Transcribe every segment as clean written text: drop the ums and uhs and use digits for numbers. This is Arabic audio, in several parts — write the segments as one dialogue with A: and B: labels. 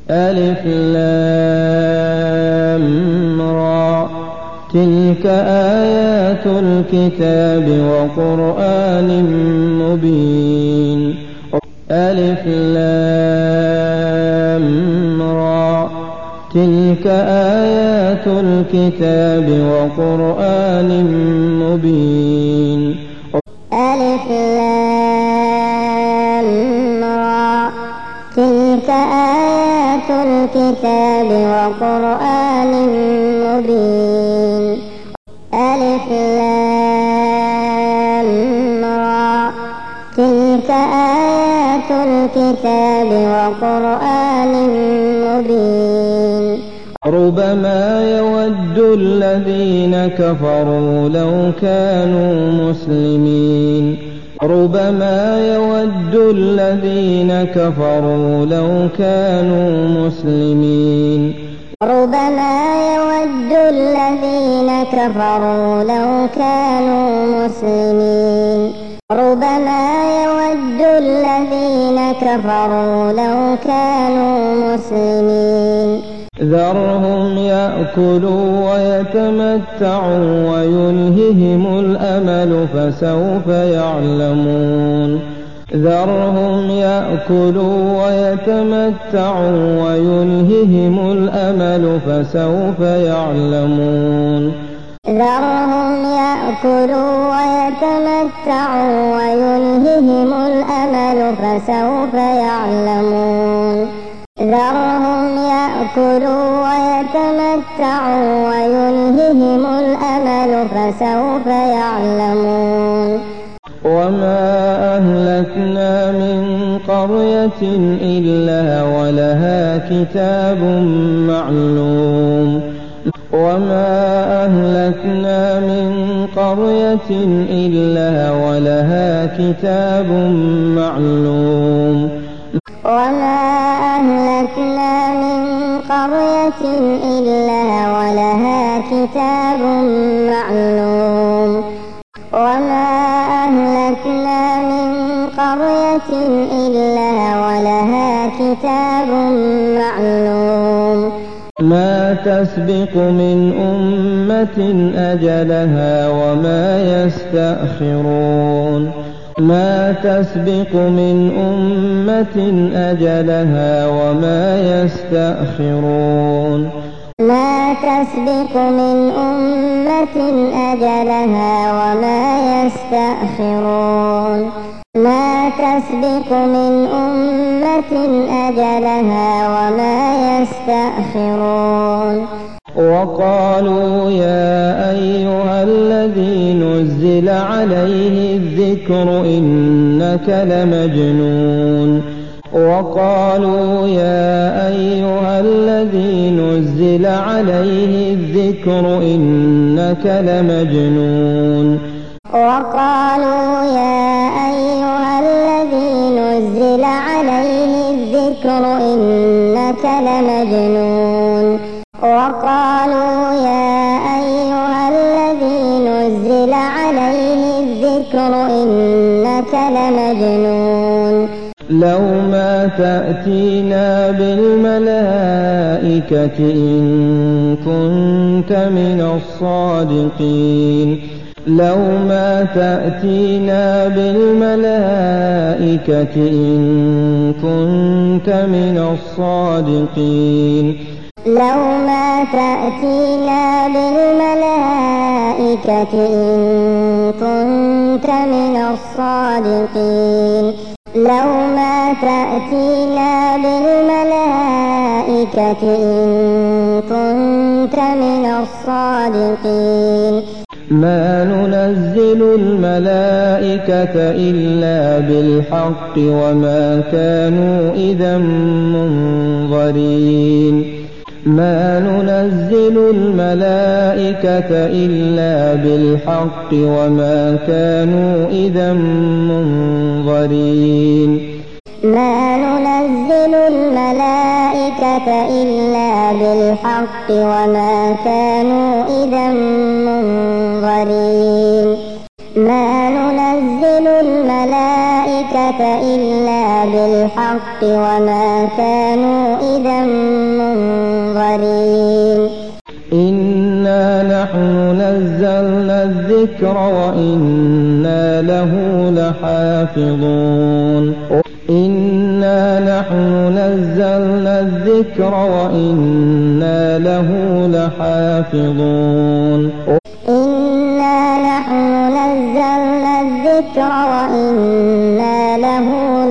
A: ألف لام را تلك آيات الكتاب وقرآن مبين ألف لام را تلك آيات الكتاب وقرآن مبين
B: ألف لام را تلك آيات الكتاب وقرآن مبين ألف لام را تلك آيات الكتاب وقرآن مبين ربما يود الذين كفروا لو كانوا مسلمين ربما يود الذين كفروا لو كانوا مسلمين ربما يود الذين كفروا لو كانوا مسلمين ربما يود الذين كفروا لو كانوا مسلمين ذرهم يأكلوا ويتمتعوا ويلههم الأمل فسوف يعلمون ذرهم يأكلوا ويتمتعوا ويلههم الأمل فسوف يعلمون ذرهم يأكلوا ويتمتعوا ويلههم الأمل فسوف يعلمون ذرهم يأكلوا ويتمتعوا ويلههم الأمل فسوف يعلمون وما أهلكنا من قرية إلا ولها كتاب معلوم وما أهلكنا من قرية إلا ولها كتاب معلوم وما أهلكنا من قرية إلا ولها كتاب معلوم وما أهلكنا من قرية إلا ولها كتاب معلوم ما تسبق من أمة أجلها وما يستأخرون ما تسبق من أمة أجلها وما يستأخرون ما تسبق من أمة أجلها وما يستأخرون ما تسبق من أمة أجلها وما يستأخرون وقالوا يا أيها الذي نزل عليه الذكر إنك لمجنون وقالوا يا أيها الذي نزل عليه الذكر إنك لمجنون وقالوا يا أيها الذي نزل عليه الذكر إنك لمجنون وقالوا يا أيها الذي نزل عليه الذكر إنك لمجنون لو ما تأتينا بالملائكة إن كنت من الصادقين لو ما تأتينا بالملائكة إن كنت من الصادقين لو ما تأتينا بالملائكة إن كنت من الصادقين لو ما تأتينا بالملائكة إن كنت من الصادقين ما ننزل الملائكة إلا بالحق وما كانوا إذا منظرين ما ننزل الملائكة إلا بالحق وما كانوا إذا منظرين ما ننزل الملائكة إلا بالحق وما كانوا إذا منظرين ما ننزل الملائكة إلا بالحق وما كانوا إذا منظرين
A: إنا نحن نزلنا الذكر وإنا له لحافظون إنا نحن نزلنا الذكر وإنا له لحافظون
B: إنا نحن نزلنا الذكر وإنا له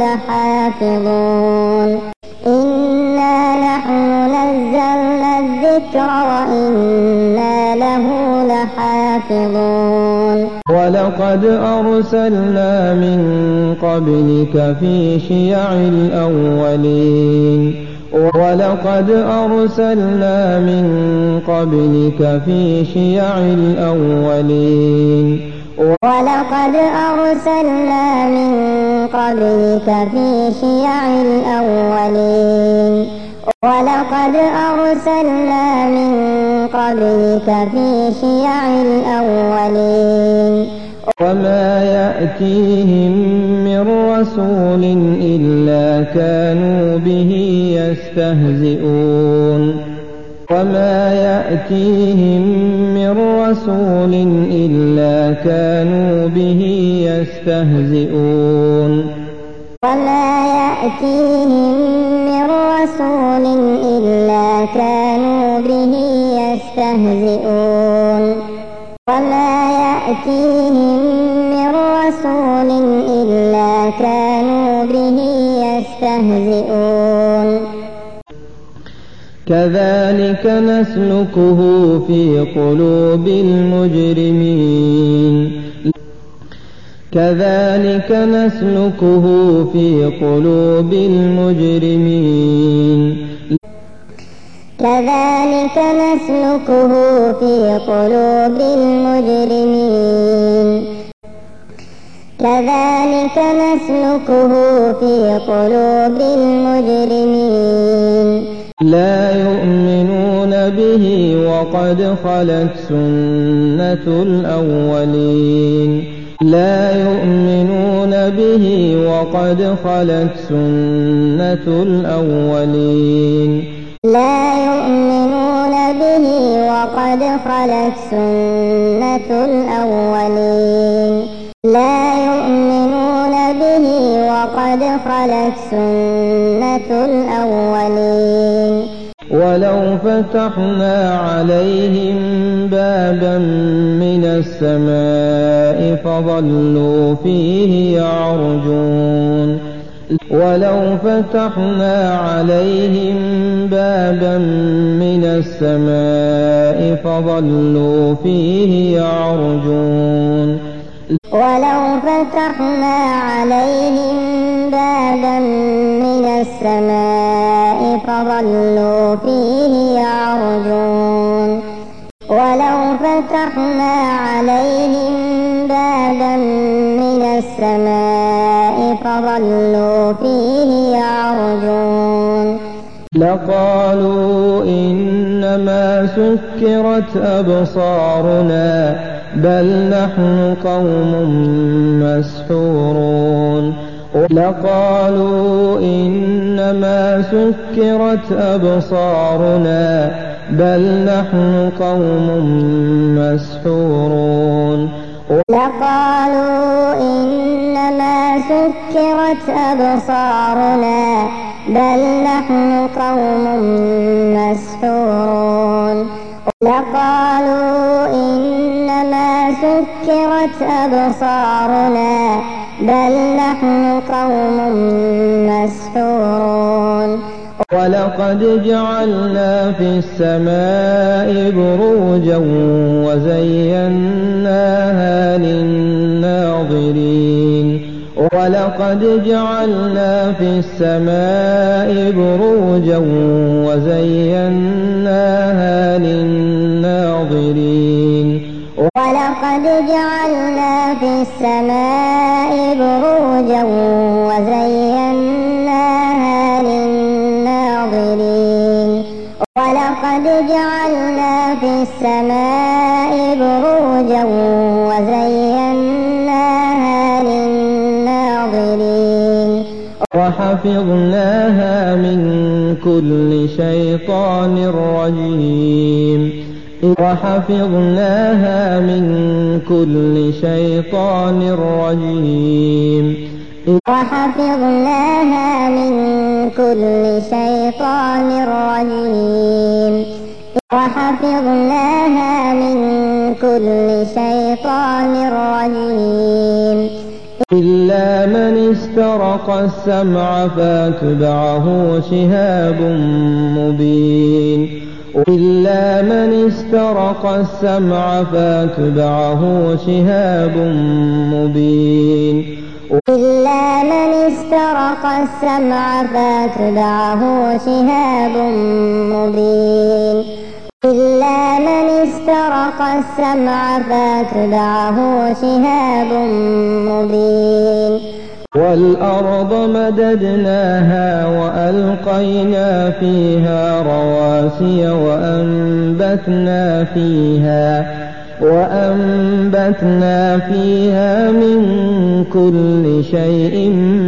B: لحافظون إنا نحن نزلنا الذكر وإنا له لحافظون
A: ولقد أرسلنا من قبلك في شيع الأولين ولقد أرسلنا من قبلك في شيع الأولين
B: ولقد أرسلنا من قبلك في شيع الأولين ولقد أرسلنا من قبلك في شيع الأولين
A: وما يأتيهم من رسول إلا كانوا به يستهزئون وما يأتيهم من رسول إلا كانوا به يستهزئون
B: وما يأتيهم من رسول إلا كانوا به يستهزئون وما يأتيهم من رسول إلا كانوا به يستهزئون
A: كذلك نسلكه في قلوب المجرمين كذلك نسلكه في قلوب المجرمين
B: كذلك نسلكه في قلوب المجرمين كذلك نسلكه في قلوب المجرمين
A: لا يؤمنون به وقد خلت سنة الأولين لا يؤمنون به وقد خلت سنة الأولين
B: لا يؤمنون به وقد خلت سنة الأولين لا يؤمنون به وقد خلت سنة الأولين
A: ولو فتحنا عليهم بابا من السماء فظلوا فيه يعرجون ولو فتحنا عليهم بابا من السماء فظلوا فيه يعرجون
B: ولو فتحنا عليهم بابا من السماء فظلوا فيه يعرجون ولو فتحنا عليهم بابا من السماء فظلوا فيه يعرجون
A: لقالوا إنما سكرت أبصارنا بل نحن قوم مسحورون لقالوا إنما سكرت أبصارنا بل نحن قوم مسحورون
B: لقالوا إنما سكرت أبصارنا بل نحن قوم مسحورون لقالوا إنما سكرت أبصارنا بل نحن قوم مسحورون
A: ولقد جعلنا في السماء بروجا وزيناها للناظرين ولقد جعلنا في السماء بروجا وزيناها للناظرين
B: ولقد جعلنا في السماء بروجا وزيناها للناظرين ولقد جعلنا في السماء بروجا وزيناها
A: وحفظناها من كل شيطان رجيم وحفظناها من كل شيطان رجيم
B: وحفظناها من كل شيطان رجيم وحفظناها من كل شيطان رجيم
A: إلا من استرق السمع فاتبعه شهاب مبين إلا من استرق السمع فاتبعه شهاب مبين
B: إلا من استرق السمع فاتبعه شهاب مبين إلا من استرق السمع فاتبعه شهاب مبين
A: والأرض مددناها وألقينا فيها رواسي وأنبتنا فيها من كل شيء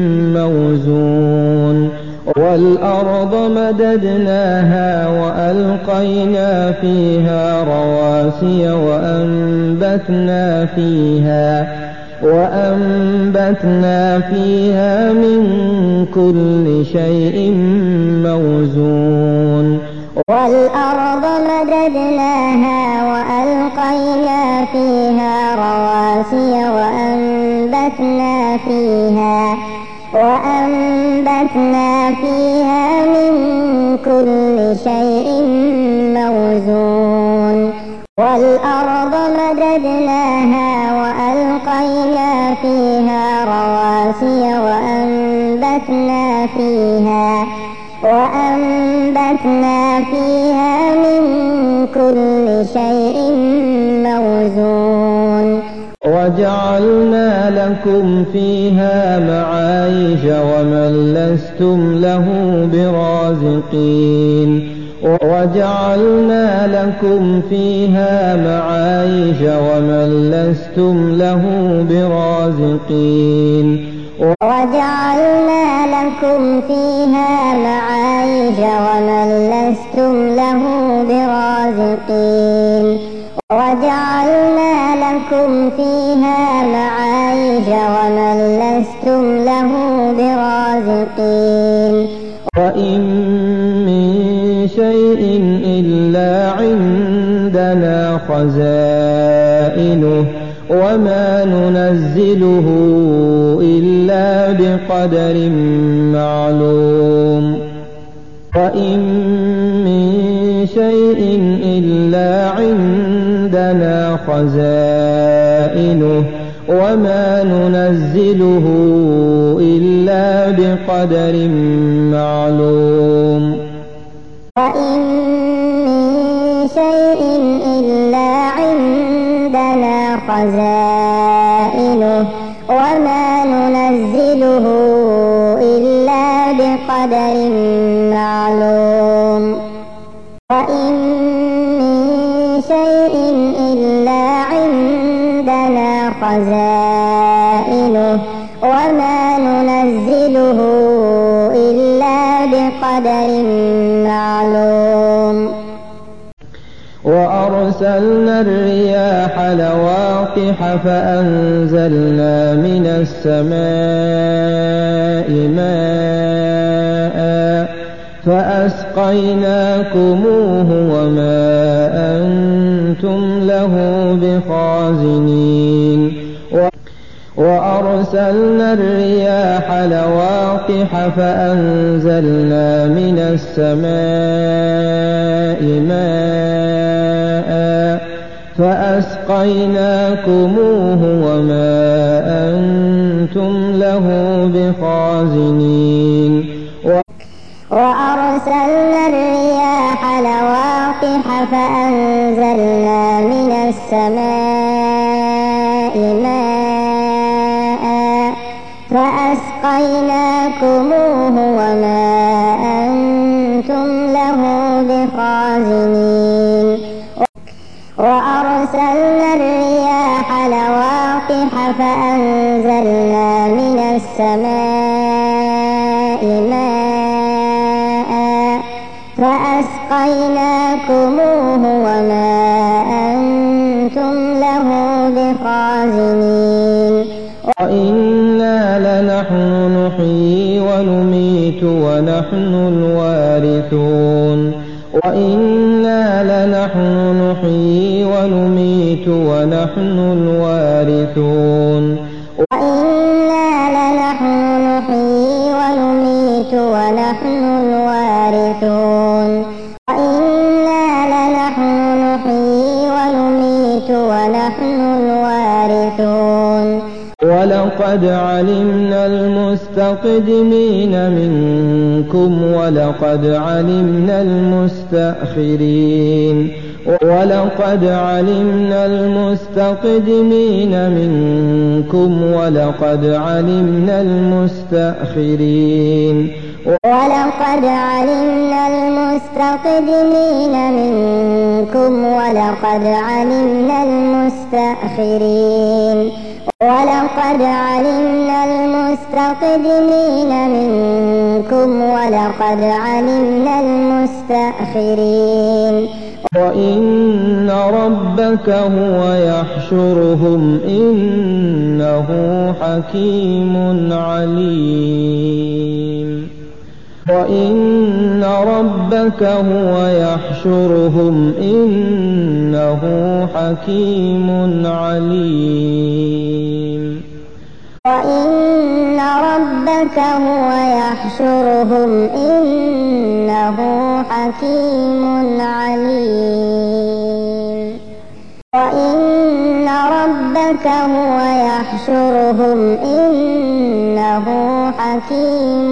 A: موزون والأرض مددناها وألقينا فيها رواسي وأنبتنا فيها من كل شيء موزون
B: والأرض مددناها وألقينا فيها رواسي وأنبتنا فيها من كل شيء موزون والأرض مددناها وألقينا فيها رواسي وأنبتنا فيها من كل شيء موزون
A: وجعلنا لكم فيها معايش ومن لستم له برازقين وجعلنا لكم فيها معايش ومن لستم له برازقين
B: وجعلنا لكم فيها معايش ومن لستم له برازقين وجعلنا لكم فيها معايش ومن لستم له برازقين
A: وإن من شيء إلا عندنا خزائنه وما ننزله إلا بقدر معلوم وإن من شيء إلا عندنا خزائنه وما ننزله إلا بقدر معلوم
B: وإن من شيء إلا عندنا خزائنه وما ننزله إلا بقدر معلوم وإن من شيء إلا عندنا خزائنه وما ننزله إلا بقدر معلوم
A: وأرسلنا الرياح لواقح فأنزلنا من السماء ماء فأسقيناكموه وما أنتم له بخازنين وأرسلنا الرياح لواقح فأنزلنا من السماء ماء فأسقيناكموه وما أنتم له بخازنين
B: وأرسلنا الرياح لواقح فأنزلنا من السماء ماء فأسقيناكموه وما أنتم له بخازنين وأرسلنا الرياح لواقح فأنزلنا من السماء ماء أسقيناكموه وما أنتم له بخازنين
A: وإنا لنحن نحيي ونميت ونحن الوارثون وإنا لنحن نحيي ونميت ونحن الوارثون
B: وإنا لنحن نحيي ونميت ونحن الوارثون وإنا لنحن نحيي ونميت ونحن الوارثون
A: ولقد علمنا المستقدمين منكم ولقد علمنا المستأخرين ولقد علمنا المستقدمين منكم ولقد علمنا المستأخرين
B: ولقد علمنا المستقدمين منكم ولقد علمنا المستأخرين ولقد علمنا المستقدمين منكم ولقد علمنا المستأخرين
A: وإن ربك هو يحشرهم إنه حكيم عليم وإن ربك هو يحشرهم إنه حكيم عليم
B: وإن ربك هو يحشرهم إنه حكيم عليم وإن ربك هو يحشرهم إنه حكيم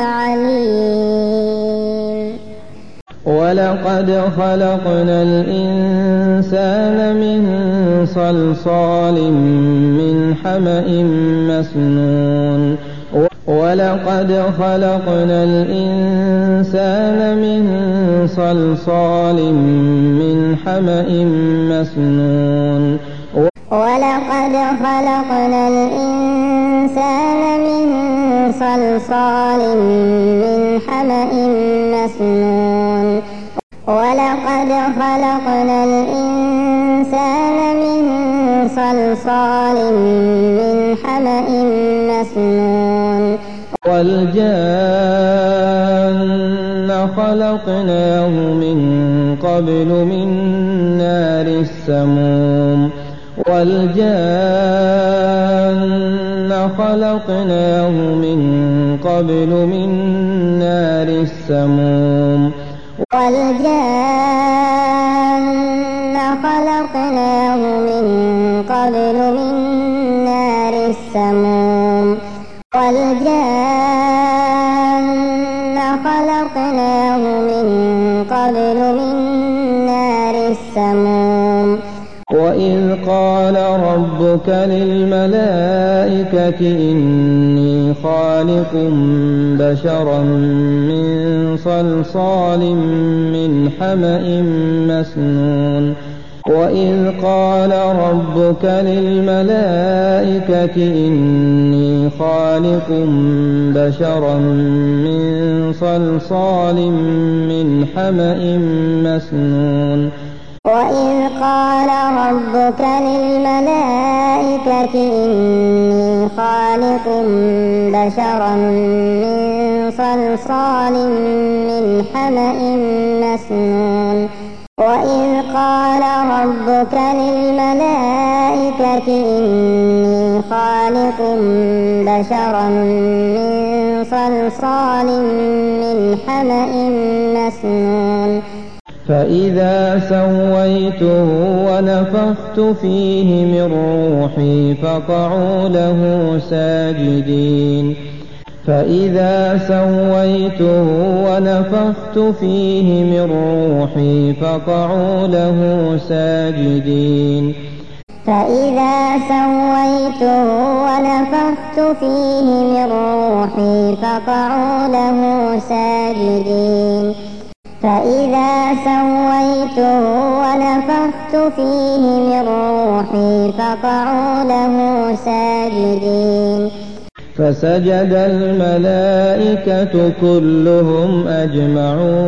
B: عليم
A: ولقد خلقنا الإنسان من صلصال من حمأ مسنون ولقد خلقنا الإنسان من صلصال من حمأ مسنون
B: ولقد خلقنا الإنسان من صلصال من حمأ مسنون ولقد خلقنا الإنسان من صلصال من حمأ مسنون
A: والجان خلقناه من قبل من نار السموم والجان خلقناه من قبل من نار السموم
B: والجان خلقناه من قبل من نار السموم والجان خلقناه من قبل من نار السموم
A: وإذ قال ربك للملائكة إني خالق بشرا من صلصال من حمأ مسنون وإذ قال ربك للملائكة إني خالق بشرا من صلصال من حمأ مسنون
B: وإذ قال ربك للملائكة إني خالق بشرا من صلصال من حمأ مسنون وإذ قال ربك للملائكة إني خالق بشرا من صلصال من حمأ مسنون
A: فإذا سويته ونفخت فيه من روحي فقعوا له ساجدين فإذا سويته ونفخت فيه من روحي فقعوا له ساجدين
B: فإذا سويته ونفخت فيه من روحي فقعوا له ساجدين فإذا سويته ونفخت فيه من روحي فقعوا له ساجدين
A: فسجد الملائكة كلهم أجمعون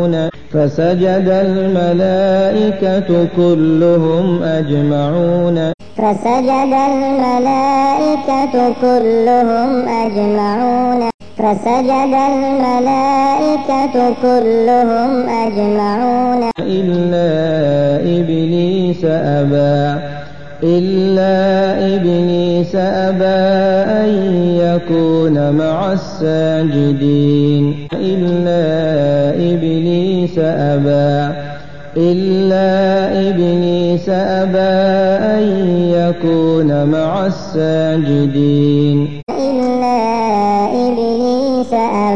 A: فسجد الملائكة كلهم أجمعون
B: فسجد الملائكة كلهم أجمعون فسجد الملائكة كلهم أجمعون
A: إلا إبليس أبى أن يكون مع الساجدين إلا إبليس أبى أن يكون مع الساجدين
B: إلا إبليس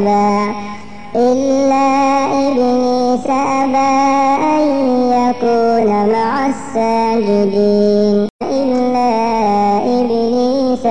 B: أبى أن يكون مع الساجدين إلا إبليس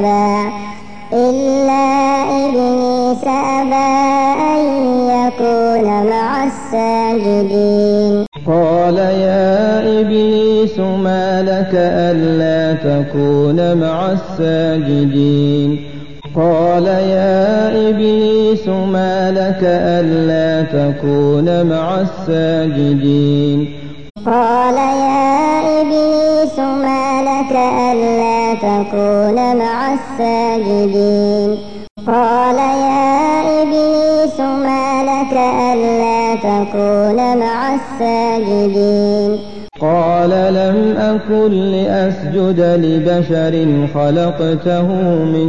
B: أبى أن يكون مع الساجدين
A: قال يا إبليس ما لك ألا تكون مع الساجدين قال يا إبليس ما لك ألا تكون مع الساجدين
B: قال يا إبليس ما لك ألا تكون مع الساجدين قال يا إبليس ما لك ألا تكون مع الساجدين
A: قال لم أكن لأسجد لبشر خلقته من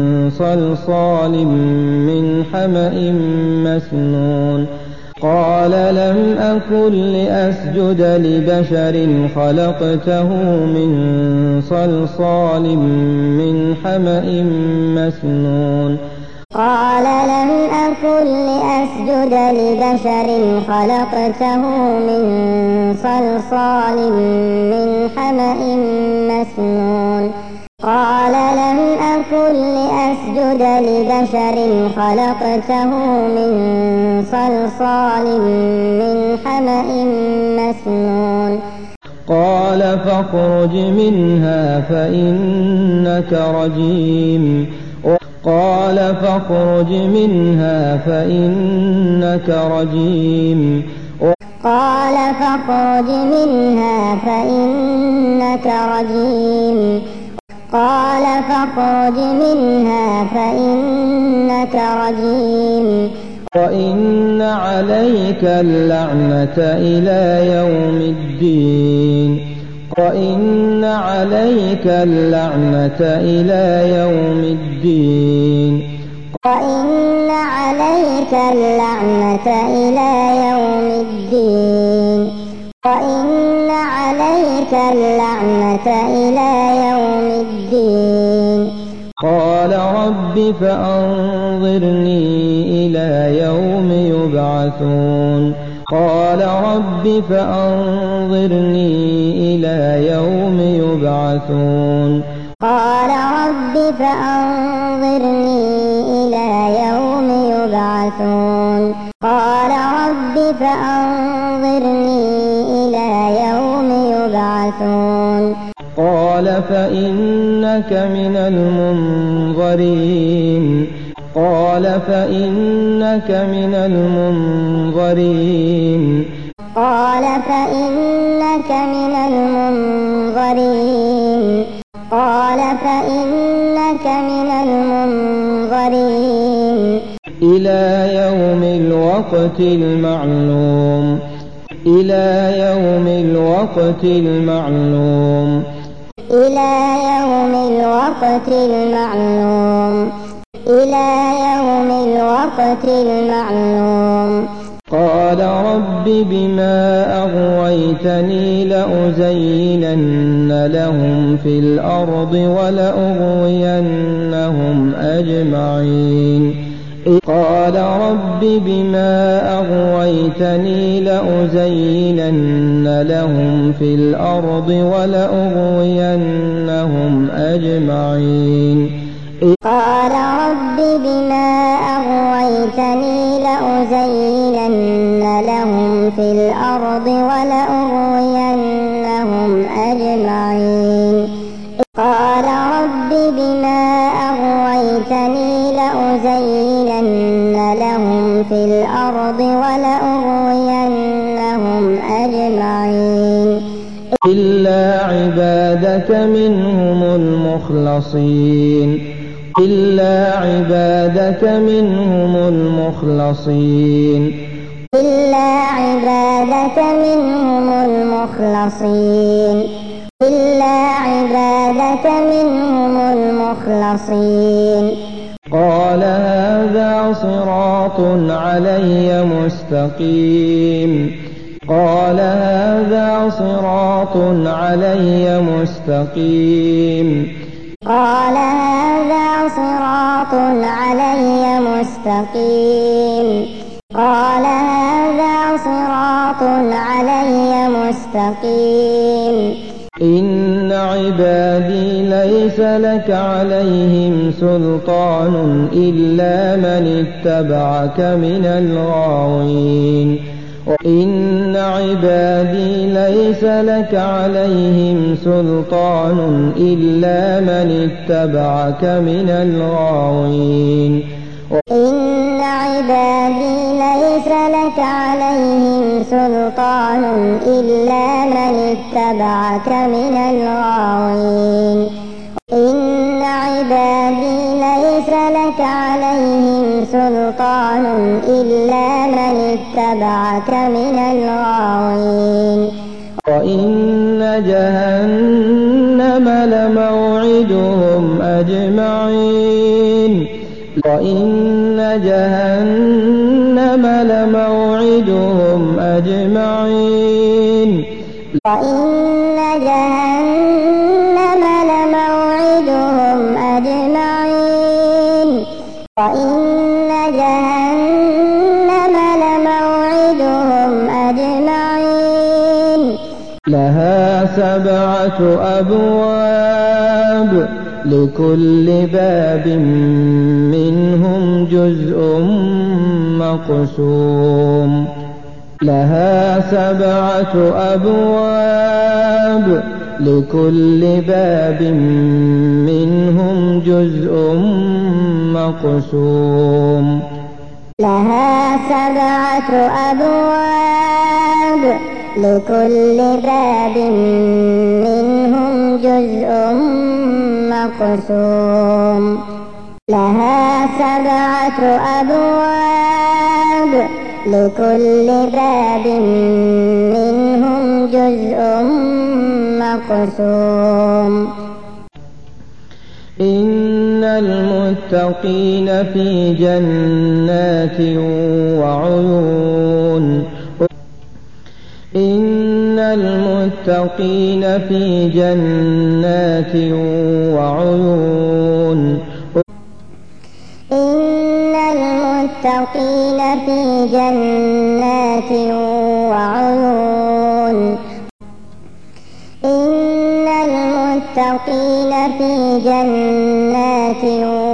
A: صلصال من حمأ مسنون قال لم أكن لأسجد لبشر خلقته من صلصال من حمأ مسنون
B: قال لم أكن لأسجد لبشر خلقته من صلصال من حمأ مسنون قال لم أكن لأسجد لبشر خلقته من صلصال من حمأ مسنون
A: قال فاخرج منها فإنك رجيم قال فاخرج منها فإنك رجيم
B: قال فاخرج منها فإنك رجيم قال فاخرج منها فإنك رجيم
A: وإن عليك اللعنة إلى يوم الدين وإن عليك اللعنة إلى يوم الدين
B: وإن عليك اللعنة إلى يوم الدين وإن عليك اللعنة إلى يوم الدين
A: قال رب فأنظرني إلى يوم يبعثون قال رب فأنظرني إلى يوم يبعثون
B: قال رب فأنظرني إلى يوم يبعثون قال رب فأنظرني إلى يوم يبعثون
A: قال فإنك من المنظرين قال فإنك من المنظرين
B: قال فإنك من المنظرين قال فإنك من المنظرين
A: إلى يوم الوقت المعلوم إلى يوم الوقت المعلوم
B: إلى يوم الوقت المعلوم إلى يوم الوقت المعلوم
A: قال رب بما أغويتني لأزينن لهم في الأرض ولأغوينهم أجمعين قال رب بما أغويتني لأزينن لهم في الأرض ولأغوينهم أجمعين
B: قال رب بما أغويتني لأزينن لهم في الأرض ولأغوينهم أجمعين قال رب بما أغويتني لأزينن لهم في الأرض ولأغوينهم
A: إلا عبادك منهم المخلصين إلا عبادك منهم المخلصين
B: إلا عبادك منهم المخلصين إلا عبادك منهم المخلصين
A: قال هذا صراط علي مستقيم قال هذا صراط علي مستقيم
B: قال هذا صراط علي مستقيم قال هذا صراط علي مستقيم
A: إن عبادي ليس لك عليهم سلطان إلا من اتبعك من الغاوين وإن عبادي ليس لك عليهم سلطان إلا من اتبعك من الغاوين
B: إن عبادي ليس لك عليهم سلطان إلا من اتبعك من الغاوين إن عبادي ليس لك عليهم سلطان إلا من اتبعك من الغاوين
A: وإن جهنم لموعدهم أجمعين وإن جهنم لموعدهم أجمعين
B: وإن جهنم لموعدهم أجمعين وإن جهنم لموعدهم أجمعين
A: لها 7 أبواب لكل باب منهم جزء مقسوم لها 7 أبواب لكل باب منهم جزء مقسوم
B: لها 7 أبواب لكل باب منهم جزء مقسوم لها 7 أبواب لكل باب منهم جزء مقسوم
A: إن المتقين في جنات وعيون إن المتقين في جنات وعيون
B: إن المتقين في جنات وعيون إن المتقين في جنات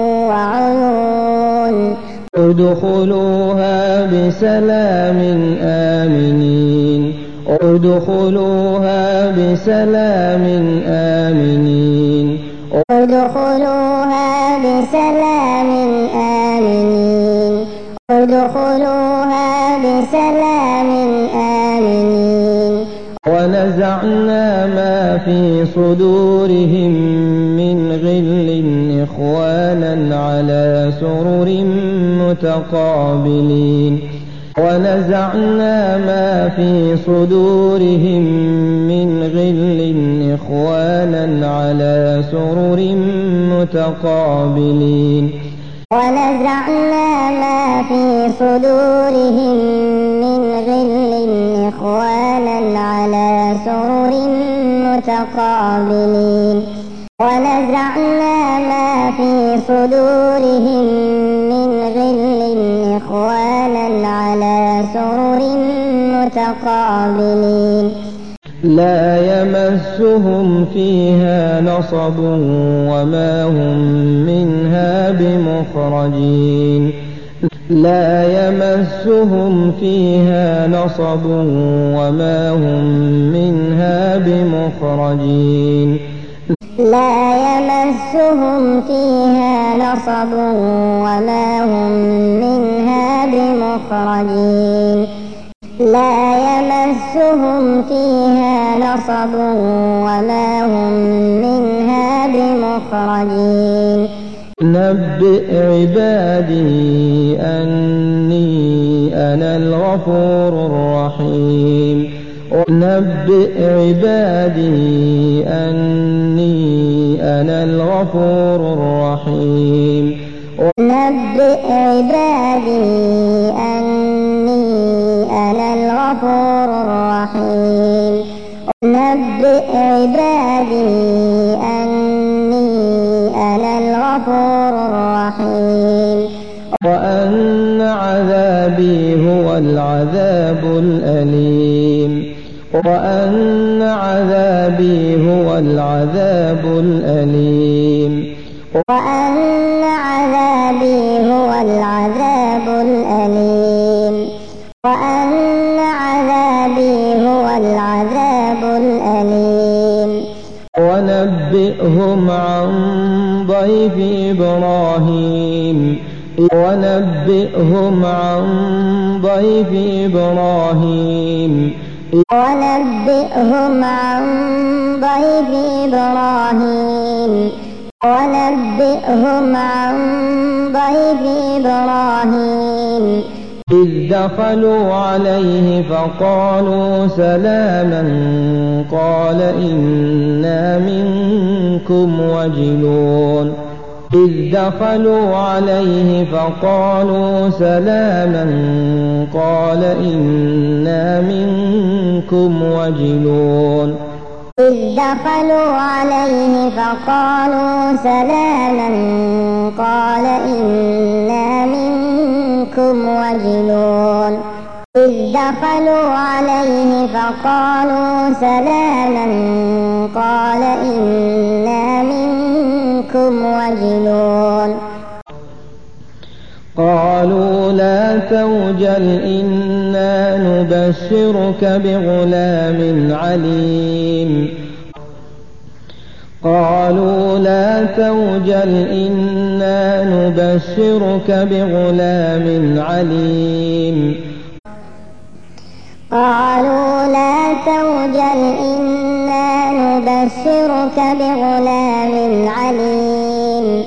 B: وعيون
A: ادخلوها بسلام آمنين ادخلوها بسلام آمنين
B: ادخلوها بسلام آمنين ادخلوها بسلام آمنين
A: ونزعنا ما في صدورهم من غل إخوانا على سرر متقابلين ونزعنا ما في صدورهم من غل إخوانا على سرر متقابلين
B: ونزعنا ما في صدورهم من غل إخوانا على سرر متقابلين ونزعنا ما في صدورهم من غل إخوانا على سرر متقابلين
A: لا يمسهم فيها نصب وما هم منها بمخرجين لا يمسهم فيها نصب وما هم منها بمخرجين
B: لا يمسهم فيها نصب وما هم منها بمخرجين لا يمسهم فيها نصب وما هم منها بمخرجين
A: نبئ عبادي أني أنا الغفور الرحيم نبئ عبادي أني أنا الغفور الرحيم
B: نبئ عبادي أني أنا الغفور الرحيم نبئ عبادي أني أنا الغفور الرحيم
A: وأن عذابي هو العذاب الأليم وأن عذابي هو العذاب الأليم
B: وأن عذابي هو العذاب الأليم وأن عذابي هو العذاب الأليم
A: ونبئهم عن ضيف إبراهيم ونبئهم عن ضيف إبراهيم
B: ونبئهم عن ضيف إبراهيم ونبئهم عن ضيف إبراهيم
A: إذ دخلوا عليه فقالوا سلاما قال إنا منكم وجلون إذ دخلوا عليه فقالوا سلاما قال إنا منكم وجلون
B: إذ دخلوا عليه فقالوا سلاما قال إنا منكم وجلون إذ دخلوا عليه فقالوا سلاما قال إنا منكم وجلون
A: قالوا لا توجل إنا نبشرك بغلام عليم قالوا لا توجل إنا نبشرك بغلام عليم
B: قالوا لا توجل إنا نبشرك بغلام عليم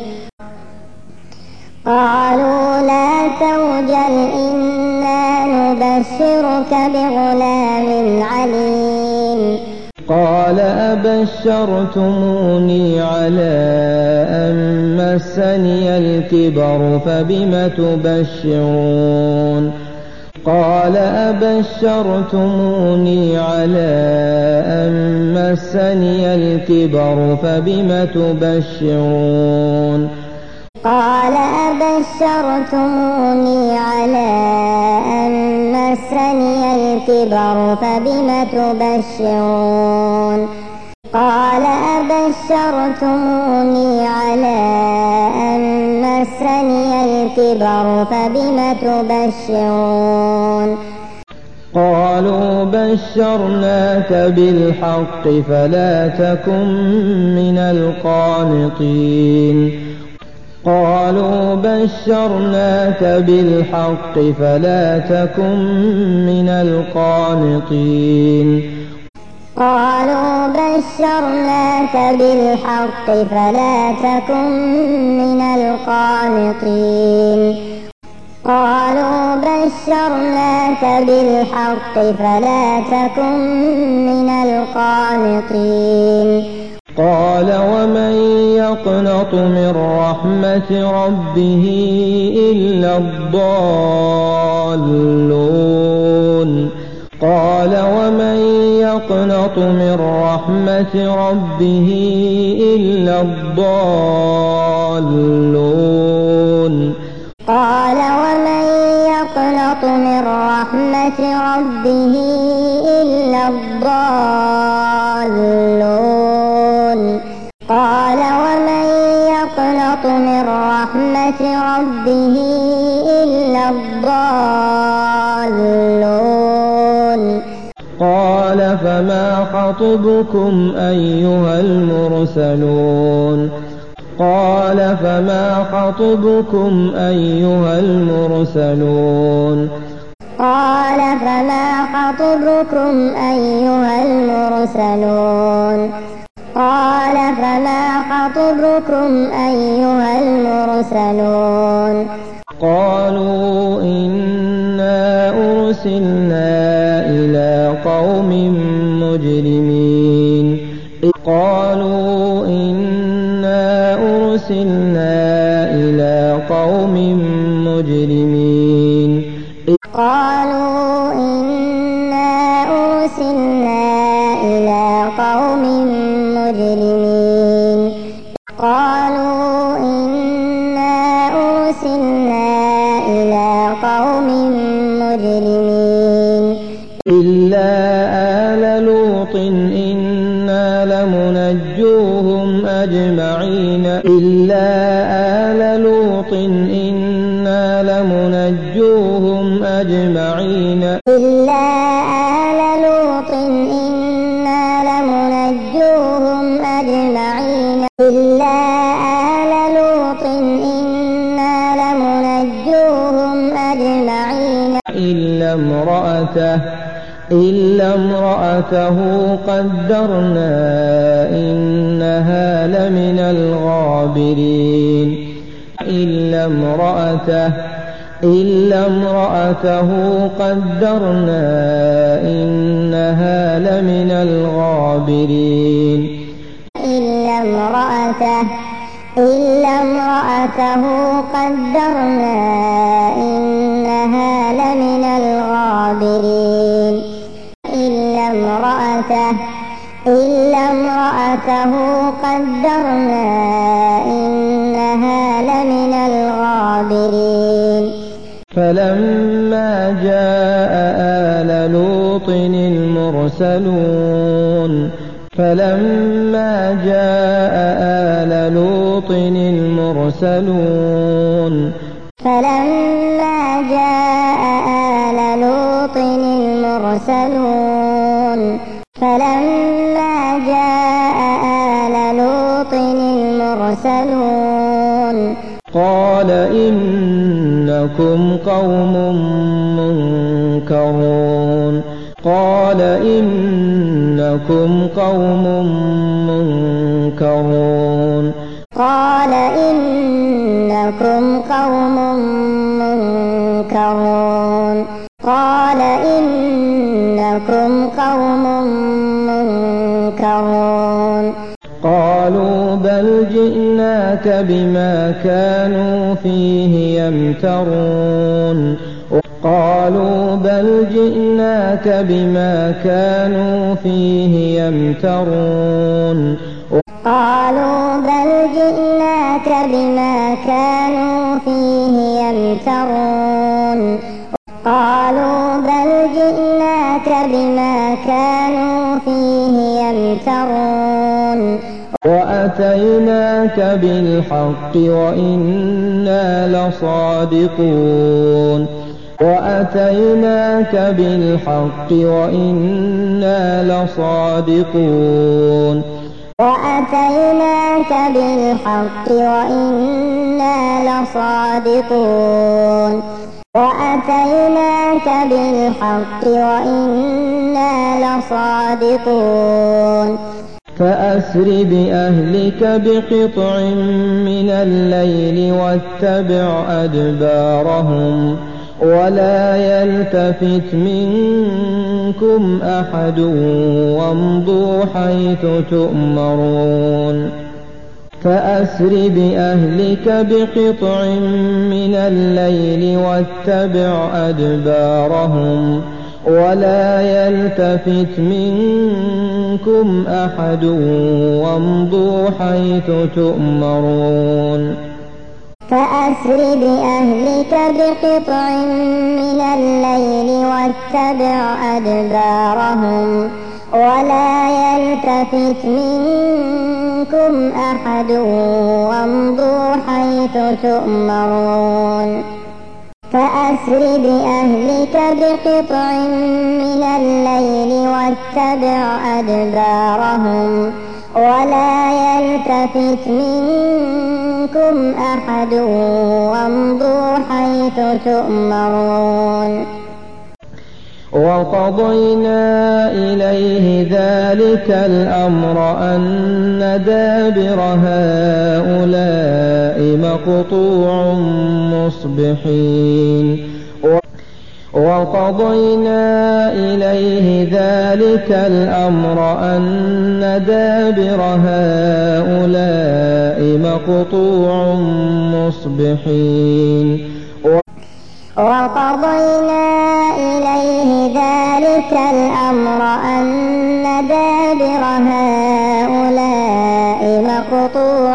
B: قالوا لا توجل إنا نبشرك بغلام عليم
A: قال أبشرتموني على أن مسني الكبر فبم تبشرون قال أبشرتموني على أن مسني الكبر فبم تبشرون
B: قال أبشرتموني على أن مسني الكبر فبم تبشرون قال أبشرتموني على أن مسني الكبر فبم تبشرون
A: قالوا بشرناك بالحق فلا تكن من القانطين قالوا بشرناك بالحق فلا تكن من القانطين
B: قالوا بشرناك بالحق فلا تكن من القانطين قالوا بشرناك بالحق فلا تكن من القانطين
A: قال ومن يقنط من رحمة ربه إلا الضالون قال ومن يقنط من رحمة ربه إلا الضالون
B: قال ومن يقنط من رحمة ربه إلا الضالون قال ومن يقنط من رحمة ربه إلا الضالون
A: قال فما خطبكم أيها المرسلون قال فما خطبكم أيها المرسلون
B: قال فما خطبكم أيها المرسلون قال فما خطبكم أيها المرسلون
A: قالوا إنا أرسلنا إلى قوم مجرمين قالوا إنا أرسلنا إلى قوم مجرمين
B: قالوا إنا أرسلنا إلى قوم مجرمين قالوا إنا أرسلنا إلى قوم مجرمين
A: إلا آل لوط إنا لمنجوهم أجمعين إلا آل لوط إنا لمنجوهم أجمعين
B: إلا آل لوط إنا لمنجوهم أجمعين إلا آل لوط إنا لمنجوهم أجمعين
A: إلا امرأته قدرنا إنها لمن الغابرين إلا امرأته قدرنا إنها لمن الغابرين
B: إلا امرأته قدرنا إنها لمن الغابرين إلا امرأته قدرنا إنها لمن الغابرين
A: فلما جاء آل لوط المرسلون فلما جاء آل لوط المرسلون قال إنكم قوم منكرون قال إنكم قوم منكرون
B: قال إنكم قوم منكرون قال إنكم قوم منكرون
A: قالوا بل جئناك بما كانوا فيه يمترون قالوا بل جئناك بما كانوا فيه يمترون
B: قالوا بل جئناك بما كانوا فيه يمترون قالوا بل جئناك بما كانوا فيه يمترون
A: وأتيناك بالحق وإنا لصادقون وأتيناك بالحق وإنا لصادقون
B: وأتيناك بالحق وإنا لصادقون وأتيناك بالحق وإنا لصادقون
A: فأسر بأهلك بقطع من الليل واتبع أدبارهم ولا يلتفت منكم أحد وامضوا حيث تؤمرون فأسر بأهلك بقطع من الليل واتبع أدبارهم ولا يلتفت منكم أحد وامضوا حيث تؤمرون
B: فأسر بأهلك بقطع من الليل واتبع أدبارهم ولا يلتفت منكم أحد وامضوا حيث تؤمرون فأسر بأهلك بقطع من الليل واتبع أدبارهم ولا يلتفت منكم أحد وامضوا حيث تؤمرون
A: وقضينا إليه ذلك الأمر أن دابر هؤلاء مقطوع مصبحين وقضينا إليه ذلك الأمر أن دابر هؤلاء مقطوع مصبحين
B: وقضينا إليه ذلك الأمر أن دابر هؤلاء مقطوع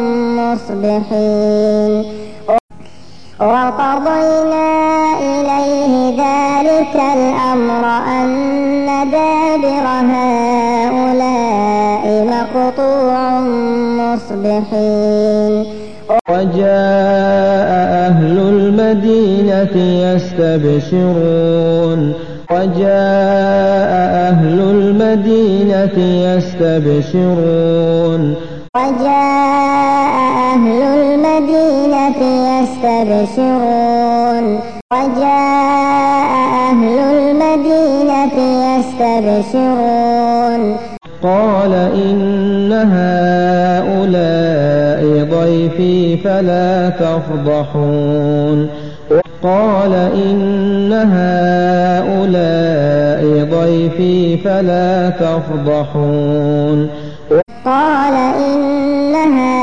B: مصبحين وقضينا إليه ذلك الأمر أن دابر هؤلاء مقطوع مصبحين
A: وجاء أهل المدينة يستبشرون وجاء أهل المدينة يستبشرون
B: وجاء أهل المدينة يستبشرون وجاء أهل المدينة يستبشرون
A: قال إن هؤلاء ضيفي فلا تفضحون قال إن هؤلاء ضيفي فلا تفضحون
B: قال إن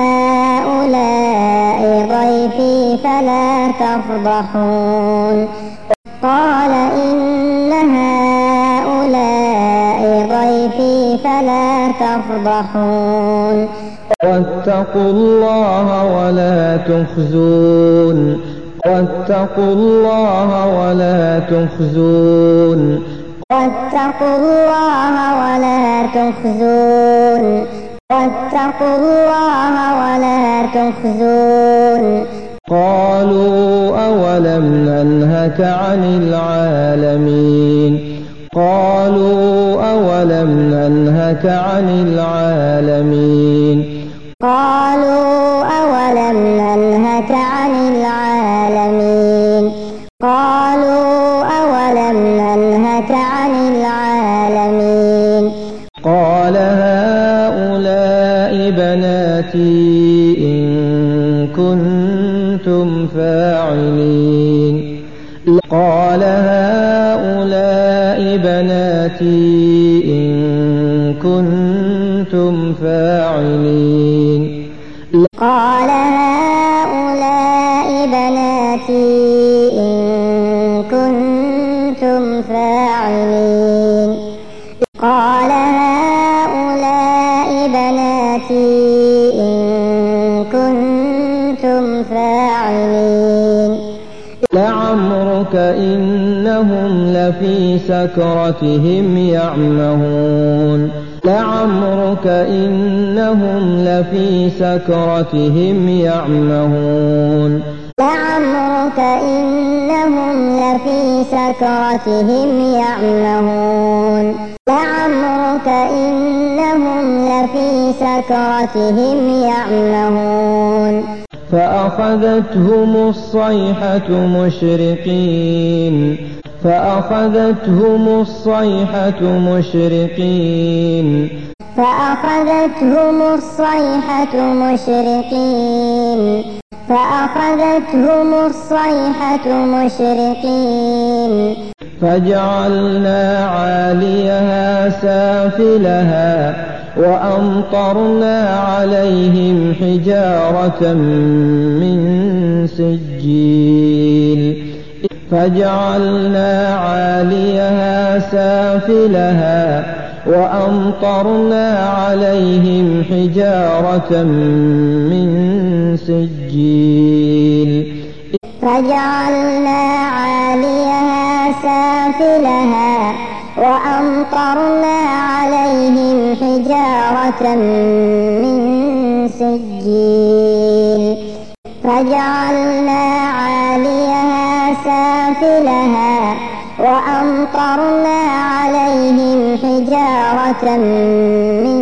B: هؤلاء ضيفي فلا تفضحون قال إن هؤلاء ضيفي فلا تفضحون
A: واتقوا الله ولا تخزون واتقوا الله ولا تخزون
B: واتقوا الله ولا تخزون واتقوا الله ولا تخزون
A: قالوا أولم ننهك عن العالمين قالوا أولم ننهك عن العالمين
B: قالوا أولم ننهك عن العالمين قالوا أولم ننهك عن العالمين
A: قال هؤلاء بناتي إن كنتم فاعلين قال هؤلاء بناتي إن كنتم فاعلين
B: قال هؤلاء بناتي إن كنتم فاعلين قال هؤلاء بناتي إن كنتم فاعلين
A: لعمرك إنهم لفي سكرتهم يعمهون لعمرك إنهم لفي سكرتهم يعمهون
B: لعمرك إنهم لفي سكرتهم يعمهون لعمرك إنهم لفي سكرتهم يعمهون
A: فأخذتهم الصيحة مشرقين فأخذتهم الصيحة مشرقين
B: فأخذتهم الصيحة مشرقين فأخذتهم الصيحة مشرقين
A: فجعلنا عاليها سافلها وأمطرنا عليهم حجارة من سجيل فجعلنا عاليها سافلها وأمطرنا عليهم حجارة من سجيل
B: فجعلنا عاليها سافلها وأمطرنا عليهم حجارة من سجيل فجعلنا عاليها سافلها وأمطرنا عليهم حجارة من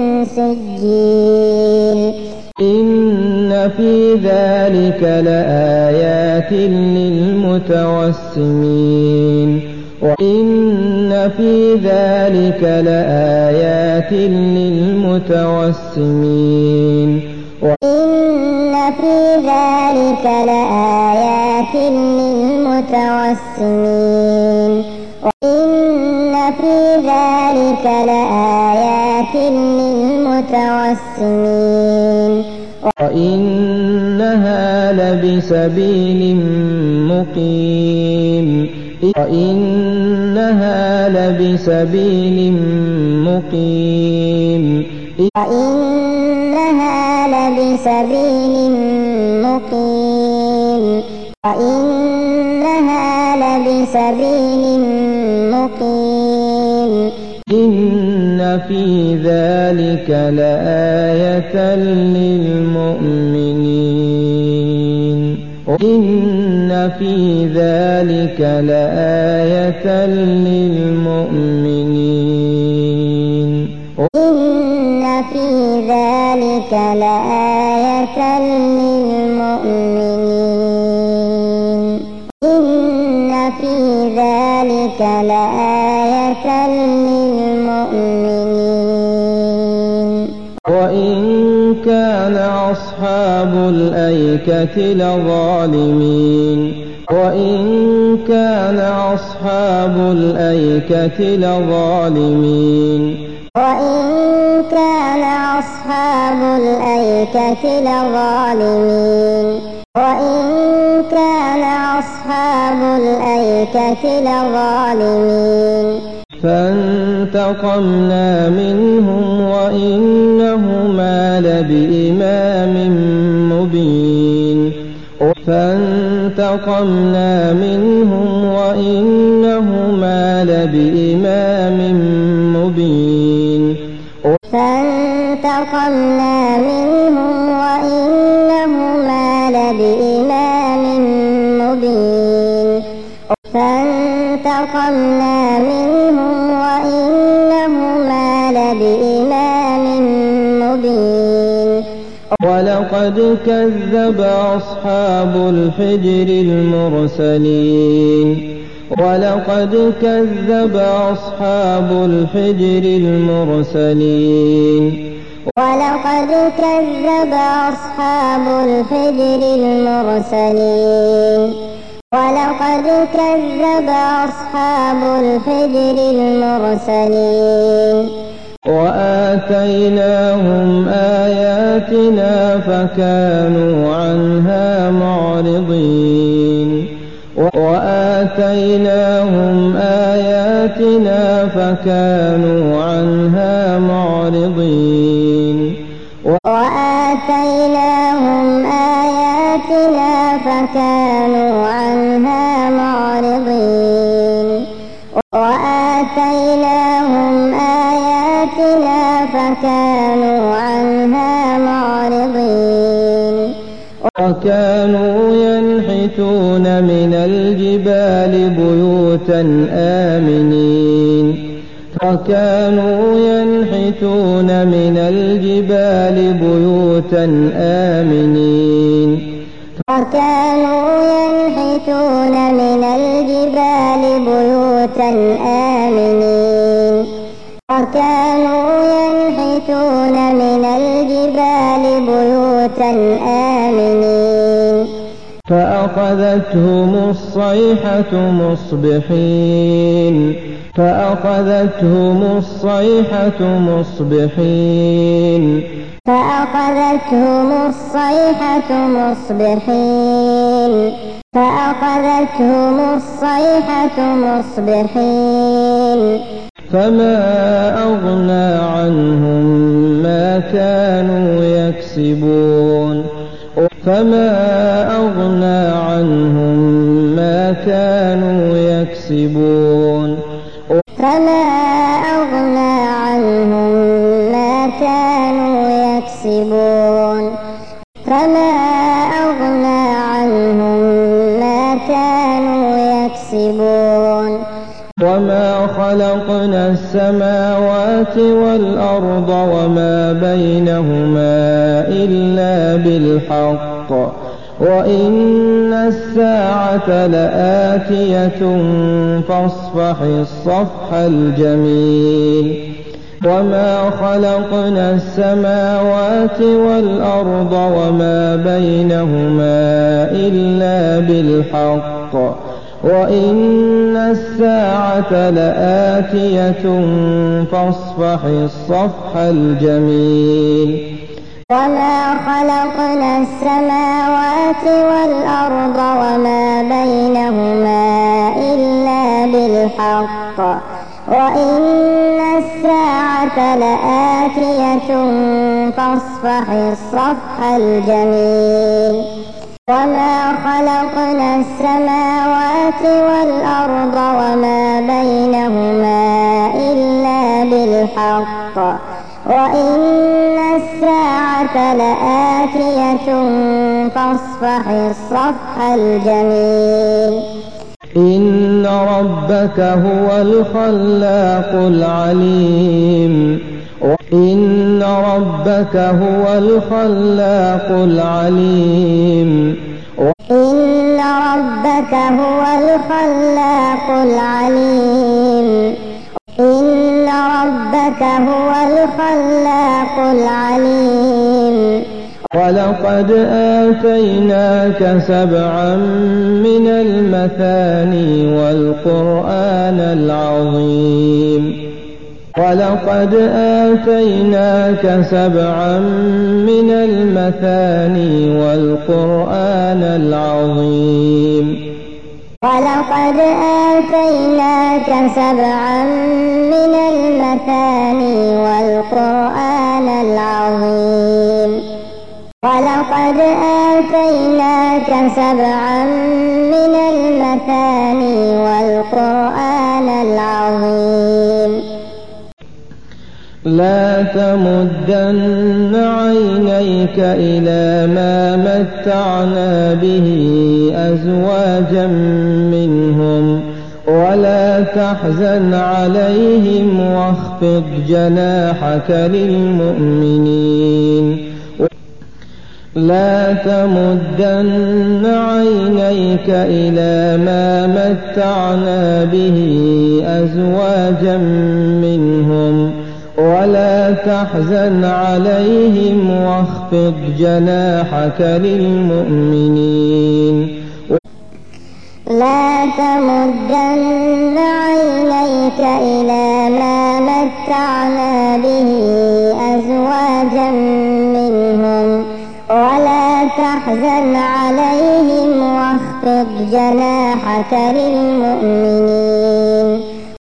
B: سجيل
A: إن في ذلك لآيات للمتوسمين وإن في ذلك لآيات للمتوسمين
B: وإن في ذلك لآيات للمتوسمين وإن في ذلك لآيات للمتوسمين
A: وإنها لبسبيل مقيم وإنها لبسبيل مقيم
B: وإنها لبسبيل مقيم وإنها لبسبيل مقيم
A: إن في ذلك لآية للمؤمنين إن في ذلك لآية للمؤمنين
B: إن في ذلك لآية للمؤمنين إن في ذلك لآية للمؤمنين
A: وإن كان أصحاب الأيكة لظالمين وإن كان أصحاب الأيكة لظالمين
B: وإن كان أصحاب الأيكة لظالمين وإن كان أصحاب الأيكة لظالمين
A: فانتقمنا منهم وإنهما لبإمام مبين فانتقمنا منهم وإنهما لبإمام مبين
B: فانتقمنا منهم وإنهما لبإمام مبين فانتقمنا منهم وإنهما لبإمام مبين
A: ولقد كذب أصحاب الحجر المرسلين ولقد كذب أصحاب الحجر المرسلين
B: ولقد كذب أصحاب الحجر المرسلين ولقد كذب أصحاب الحجر المرسلين
A: وآتيناهم آياتنا فكانوا عنها معرضين وآتيناهم آياتنا فكانوا عنها معرضين
B: وآتيناهم آياتنا فكانوا عنها معرضين وآتيناهم آياتنا فكانوا عنها معرضين
A: وكانوا ينحتون من الجبال بيوتا آمنين وكانوا ينحتون من الجبال بيوتا آمنين
B: وكانوا ينحتون من الجبال بيوتا آمنين وكانوا ينحتون من الجبال بيوتا آمنين
A: فأخذتهم الصيحة مصبحين فأخذتهم الصيحة مصبحين
B: فأخذتهم الصيحة مصبحين فأخذتهم الصيحة مصبحين
A: فما أغنى عنهم ما كانوا يكسبون فما أغنى عنهم ما كانوا يكسبون
B: فما أغنى عنهم ما كانوا يكسبون فما أغنى عنهم ما كانوا يكسبون
A: وما خلقنا السماوات والأرض وما بينهما إلا بالحق وإن الساعة لآتية فاصفح الصفح الجميل وما خلقنا السماوات والأرض وما بينهما إلا بالحق وإن الساعة لآتية فاصفح الصفح الجميل
B: وما خلقنا السماوات والأرض وما بينهما إلا بالحق وإن الساعة لآتية فاصفح الصفح الجميل وما خلقنا السماوات والأرض وما بينهما إلا بالحق وإن الساعة لآتية فاصفح الصفح الجميل
A: إن ربك هو الخلاق العليم إن ربك هو الخلاق العليم
B: إن ربك هو الخلاق العليم إن ربك هو الخلاق العليم
A: ولقد آتيناك سبعا من المثاني والقرآن العظيم ولقد آتيناك سبعا من المثاني والقرآن العظيم
B: ولقد آتيناك سبعا من المثاني والقرآن العظيم ولقد آتيناك سبعا من المثاني والقرآن العظيم
A: لا تمدن عينيك إلى ما متعنا به أزواجا منهم ولا تحزن عليهم واخفض جناحك للمؤمنين لا تمدن عينيك إلى ما متعنا به أزواجا منهم ولا تحزن عليهم واخفض جناحك للمؤمنين
B: لا تمدن عينيك إلى ما متعنا به أزواجا منهم ولا تحزن عليهم واخفض جناحك للمؤمنين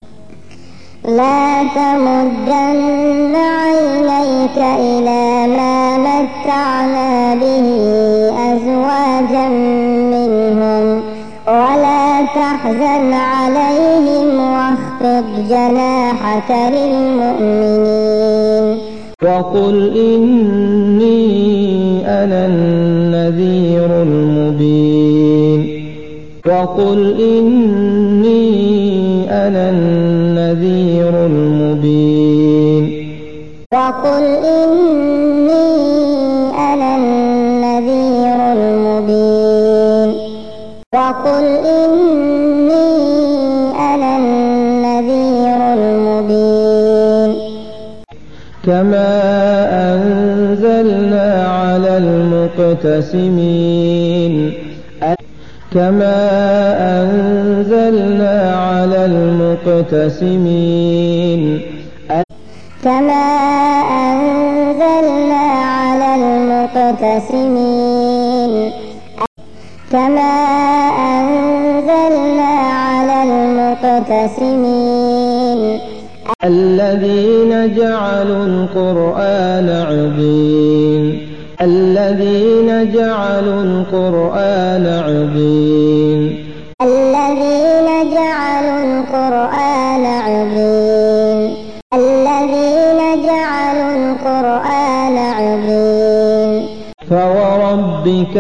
B: لا تمدن عينيك إلى ما متعنا به أزواجا منهم ولا تحزن عليهم واخفض جناحك للمؤمنين
A: وقل إني أنا النذير المبين وقل إني أنا النذير المبين
B: وقل إني أنا النذير المبين وقل إني أنا النذير المبين
A: كما أنزلنا على المقتسمين كما أنزلنا على المقتسمين
B: كما أنزلنا على المقتسمين كما أنزلنا على المقتسمين
A: الذين جعلوا القرآن عضين الذين جعلوا القرآن عضين
B: الذين جعلوا القرآن عضين الذين جعلوا القرآن عضين
A: فوربك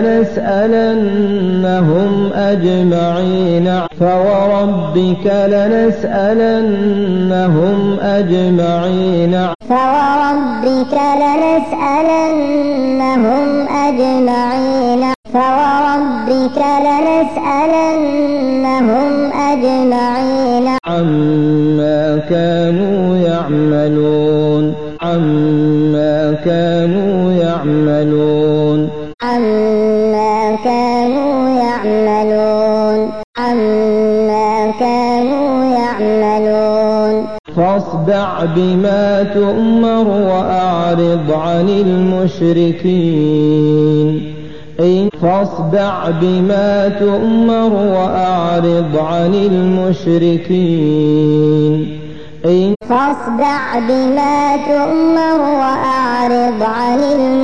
A: لنسألنهم أجمعين فوربك لنسألنهم أجمعين
B: فوربك لنسألنهم أجمعين فوربك لنسألنهم أجمعين
A: عما كانوا يعملون عما كانوا يعملون
B: عما كانوا يعملون عما كانوا يعملون
A: فاصدع بما تؤمر وأعرض عن المشركين فاصدع بما تؤمر وأعرض عن المشركين
B: فاصدع بما تؤمر وأعرض عن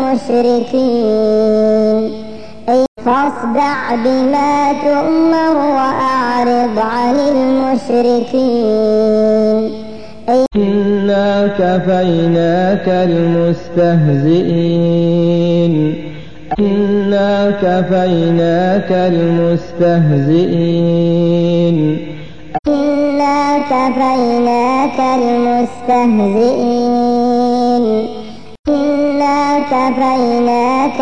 B: المشركين فاصدع بما تؤمر وأعرض عن المشركين
A: إنا كفيناك المستهزئين إنا كفيناك المستهزئين
B: إنا كفيناك المستهزئين إنا كفيناك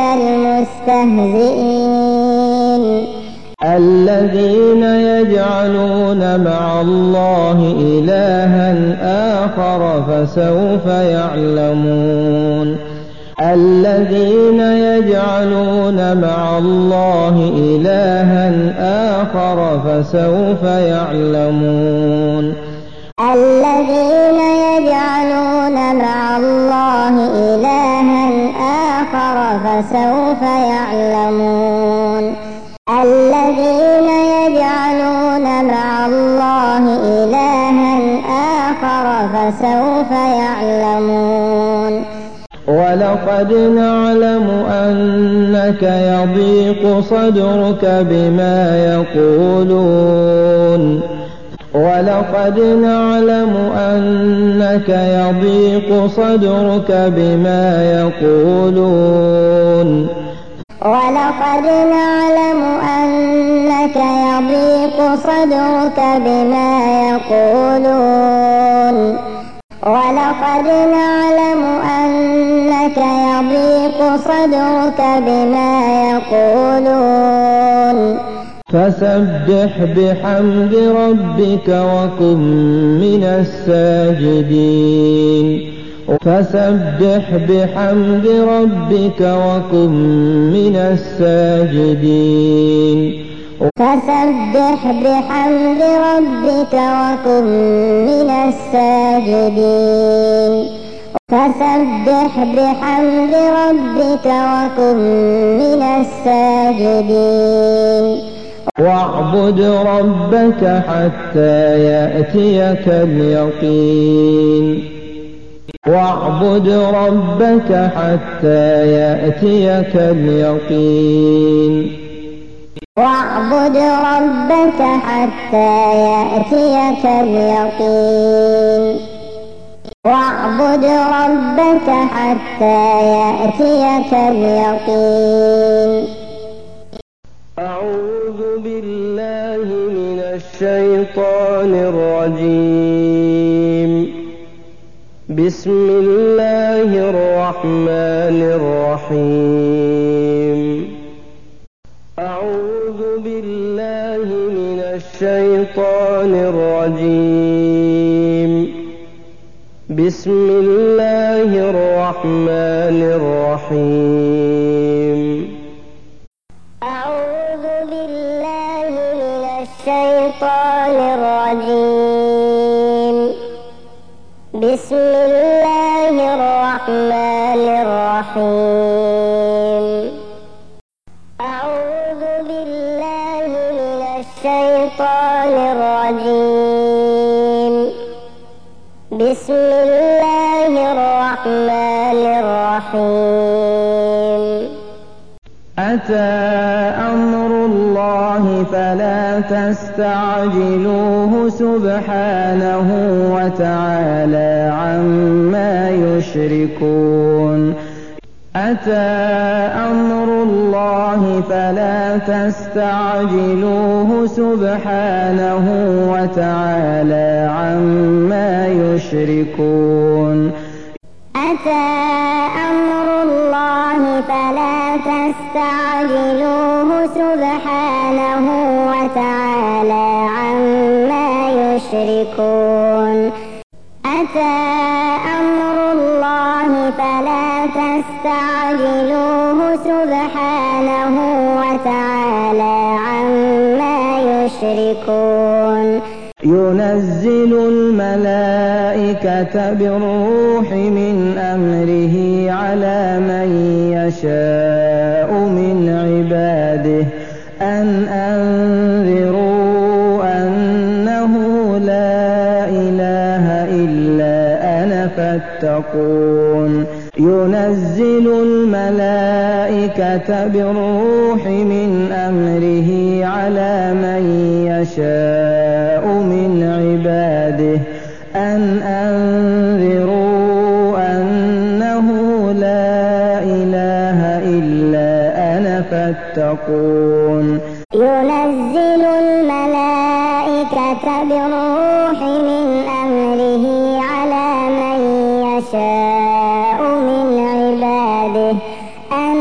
B: المستهزئين
A: الذين يجعلون مع الله إلها آخر فسوف يعلمون الذين يجعلون مع الله إلها آخر فسوف يعلمون
B: الذين يجعلون مع الله إلها آخر فسوف يعلمون الذين يجعلون مع الله إلها آخر فسوف يعلمون
A: ولقد نعلم أنك يضيق صدرك بما يقولون ولقد نعلم أنك يضيق صدرك بما يقولون
B: ولقد نعلم أنك يضيق صدرك بما يقولون ولقد نعلم أنك يضيق صدرك بما يقولون
A: فسبح بحمد ربك وكن من الساجدين فسبح بحمد ربك وكن من الساجدين
B: فسبح بحمد ربك وكن من الساجدين فسبح بحمد ربك وكن من الساجدين
A: واعبد ربك حتى يأتيك اليقين واعبد ربك حتى يأتيك اليقين
B: واعبد ربك حتى يأتيك اليقين واعبد ربك حتى يأتيك اليقين
A: أعوذ بالله من الشيطان الرجيم بسم الله الرحمن الرحيم أعوذ بالله من الشيطان الرجيم بسم الله الرحمن الرحيم
B: أعوذ بالله من الشيطان الرجيم بسم الله الرحمن الرحيم أعوذ بالله من الشيطان الرجيم بسم الله الرحمن الرحيم
A: أتى أمر الله فلا تستعجلوه سبحانه وتعالى عما يشركون أتى أمر الله فلا تستعجلوه سبحانه وتعالى عما يشركون
B: أتى أمر الله فلا تستعجلوه سبحانه وتعالى عما يشركون أتى أمر الله فلا تستعجلوه سبحانه وتعالى عما يشركون
A: ينزل الملائكة بالروح من أمره على من يشاء من عباده أن أنذروا أنه لا إله إلا أنا فاتقون ينزل الملائكة بالروح من أمره على من يشاء من عباده أن أنذروا أنه لا إله إلا أنا فاتقون
B: ينزل الملائكة بالروح من أمره على من يشاء من عباده أن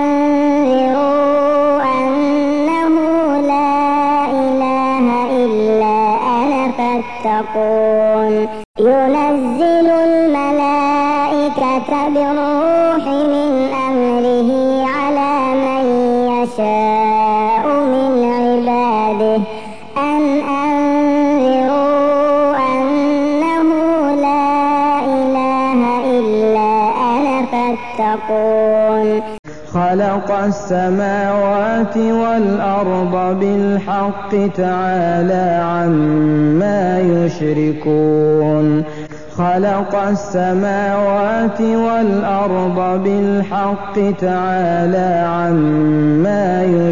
B: أنذروا أنه لا إله إلا أنا فاتقون ينزل الملائكة بالروح من أمره على من يشاء من عباده أن أنذروا أنه لا إله إلا أنا فاتقون
A: خلق السماوات والأرض بالحق تعالى عما يشركون خلق السماوات والأرض بالحق تعالى عما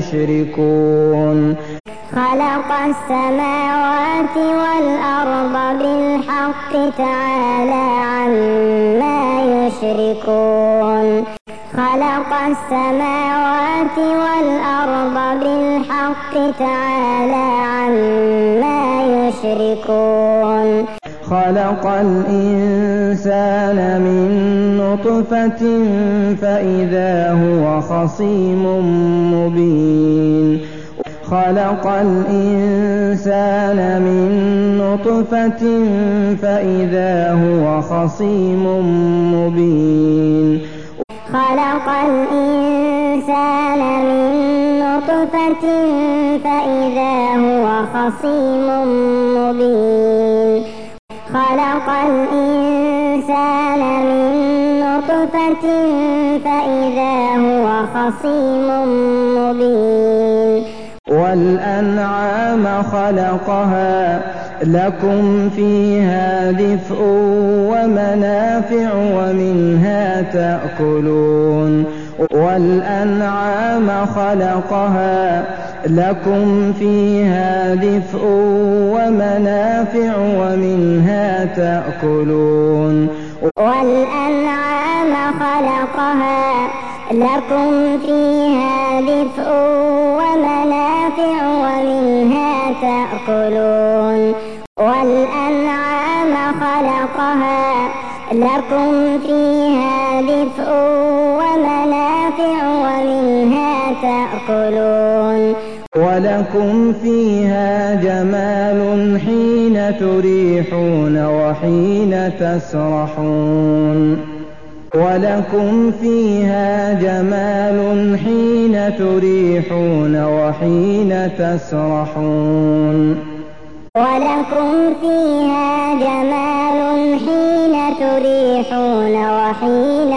A: يشركون
B: خلق السماوات والأرض بالحق تعالى عما يشركون خلق السماوات والأرض بالحق تعالى عما يشركون
A: خلق الإنسان من نطفة فإذا هو خصيم مبين خلق الإنسان من نطفة فإذا هو خصيم مبين
B: خلق الإنسان من نطفة فإذا هو خصيم مبين خلق الإنسان من نطفة فإذا هو خصيم مبين
A: والأنعام خلقها لكم فيها دفء ومنافع ومنها تأكلون والأنعام خلقها لكم فيها دفء ومنافع ومنها تأكلون
B: والأنعام خلقها لكم فيها دفء ومنافع ومنها تأكلون والأنعام خلقها لكم فيها دفء ومنافع ومنها تأكلون
A: ولكم فيها جمال حين تريحون وحين تسرحون ولكم فيها جمال حين تريحون وحين تسرحون
B: ولكم فيها جمال حين تريحون وحين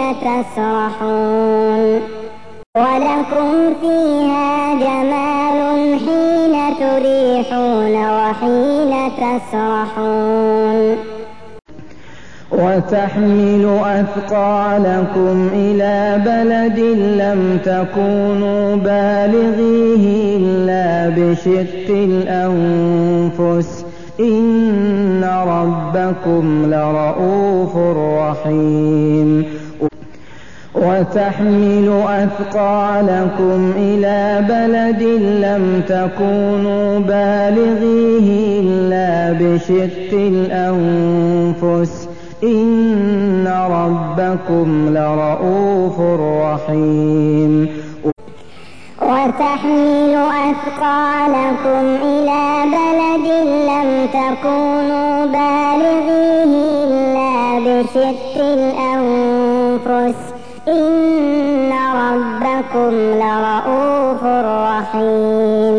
B: تسرحون ولكم فيها جمال حين تريحون وحين تسرحون
A: وتحمل أثقالكم إلى بلد لم تكونوا بالغيه إلا بشق الأنفس إن ربكم لرءوف رحيم وتحمل أثقالكم إلى بلد لم تكونوا بالغيه إلا بشق الأنفس إن ربكم ربكم لرؤوف رحيم
B: وتحمل أثقالكم إلى بلد لم تكونوا بالغيه إلا بشق الأنفس إن ربكم لرؤوف رحيم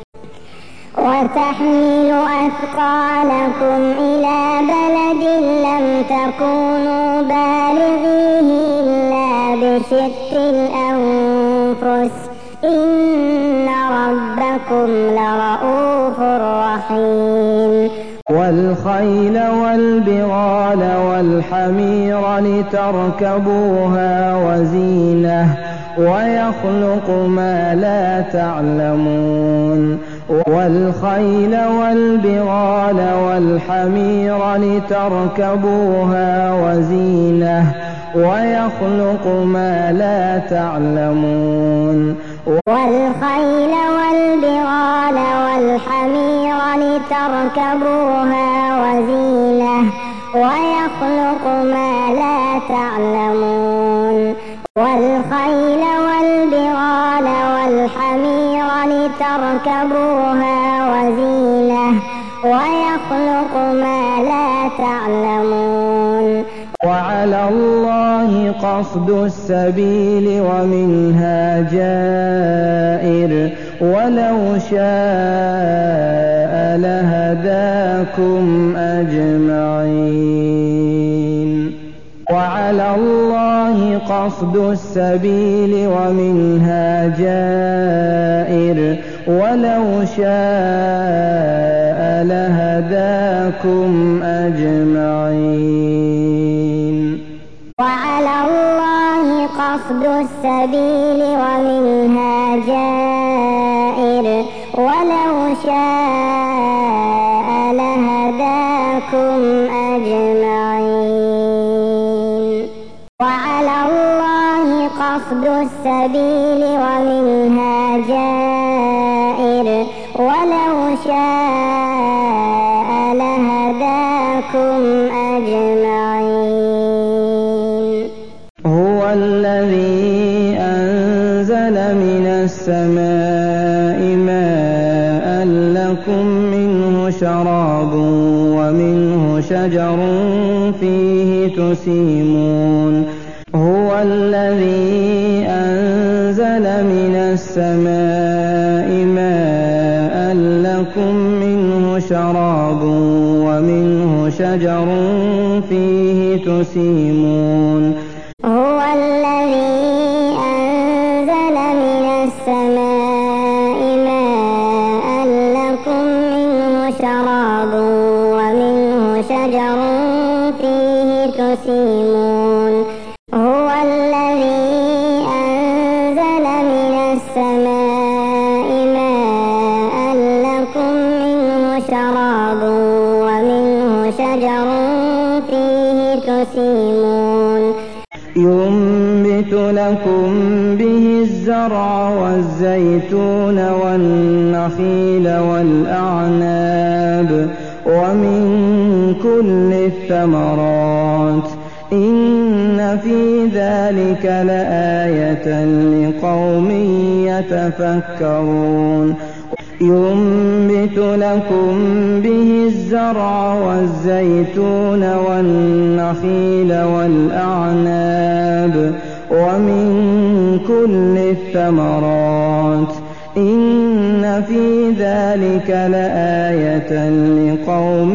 B: وتحمل أثقالكم إلى بلد لم تكونوا بالغيه إلا بشق الأنفس إن ربكم لرؤوف رحيم
A: والخيل والبغال والحمير لتركبوها وزينة ويخلق ما لا تعلمون والخيل والبغال والحمير لتركبوها وزينة ويخلق ما لا تعلمون
B: والخيل والبغال والحمير لتركبوها وزينة ويخلق ما لا تعلمون والخيل والبغال والحمير لتركبوها وزينة ويخلق ما لا تعلمون
A: وعلى الله قصد السبيل ومنها جائر ولو شاء لهداكم أجمعين وعلى الله قصد السبيل ومنها جائر ولو شاء لهداكم أجمعين
B: وعلى الله قصد السبيل ومنها جائر ولو شاء لهداكم أجمعين وعلى الله قصد السبيل ومنها جائر ولو شاء لهداكم أجمعين
A: هو الذي أنزل من السماء ماء لكم منه شراب ومنه شجر فيه تسيمون هو الذي أنزل من السماء ماء لكم منه شراب ومنه شجر فيه تسيمون
B: هو الذي أنزل من السماء ماء لكم منه شراب ومنه شجر فيه تسيمون هو الذي أنزل من السماء ماء لكم منه شراب ومنه شجر فيه تسيمون
A: ينبت لكم به الزرع والزيتون والنخيل والأعناب ومن كل الثمرات إن في ذلك لآية لقوم يتفكرون ينبت لكم به الزرع والزيتون والنخيل والأعناب ومن كل الثمرات إن في ذلك لآية لقوم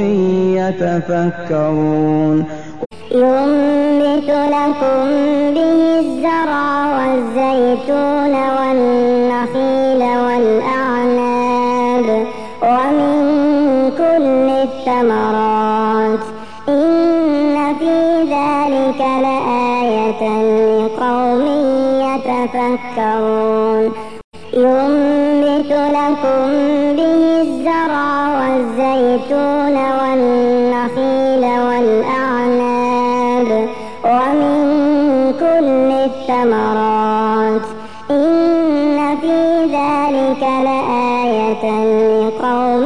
A: يتفكرون
B: ينبت لكم به الزرع والزيتون والنخيل والأعناب ومن كل الثمرات إن في ذلك لآية لقوم يتفكرون ينبت لكم به الزرع والزيتون والنخيل والأعناب ومن كل الثمرات إن في ذلك لآية لقوم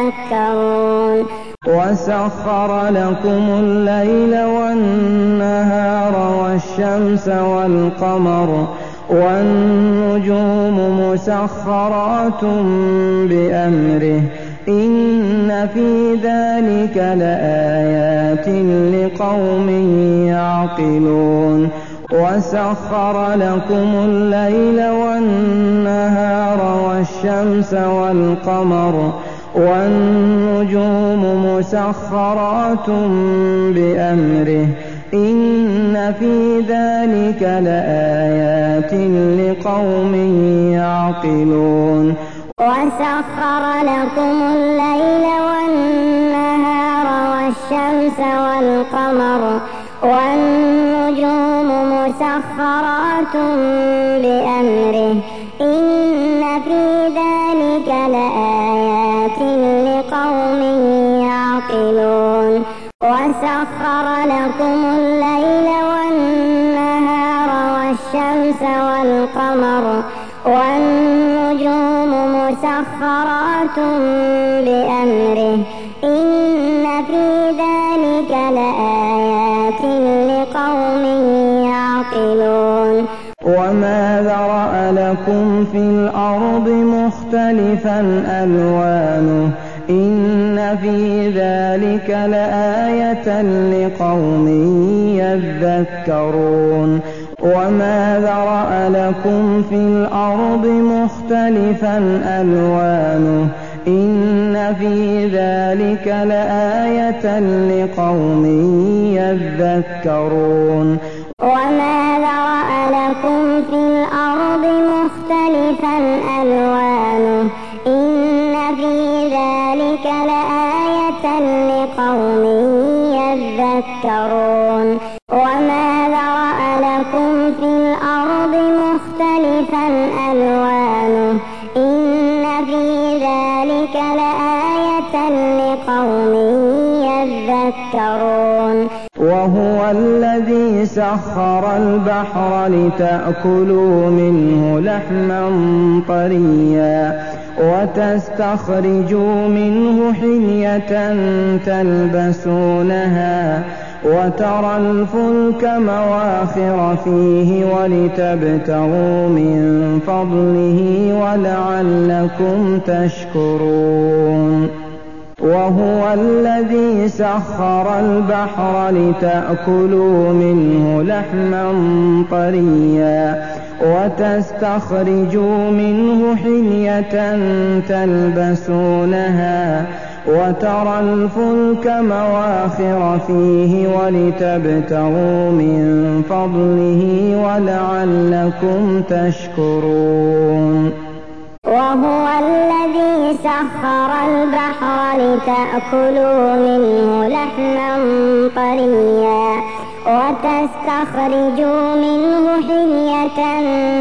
B: يتفكرون
A: وسخر لكم الليل والنهار والشمس والقمر والنجوم مسخرات بأمره إن في ذلك لآيات لقوم يعقلون وسخر لكم الليل والنهار والشمس والقمر والنجوم مسخرات بأمره إن في ذلك لآيات لقوم يعقلون
B: وسخر لكم الليل والنهار والشمس والقمر والنجوم مسخرات بأمره إن في ذلك لآيات لقوم يعقلون وسخر لكم الليل والنهار والشمس والقمر والنجوم مسخرات بأمره إن في ذلك لآيات لقوم يعقلون
A: وما ذرأ لكم في الأرض مختلفا ألوانه إن في ذلك لآية لقوم يذكرون وما ذرأ لكم في الأرض مختلفا ألوانه إن في ذلك لآية لقوم يذكرون
B: وما ذرأ لكم في الأرض مختلفا ألوانه إن في ذلك لآية لقوم يذكرون وما ذرأ لكم في الأرض مختلفا ألوانه إن في ذلك لآية لقوم يذكرون
A: وهو الذي سخر البحر لتأكلوا منه لحما طريا وتستخرجوا منه حلية تلبسونها وترى الفلك مواخر فيه ولتبتغوا من فضله ولعلكم تشكرون وهو الذي سخر البحر لتأكلوا منه لحما طريا وتستخرجوا منه حلية تلبسونها وترى الفلك مواخر فيه ولتبتغوا من فضله ولعلكم تشكرون
B: وهو الذي سخر البحر لتأكلوا منه لحما طريا وتستخرجوا منه حلية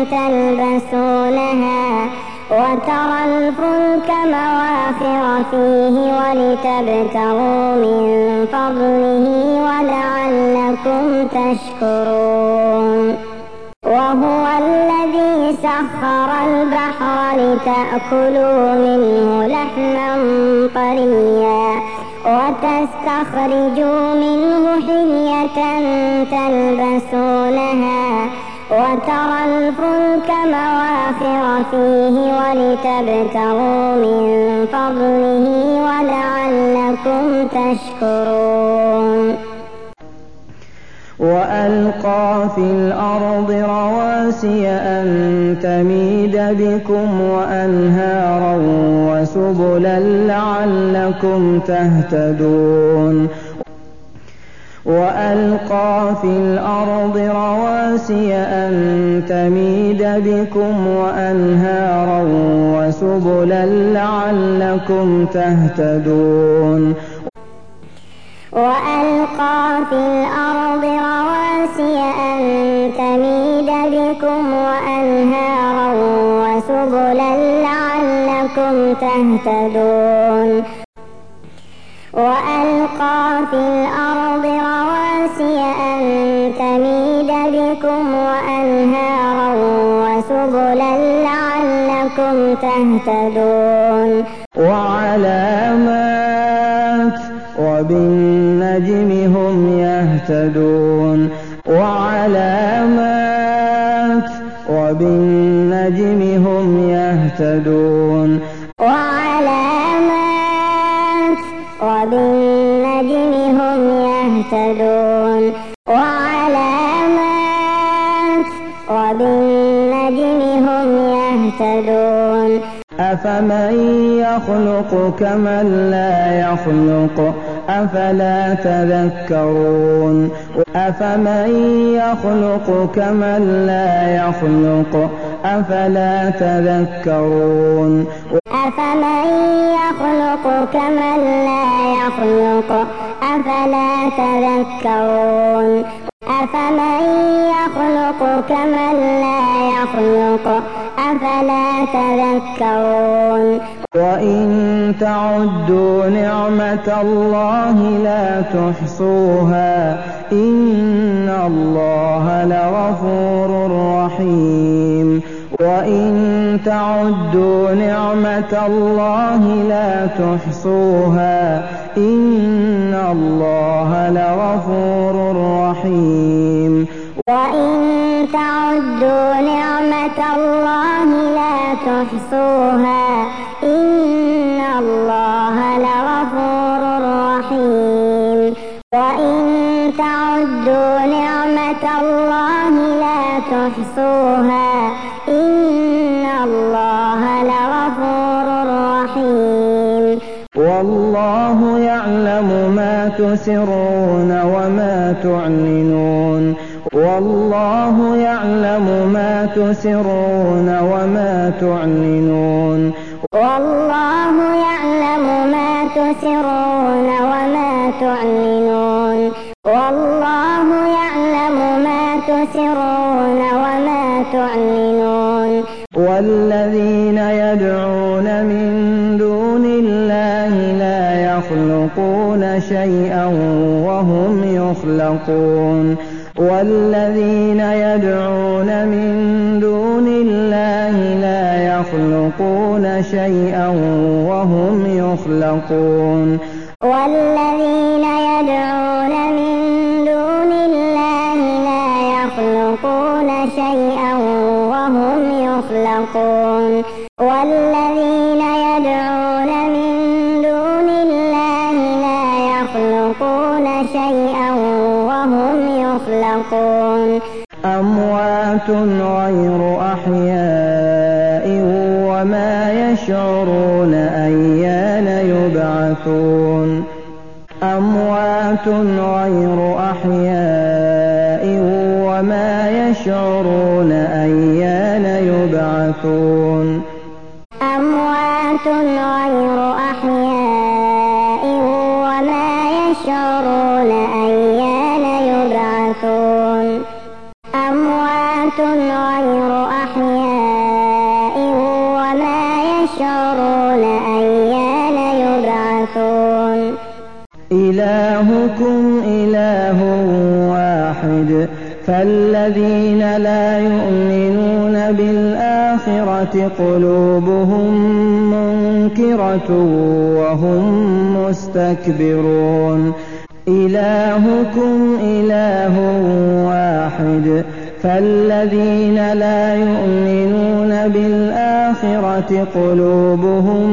B: تلبسونها وترى الفلك مواخر فيه ولتبتغوا من فضله ولعلكم تشكرون وهو الذي سخر البحر لتأكلوا منه لحما طريا وتستخرجوا منه حلية تلبسونها وترى الفلك مواخر فيه ولتبتغوا من فضله ولعلكم تشكرون
A: وألقى في الأرض رواسي أن تميد بكم وأنهارا وسبلا لعلكم تهتدون وألقى في الأرض رواسي أن تميد بكم وأنهارا وسبلا لعلكم تهتدون
B: وألقى في الأرض رواسي أن تميد بكم وأنهارا وسبلا لعلكم تهتدون وألقى في الأرض رواسي أن تميد بكم وأنهارا وسبلا لعلكم تهتدون
A: وعلامات وبالنجم وبالنجم هم يهتدون وبالنجم هم يهتدون
B: وبالنجم هم يهتدون وبالنجم هم يهتدون
A: أفمن يخلق كمن لا يخلق أفلا تذكرون أفمن يخلق كمن لا يخلق أفلا تذكرون
B: أفمن يخلق كمن لا يخلق أفلا تذكرون أفمن يخلق كمن لا يخلق أفلا تذكرون
A: وإن تعدوا نعمة الله لا تحصوها إن الله لغفور رحيم وإن تعدوا نعمة الله لا تحصوها إن الله لغفور رحيم
B: وإن تعدوا نعمة الله لا تحصوها إن الله لغفور رحيم وإن تعدوا نعمة الله لا تحصوها إن الله لغفور رحيم
A: والله يعلم ما تسرون وما تعلنون والله يعلم ما تسرون وما تعلنون
B: والله يعلم ما تسرون وما تعلنون والله يعلم ما تسرون وما تعلنون
A: والذين يدعون من دون الله لا يخلقون شيئا وهم يخلقون والذين يدعون من دون الله لا يخلقون شيئا وهم يخلقون
B: والذين يدعون من دون الله لا يخلقون شيئا وهم يخلقون والذين يدعون من دون الله لا يخلقون شيئا وهم يخلقون
A: أموات غير أحياء وما يشعرون أيان يبعثون أموات غير أحياء وما يشعرون أيان يبعثون
B: أموات غير أحياء وما يشعرون أيان يبعثون أموات غير أحياء وما يشعرون أيان يبعثون
A: إلهكم إله واحد فالذين لا يؤمنون بالآخرة قلوبهم منكرة وهم مستكبرون إلهكم إله واحد فالذين لا يؤمنون بالآخرة قلوبهم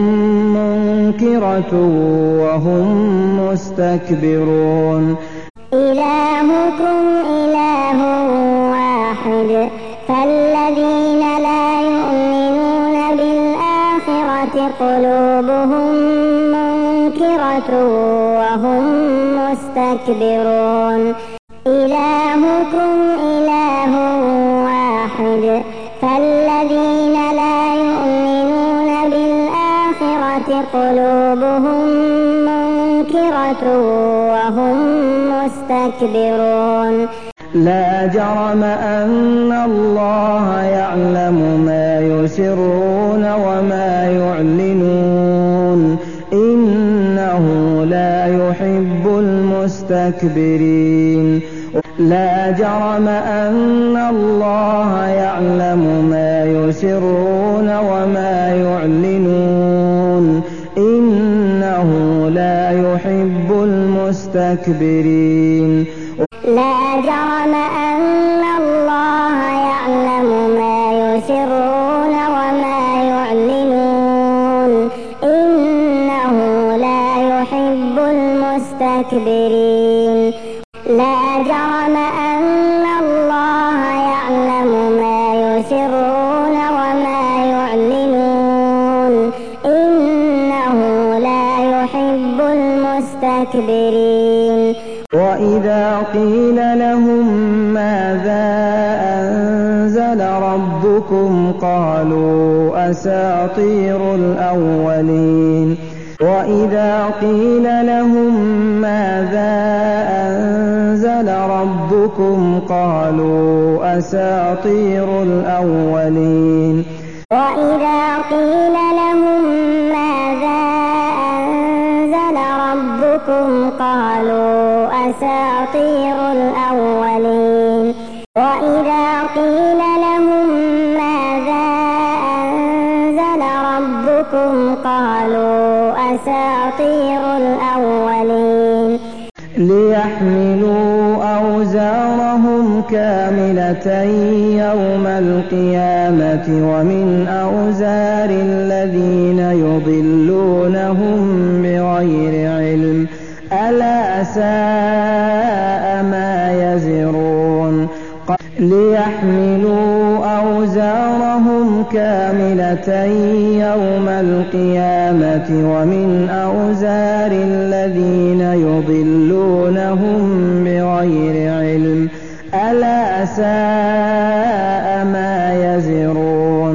A: منكرة وهم مستكبرون
B: إلهكم إله واحد فالذين لا يؤمنون بالآخرة قلوبهم منكرة وهم مستكبرون إلهكم إله واحد فالذين لا يؤمنون بالآخرة قلوبهم منكرة وهم مستكبرون
A: لا جرم أن الله يعلم ما يسرون وما يعلنون إنه لا يحب المستكبرين لا جرم أن الله يعلم ما يسرون وما يعلنون إنه لا يحب المستكبرين مستكبرين
B: لا جرم أن الله يعلم ما يسرون وما يعلنون إنه لا يحب المستكبرين لا جرم أن الله يعلم ما يسرون وما يعلنون إنه لا يحب المستكبرين
A: وإذا قيل لهم ماذا أنزل ربكم قالوا أساطير الأولين وإذا قيل لهم ماذا أنزل ربكم قالوا أساطير الأولين
B: وإذا قيل لهم ماذا أنزل ربكم قالوا أساطير الأولين وإذا قيل لهم ماذا أنزل ربكم قالوا أساطير الأولين
A: ليحملوا أوزارهم كاملة يوم القيامة ومن أوزار الذين يضلونهم بغير علم ألا ساء ما يزرون ليحملوا أوزارهم كاملة يوم القيامة ومن أوزار الذين يضلونهم بغير علم ألا ساء ما يزرون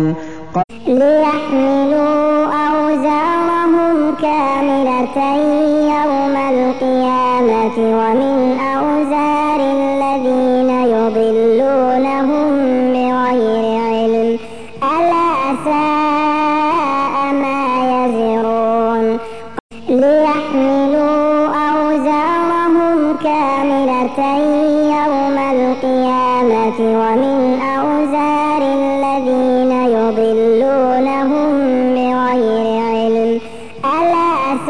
B: ليحملوا أوزارهم كاملة يوم القيامة ومن أوزار الذين يضلونهم بغير علم ألا ساء ما يزرون ليحملوا أوزارهم كاملة يوم القيامة ومن أوزار الذين يضلونهم بغير علم ألا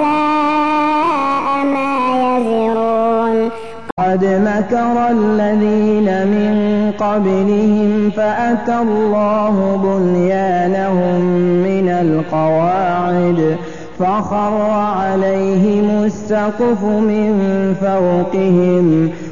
B: ساء ما يزرون
A: قد مكر الذين من قبلهم فأتى الله بنيانهم من القواعد فخر عليهم السقف من فوقهم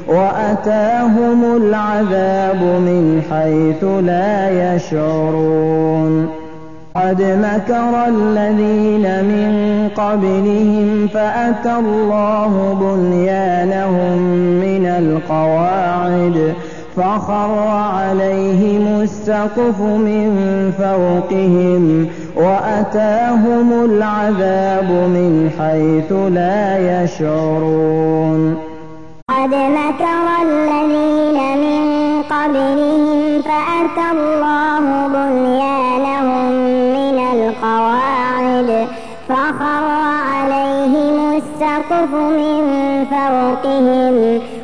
A: وأتاهم العذاب من حيث لا يشعرون قد مكر الذين من قبلهم فأتى الله بنيانهم من القواعد فخر عليهم السقف من فوقهم وأتاهم العذاب من حيث لا يشعرون
B: قد مكر الذين من قبلهم فأتى الله بنيانهم من القواعد فخر عليهم السقف من فوقهم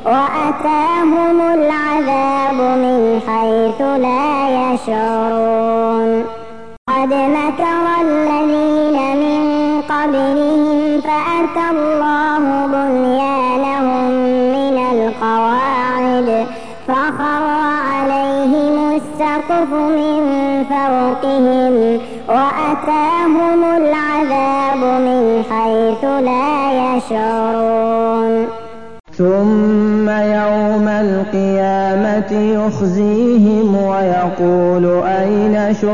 B: وأتاهم العذاب من حيث لا يشعرون قد مكر الذين من قبلهم فأتى الله بنيانهم من القواعد فخر عليهم السقف من فوقهم وأتاهم العذاب من حيث لا يشعرون
A: ثم يوم القيامة يخزيهم ويقول أين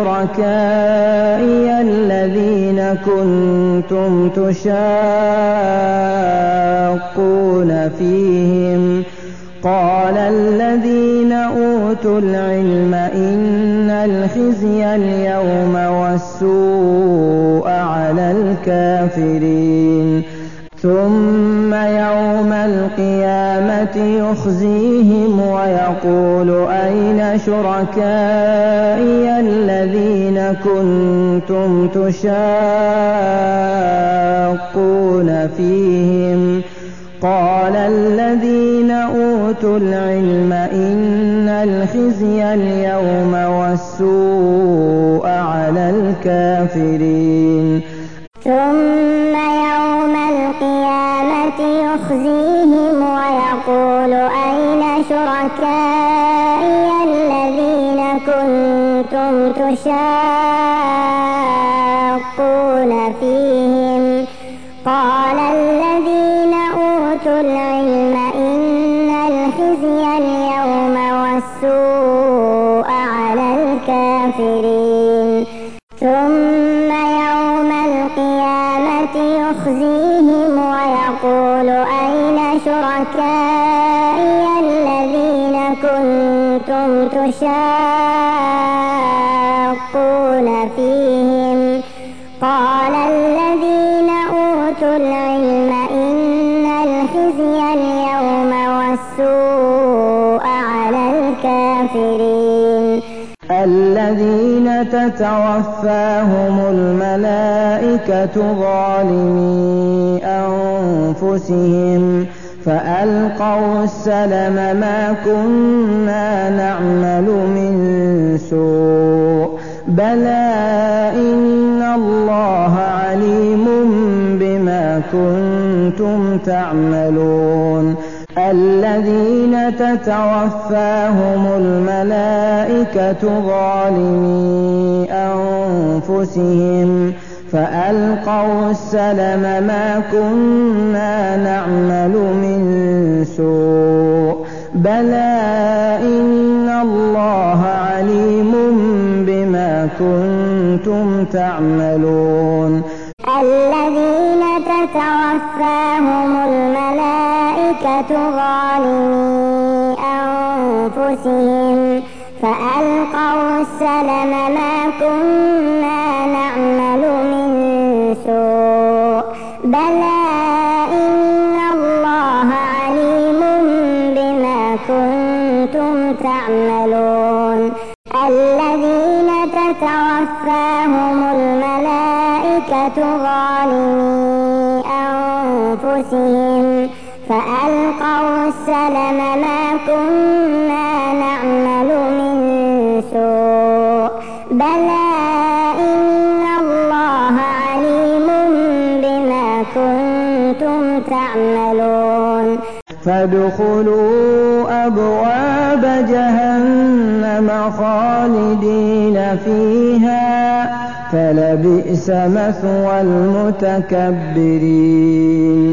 A: شركائي الذين كنتم تشاقون فيهم قال الذين أوتوا العلم إن الخزي اليوم والسوء على الكافرين ثم يوم القيامة يخزيهم ويقول أين شركائي الذين كنتم تشاقون فيهم قال الذين أوتوا العلم إن الخزي اليوم والسوء على الكافرين
B: ثم يوم القيامة يخزيهم شركائي الذين كنتم تشاقون فيهم قال الذين أوتوا العلم إن الخزي اليوم والسوء على الكافرين ثم يوم القيامة يخزيهم ويقول أين شركائي الذين كنتم تشاقون فيهم قال الذين أوتوا العلم إن الخزي اليوم والسوء على الكافرين
A: الذين تتوفاهم الملائكة ظالمي أنفسهم فألقوا السلم ما كنا نعمل من سوء بلى إن الله عليم بما كنتم تعملون الذين تتوفاهم الملائكة ظالمي أنفسهم فألقوا السلم ما كنا نعمل من سوء بلى إن الله عليم بما كنتم تعملون
B: الذين تتوفاهم الملائكة ظالمي أنفسهم فألقوا السلم ما كنا نعمل من سوء بلى إن الله عليم بما كنتم تعملون الذين تتوفاهم الملائكة ظالمي أنفسهم فألقوا السلم ما كنا نعمل من سوء بلى إن الله عليم بما كنتم تعملون
A: فادخلوا أبواب جهنم خالدين فيها فلبئس مثوى المتكبرين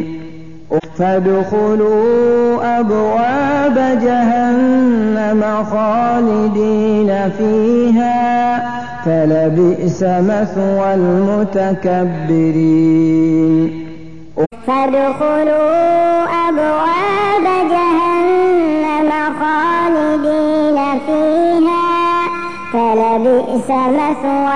A: فادخلوا أبواب جهنم خالدين فيها فلبئس مثوى المتكبرين
B: فادخلوا أبواب جهنم خالدين فيها فلبئس مثوى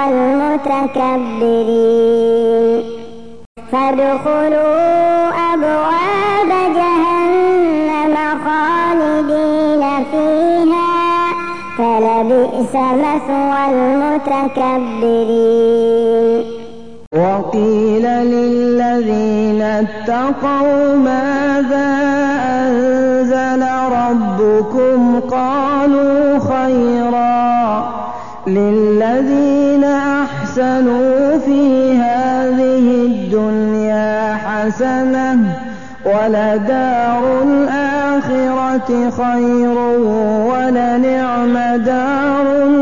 B: المتكبرين فادخلوا أبواب جهنم خالدين فيها فلبئس مثوى المتكبرين
A: وقيل للذين اتقوا ماذا أنزل ربكم قالوا خيرا للذين أحسنوا في هذه الدنيا حسنة ولدار الآخرة خير ولنعم دار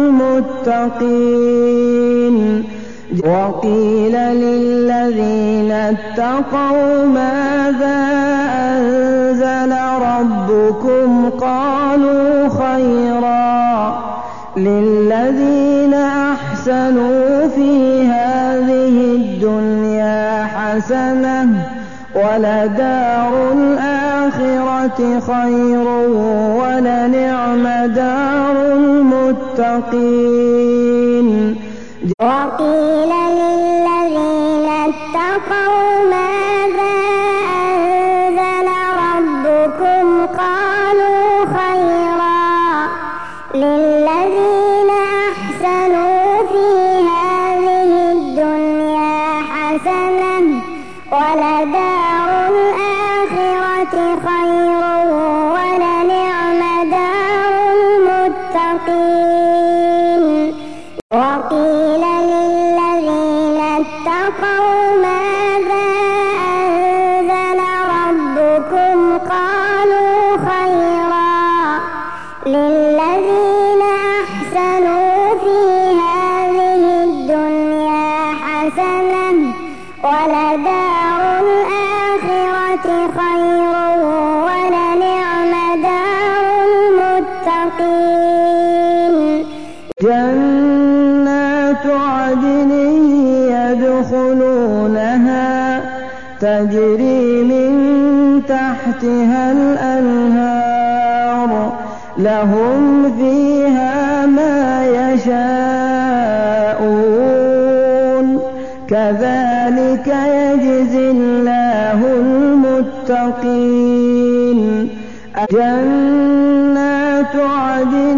A: المتقين وقيل للذين اتقوا ماذا أنزل ربكم قالوا خيرا للذين أحسنوا في هذه الدنيا حسنة ولدار الآخرة خير ولنعم دار المتقين
B: وقيل للذين اتقوا ماذا أنزل ربكم قالوا خيرا للذين أحسنوا في هذه الدنيا حسنة ولدار الآخرة خير ولنعم دار المتقين وقيل للذين اتقوا ماذا أنزل ربكم قالوا خيرا للذين أحسنوا في هذه الدنيا حسنة ولدار الآخرة خير ولنعم دار المتقين.
A: جنات عدن يدخلونها تجري من تحتها الأنهار لهم فيها ما يشاءون كذلك يجزي الله المتقين. جنات عدن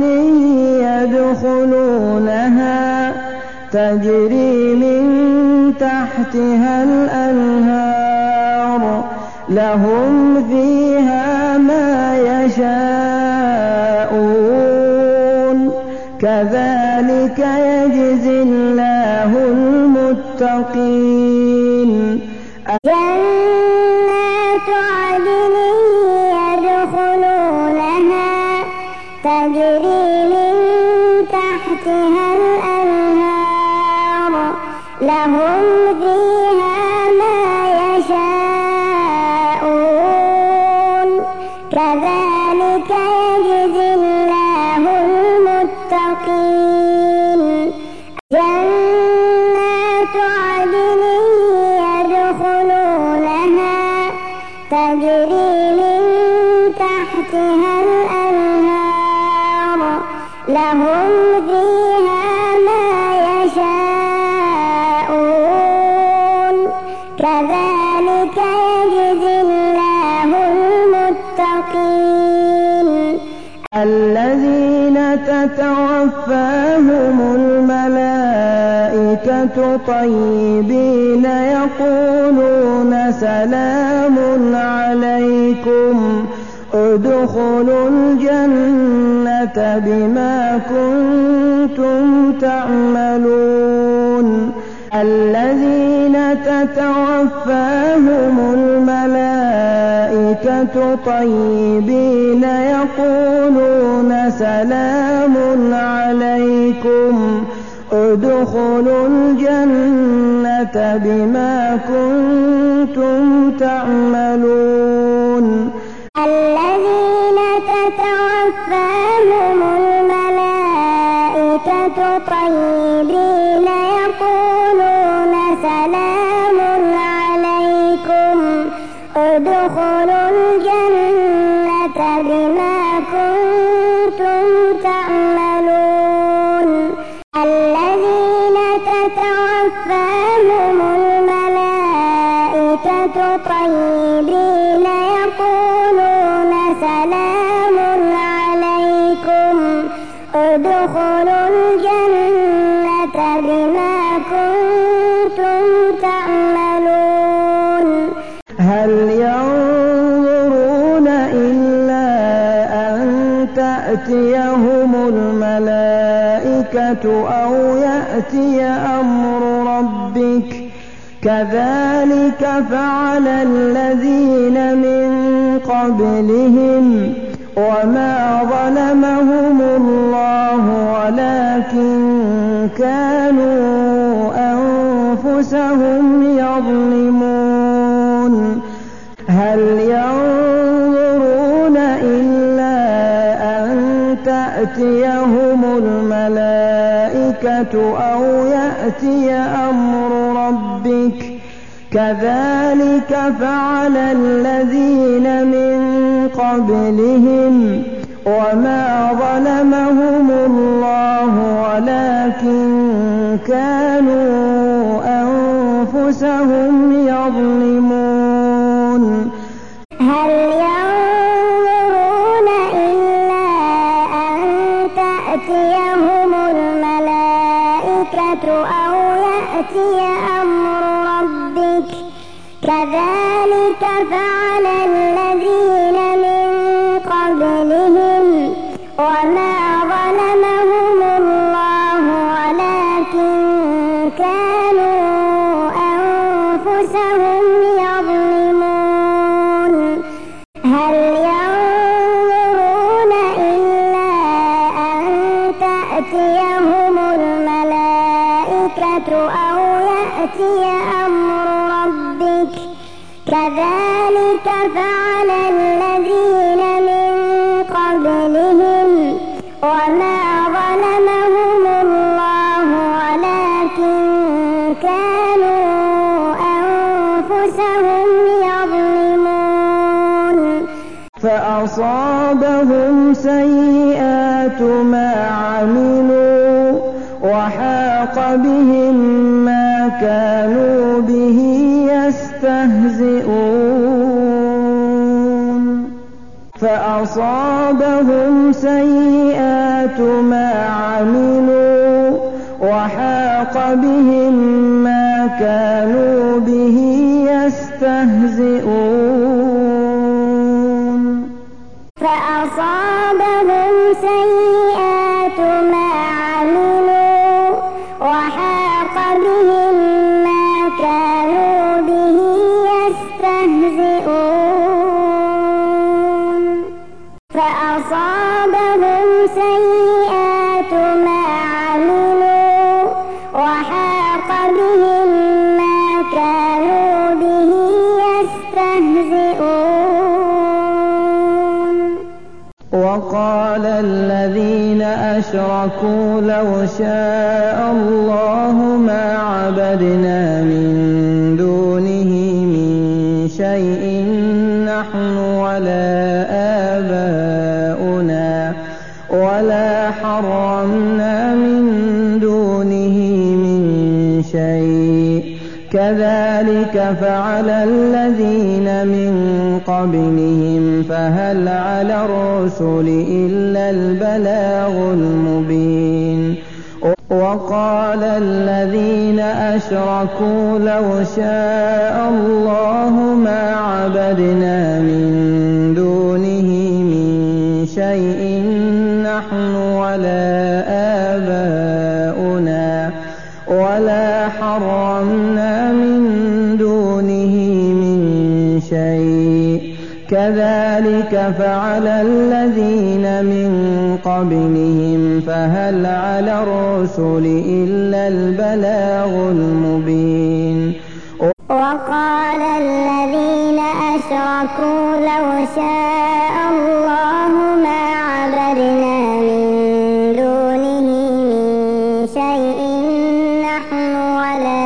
A: يدخلونها تجري من تحتها الأنهار لهم فيها ما يشاءون كذلك يجزي الله المتقين.
B: جنات عدن يدخلونها تجري من تحتها الأنهار لهم فيها ما يشاءون كذلك يجزي الله المتقين. جنات عدن يدخلونها تجري من تحتها الأنهار لهم فيها ما يشاءون كذلك يجزي الله المتقين.
A: الذين تتوفاهم الملائكة طيبين يقولون سلام عليكم ادخلوا الجنة بما كنتم تعملون. الذين تتوفاهم الملائكة طيبين يقولون سلام عليكم ادخلوا الجنة بما كنتم تعملون.
B: الذين تتوفاهم الملائكة طيبين يقولون سلام عليكم ادخلوا الجنة بما كنتم تعملون. الذين تتوفاهم الملائكة طيبين يقولون سلام عليكم ادخلوا الجنة بما كنتم تعملون.
A: هل ينظرون إلا أن تأتيهم الملائكة أو يأتي أمر ربك كذلك فعل الذين من قبلهم وما ظلمهم الله ولكن كانوا أنفسهم يظلمون. هل ينظرون إلا أن تأتيهم الملائكة أو يأتي أمر ربك كذلك فعل الذين من قبلهم وما ظلمهم الله ولكن كانوا أنفسهم يظلمون.
B: هل ينظرون إلا أن تأتيهم الملائكة أو يأتي أمر ربك كذلك فعل الذين من قبلهم وما ظلمهم الله ولكن كانوا أنفسهم يظلمون. هل ينظرون إلا السيئات أو يأتي أمر ربك كذلك فعل الذين من قبلهم وما ظلمهم الله ولكن كانوا أنفسهم يظلمون
A: فأصابهم سيئات ما عملوا وحاق بهم ما كانوا به يستهزئون فأصابهم سيئات ما عملوا وحاق بهم ما كانوا به يستهزئون
B: فأصابهم سيئات ما عملوا وحاق بهم ما كانوا به يستهزئون فأصابهم سيئات ما عملوا وحاق بهم ما كانوا به يستهزئون
A: وقال الذين أشركوا لو شاء الله ما عبدنا من دونه من شيء نحن ولا آباؤنا ولا حرمنا من دونه من شيء كذلك فعل الذين من قبلهم فهل على الرسل إلا البلاغ المبين وقال الذين أشركوا لو شاء الله ما عبدنا من دونه من شيء نحن ولا آباؤنا ولا حرمنا من دونه من شيء كذلك فعل الذين من قبلهم فهل على الرسل إلا البلاغ المبين
B: وقال الذين أشركوا لو شاء الله ما عبدنا من دونه من شيء نحن ولا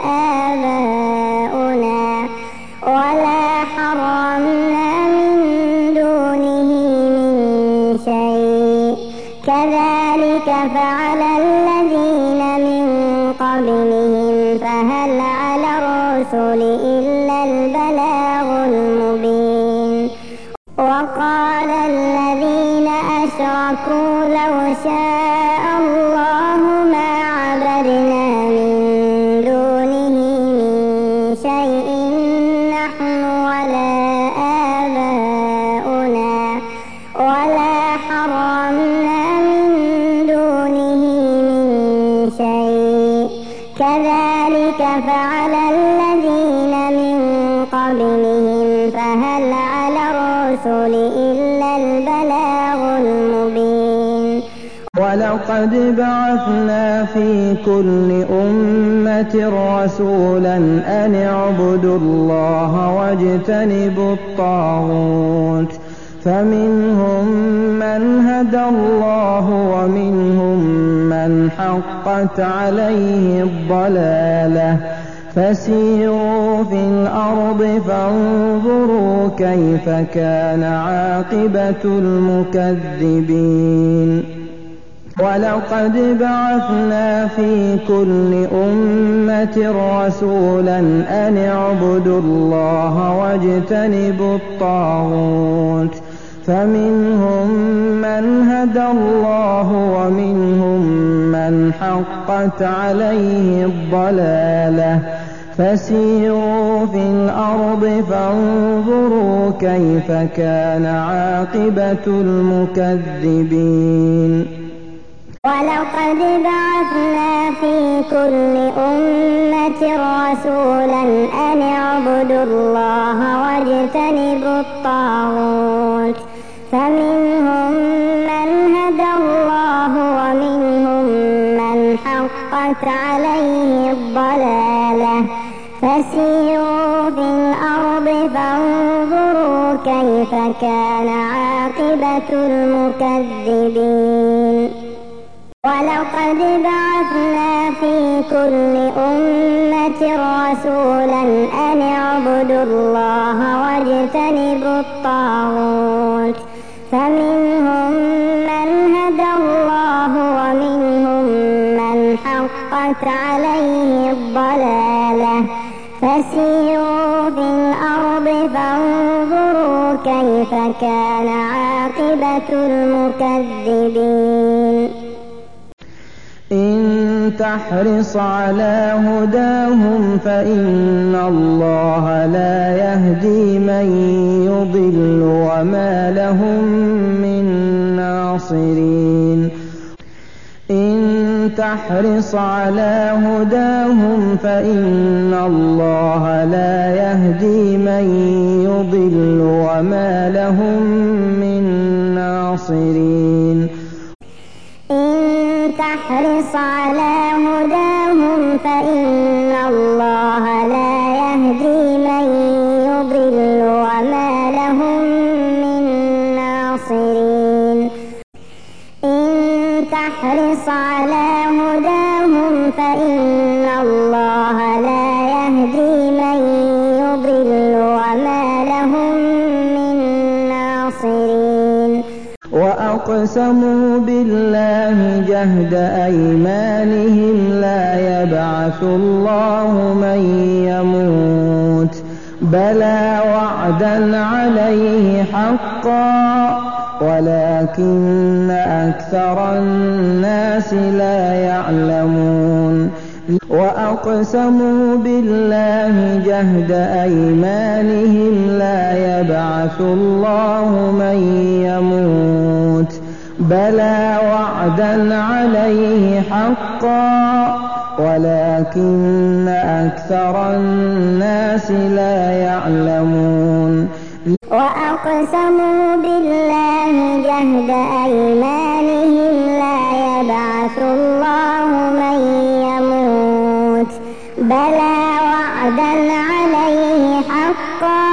B: آباؤنا ولا حرمنا من دونه من شيء كذلك فعل الذين من قبلهم فهل على الرسل إلا البلاغ المبين وقال الذين أشركوا لو شاء الله ما عبدنا من دونه من شيء نحن ولا آباؤنا ولا حرمنا من دونه من شيء كذلك فعل الذين من قبلهم فهل على الرسل إلا البلاغ المبين
A: ولقد بعثنا في كل أمة رسولا أن اعبدوا الله واجتنبوا الطاغوت فمنهم من هدى الله ومنهم من حقت عليه الضلالة فسيروا في الأرض فانظروا كيف كان عاقبة المكذبين ولقد بعثنا في كل أمة رسولا أن اعبدوا الله واجتنبوا الطاغوت فمنهم من هدى الله ومنهم من حقت عليه الضلالة فسيروا في الأرض فانظروا كيف كان عاقبة المكذبين
B: ولقد بعثنا في كل أمة رسولا أن اعبدوا الله واجتنبوا الطاغوت فمنهم من هدى الله ومنهم من حقت عليه كيف كان عاقبة المكذبين ولقد بعثنا في كل أمة رسولا أن اعبدوا الله واجتنبوا الطاغوت فمنهم من هدى الله ومنهم من حقت عليه الضلالة فسيروا في الأرض فانظروا كيف كان عاقبة المكذبين
A: إن تحرص على هداهم فإن الله لا يهدي من يضل وما لهم من ناصرين إن تحرص على هداهم فإن الله لا يهدي من يضل وما لهم من ناصرين
B: تحرص على هداهم فإن الله لا يهدي من يضل وما لهم من ناصرين إن تحرص على هداهم فإن الله لا يهدي من يضل وما لهم من ناصرين
A: وأقسموا بالله جهد أيمانهم لا يبعث الله من يموت بلى وعدا عليه حقا ولكن أكثر الناس لا يعلمون وأقسموا بالله جهد أيمانهم لا يبعث الله من يموت بلى وعدا عليه حقا ولكن أكثر الناس لا يعلمون
B: وأقسموا بالله جهد أيمانهم لا يبعث الله من يموت بلى وعدا عليه حقا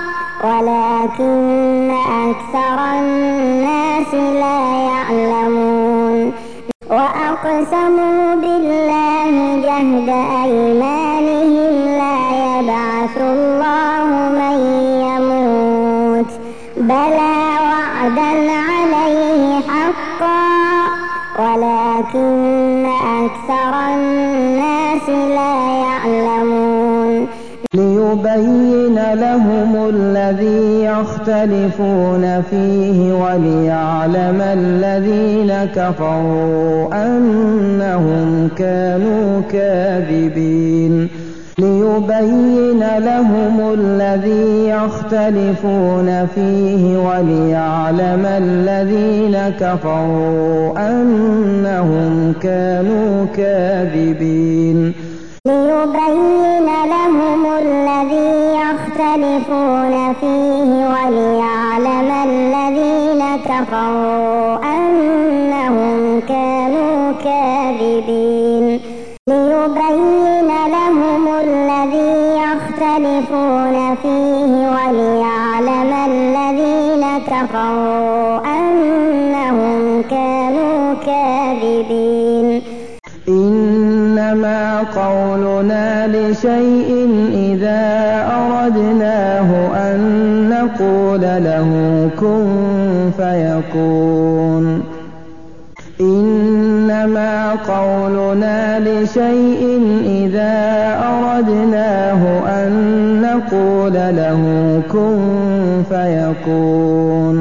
B: ولكن أكثر الناس لا يعلمون وأقسموا بالله جهد أيمانهم لا يبعث الله من يموت بلى وعدا عليه حقا ولكن أكثر الناس لا يعلمون
A: ليبين لهم الذي يختلفون فيه وليعلم الذين كفروا أنهم كانوا كاذبين ليبين لهم الذي يختلفون فيه وليعلم الذين كفروا أنهم كانوا كاذبين
B: ليبين لهم الذي يختلفون فيه وليعلم الذين كفروا أنهم كانوا كاذبين ليبين لهم الذي يختلفون فيه وليعلم الذين كفروا أنهم كانوا كاذبين
A: إنما قولنا لشيء إذا أردناه أن نقول له كن فيكون إنما قولنا لشيء إذا أردناه أن نقول له كن فيكون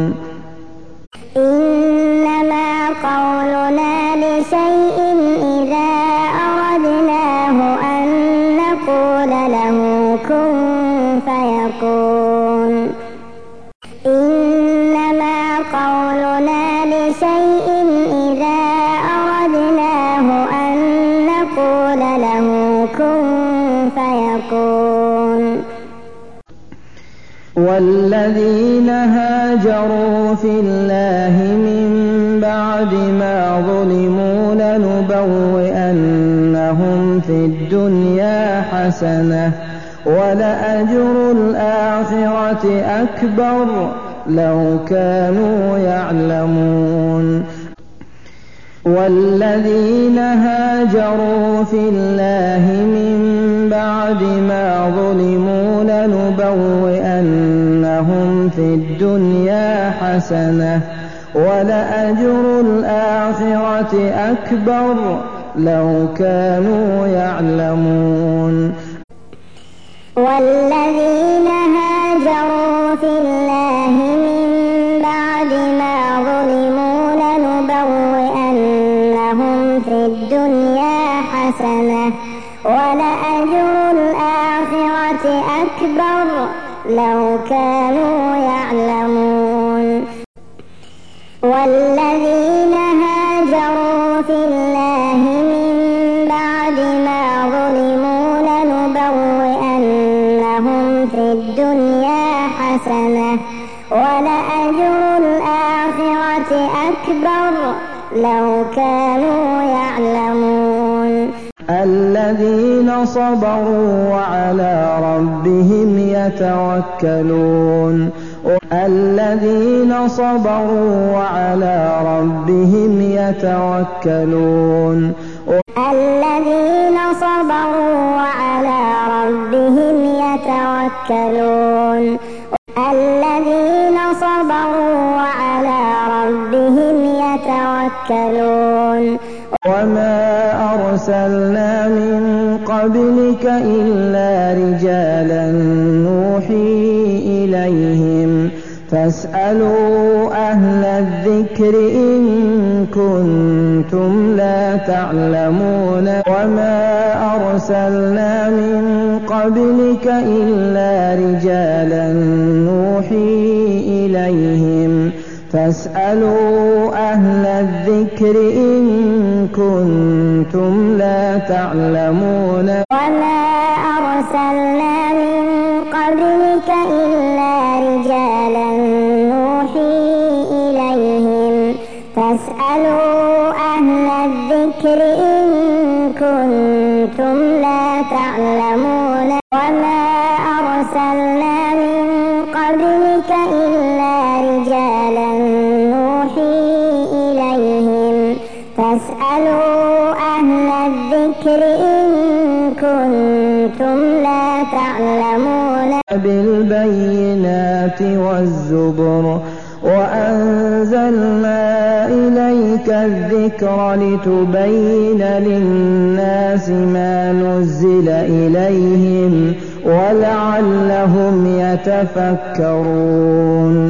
B: إنما قولنا لشيء إذا أردناه أن نقول له كن فيكون إنما قولنا لشيء إذا أردناه أن نقول له كن فيكون
A: والذين هاجروا في الله من بعد ما ظلموا لنبوئنهم في الدنيا حسنة ولأجر الآخرة أكبر لو كانوا يعلمون والذين هاجروا في الله من بعد ما ظلموا لنبوئنهم في الدنيا حسنة ولأجر الآخرة أكبر لو كانوا يعلمون
B: والذين هاجروا في الله من بعد ما ظلموا لنبوئنهم في الدنيا حسنة ولأجر الآخرة أكبر لو كانوا يعلمون والذين هاجروا في الله من بعد ما ظلموا لنبوئنهم في الدنيا حسنة ولأجر الآخرة أكبر لو كانوا يعلمون
A: الذين صبروا وعلى ربهم يتوكلون الذين صبروا وعلى ربهم يتوكلون
B: الذين صبروا وعلى ربهم يتوكلون الذين صبروا وعلى ربهم يتوكلون
A: وما أرسلنا من قبلك إلا رجالا نوحي إليهم فاسألوا أهل الذكر إن كنتم لا تعلمون وما أرسلنا من قبلك إلا رجالا نوحي إليهم فاسألوا أهل الذكر إن كنتم لا تعلمون
B: وما أرسلنا من قبلك إلا رجالا نوحي إليهم فاسألوا أهل الذكر إن كنتم لا تعلمون وما أرسلنا من قبلك إلا رجالا نوحي إليهم فاسألوا أهل الذكر إن كنتم لا تعلمون
A: بالبينات والزبر وأنزلنا إليك الذكر لتبين للناس ما نزل إليهم ولعلهم يتفكرون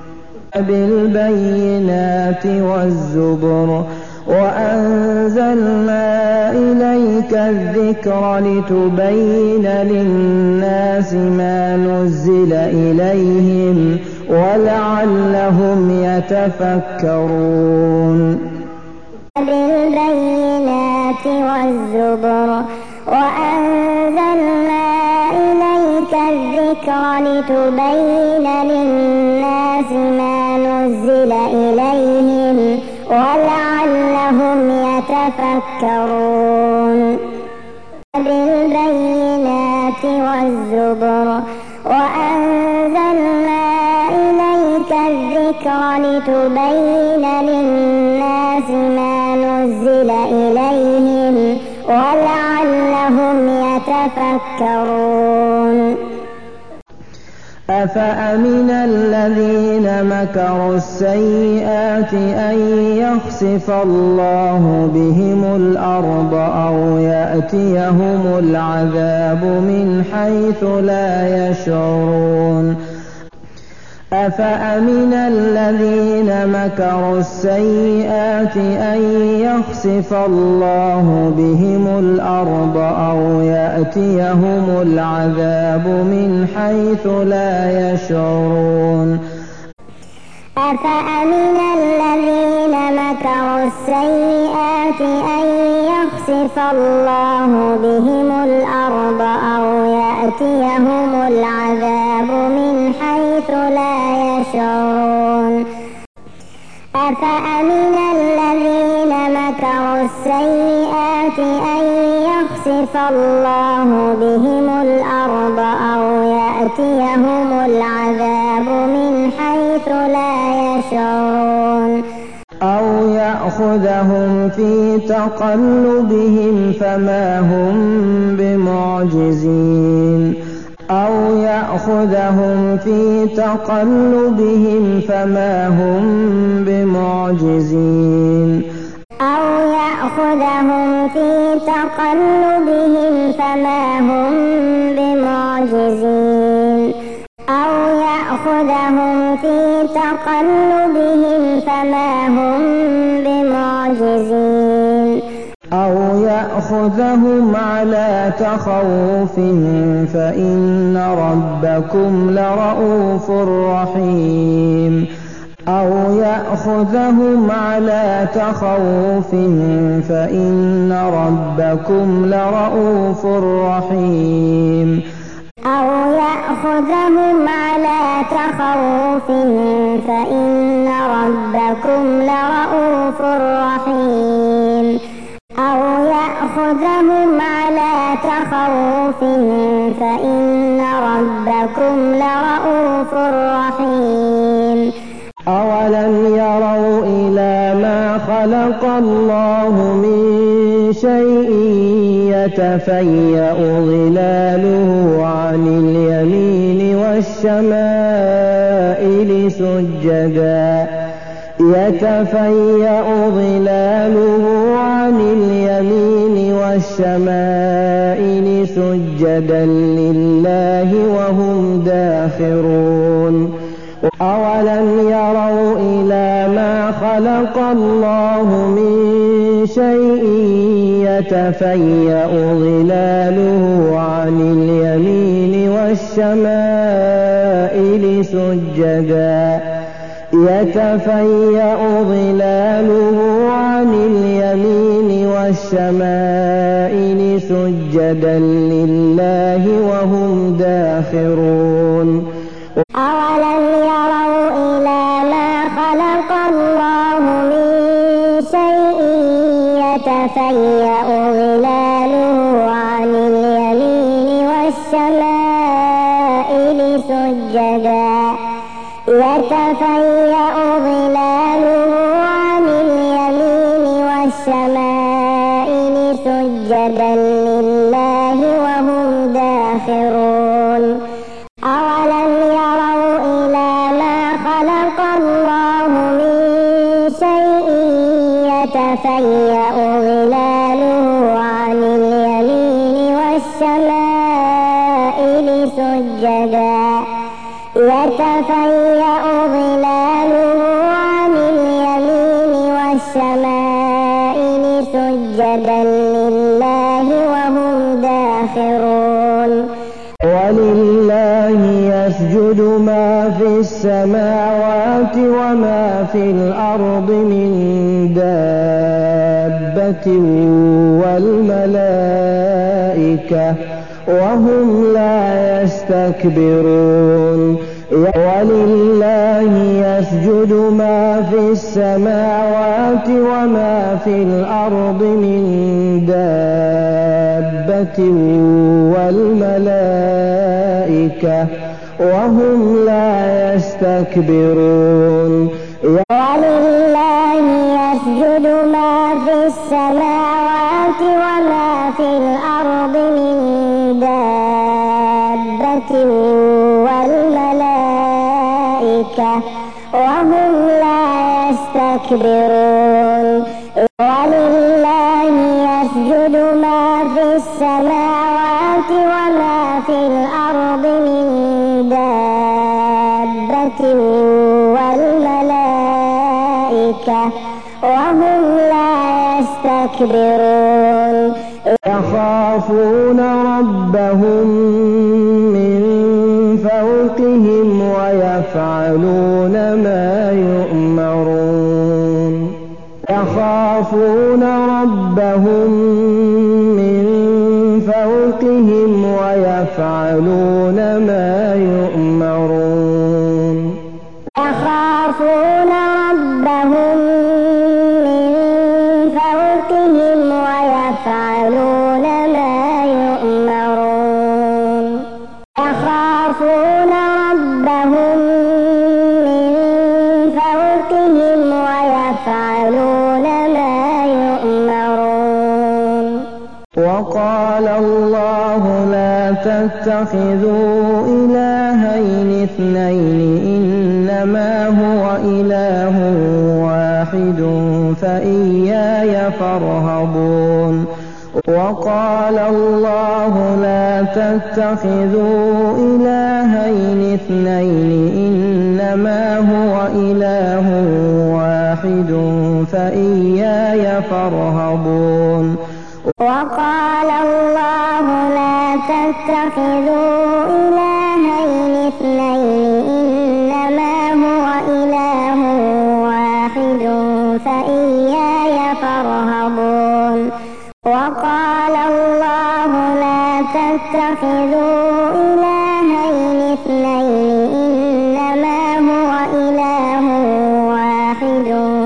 A: بالبينات والزبر وأنزلنا إليك الذكر لتبين للناس ما نزل إليهم ولعلهم يتفكرون
B: بالبينات والزبر وأنزلنا إليك الذكر لتبين للناس ما نزل إليهم ولعلهم يتفكرون بالبينات والزبر وأنزلنا إليك الذكر لتبين للناس ما نزل إليهم ولعلهم يتفكرون
A: أفأمن الذين مكروا السيئات أن يخسف الله بهم الأرض أو يأتيهم العذاب من حيث لا يشعرون أفأمن الذين مكروا السيئات أن يخسف الله بهم الأرض أو يأتيهم العذاب من حيث لا يشعرون
B: أفأمن الذين مكروا السيئات أن يخسف الله بهم الأرض أو يأتيهم العذاب من حيث لا يشعرون أفأمن الذين مكروا السيئات أن يخسف الله بهم الأرض أو يأتيهم العذاب من حيث لا يشعرون
A: أو يأخذهم في تقلبهم فما هم بمعجزين أو يأخذهم في تقلبهم فما هم بمعجزين
B: أو يأخذهم في تقلبهم فما هم بمعجزين أو يأخذهم في تقلبهم فما هم بمعجزين
A: أو يأخذهم على تخوف فإن ربكم لرءوف رحيم أو يأخذهم على تخوف فإن ربكم لرءوف رحيم
B: أو يأخذهم على تخوف فإن ربكم لرءوف رحيم أو يأخذهم على تخوف فإن ربكم لرءوف رحيم
A: أولم يروا إلى ما خلق الله من شيء يتفيأ ظلاله عن اليمين والشمائل سجدا يتفيأ ظلاله عن اليمين والشمائل سجدا لله وهم داخرون أولم يروا إلى ما خلق الله من شيء يتفيأ ظلاله عن اليمين والشمائل سجدا يتفيأ ظلاله عن اليمين والشمائل سجدا لله وهم داخرون
B: أولم يروا إلى ما خلق الله من شيء يتفيأ ظلاله عن اليمين والشمائل سجدا يتفيأ ظلاله عن اليمين والشمائل سجدا لله وهم داخرون أولم يروا إلى ما خلق الله من شيء يتفيأ ظلاله عن اليمين والشمائل سجدا يتفيأ ظلاله عن اليمين والشمائل سجدا لله وهم داخرون
A: ولله يسجد ما في السماوات وما في الأرض من دابة والملائكة وهم لا يستكبرون ولله يسجد ما في السماوات وما في الأرض من دابة والملائكة وهم لا يستكبرون
B: ولله يسجد ما في السماوات وما في الأرض من دابة والملائكة وهم لا يستكبرون ولله يسجد ما في السماوات وما في الأرض من دابة والملائكة وهم لا يستكبرون
A: يخافون ربهم من فوقهم ويفعلون ما يؤمرون يخافون ربهم من فوقهم ويفعلون ما يؤمرون
B: يخافون ربهم من فوقهم ويفعلون ما يؤمرون يخافون ربهم من
A: وقال الله لا تتخذوا إلهين اثنين إنما هو إله واحد فإياي فارهبون وقال الله لا تتخذوا إلهين اثنين إنما هو إله واحد فإياي فارهبون
B: وقال الله لا تتخذوا إلهين اثنين إنما هو إله واحد فإياي فارهبون وقال الله لا تتخذوا إلهين اثنين إنما هو إله واحد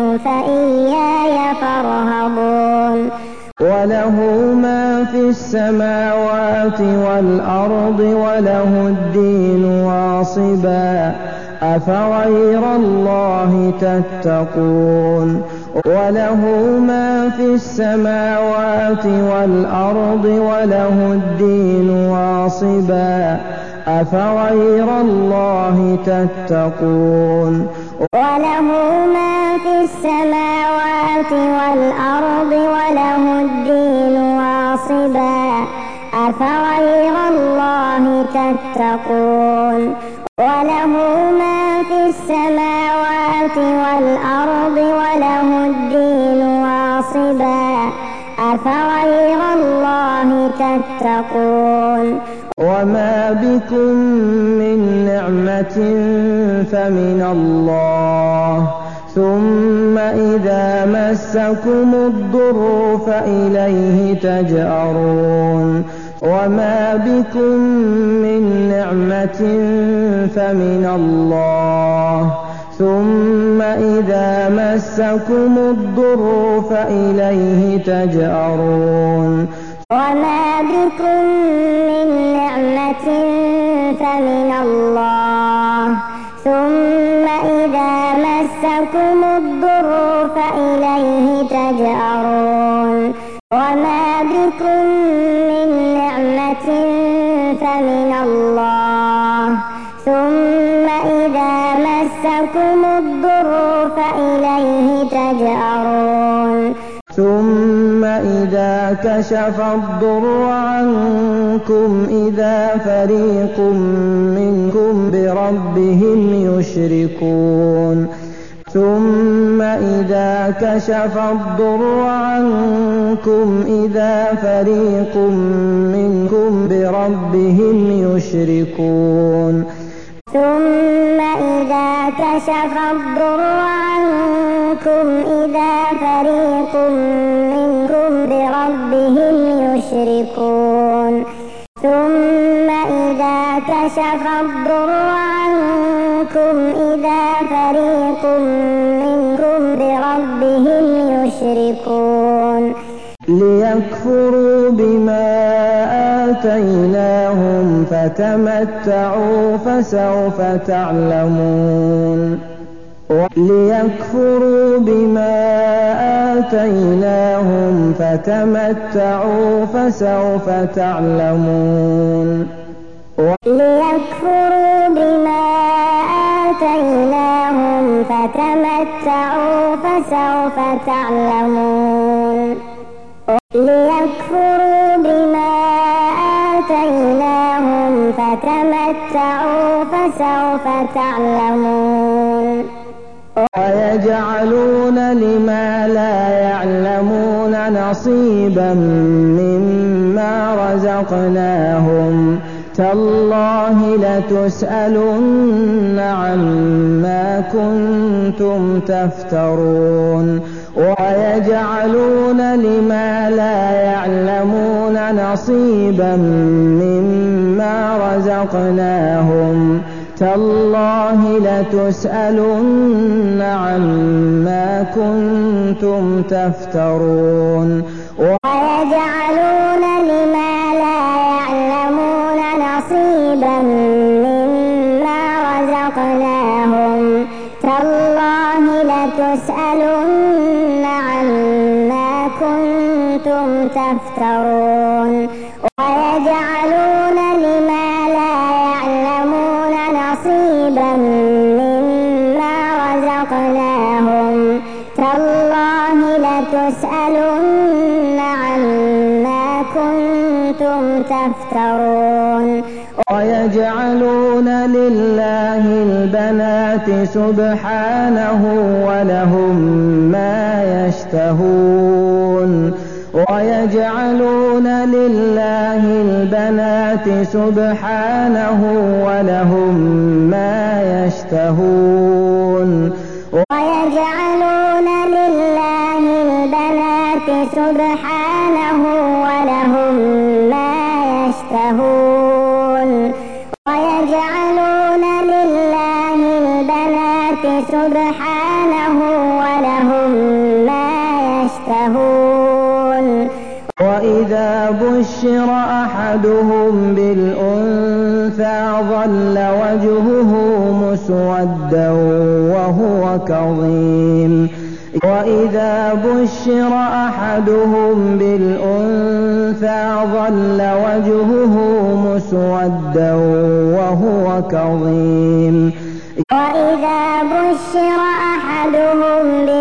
B: فإياي فارهبون وله ما في السماوات والأرض وله الدين واصبا أفغير الله تتقون وله ما في السماوات والأرض وله الدين واصبا أفغير الله تتقون وله ما في السماوات والأرض وله الدين واصبا أفغير الله تتقون وله ما في السماوات والأرض وله الدين واصبا أفغير الله تتقون وما بكم من نعمة فمن الله ثم إذا مسكم الضر فإليه تجأرون وما بكم من نعمة فمن الله ثم إذا مسكم الضر فإليه تجأرون وما بكم من نعمة فمن الله ثم إذا مسكم الضر فإليه تجأرون وما بكم من نعمة فمن الله ثم إذا مسكم الضر فإليه تجأرون ثم إذا كشف الضر عنكم إذا فريق منكم بربهم يشركون ثم إذا كشف الضر عنكم إذا فريق منكم بربهم يشركون ثم إذا كشف الضر عنكم إذا فريق منكم بربهم يشركون ثم إذا كشف الضر عنكم إذا فريق منكم بربهم يشركون ليكفروا بما آتيناهم فتمتعوا فسوف تعلمون ليكفروا بما آتيناهم فتمتعوا فسوف تعلمون ليكفروا بما آتيناهم فتمتعوا فسوف تعلمون ليكفروا بما آتيناهم فتمتعوا فسوف تعلمون ويجعلون لما لا يعلمون نصيبا مما رزقناهم تالله لتسألن عما كنتم تفترون ويجعلون لما لا يعلمون نصيبا مما رزقناهم تالله لتسألن عما كنتم تفترون ويجعلون لما لا يعلمون نصيبا مما رزقناهم تالله لتسألن عما كنتم كنتم تفترون ويجعلون لما لا يعلمون نصيبا مما رزقناهم تالله لتسألن عما كنتم تفترون
A: ويجعلون لله البنات سبحانه ولهم ما يشتهون ويجعلون لله البنات سبحانه ولهم ما يشتهون
B: ويجعلون لله البنات سبحانه ولهم ما يشتهون ويجعلون لله البنات سبحانه ولهم ما يشتهون
A: وإذا بشر أحدهم بالأنثى ظل وجهه مسودا وهو كظيم وإذا بشر أحدهم بالأنثى ظل وجهه مسودا وهو كظيم
B: وإذا بشر أحدهم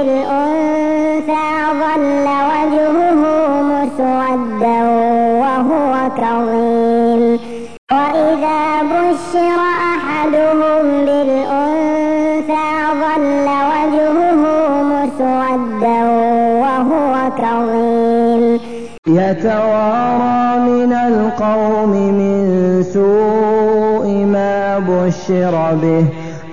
B: بالأنثى ظل وجهه مسودا وهو كظيم وإذا بشر أحدهم بالأنثى ظل وجهه مسودا وهو كظيم
A: يتوارى من القوم من سوء ما بشر به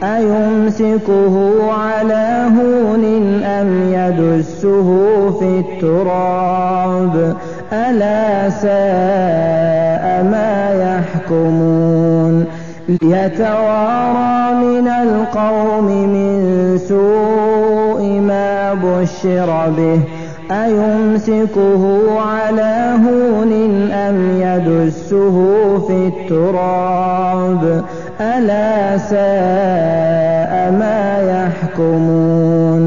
A: أيمسكه على هون أم يدسه في التراب ألا ساء ما يحكمون يتوارى من القوم من سوء ما بشر به أيمسكه على هون أم يدسه في التراب ألا ساء ما يحكمون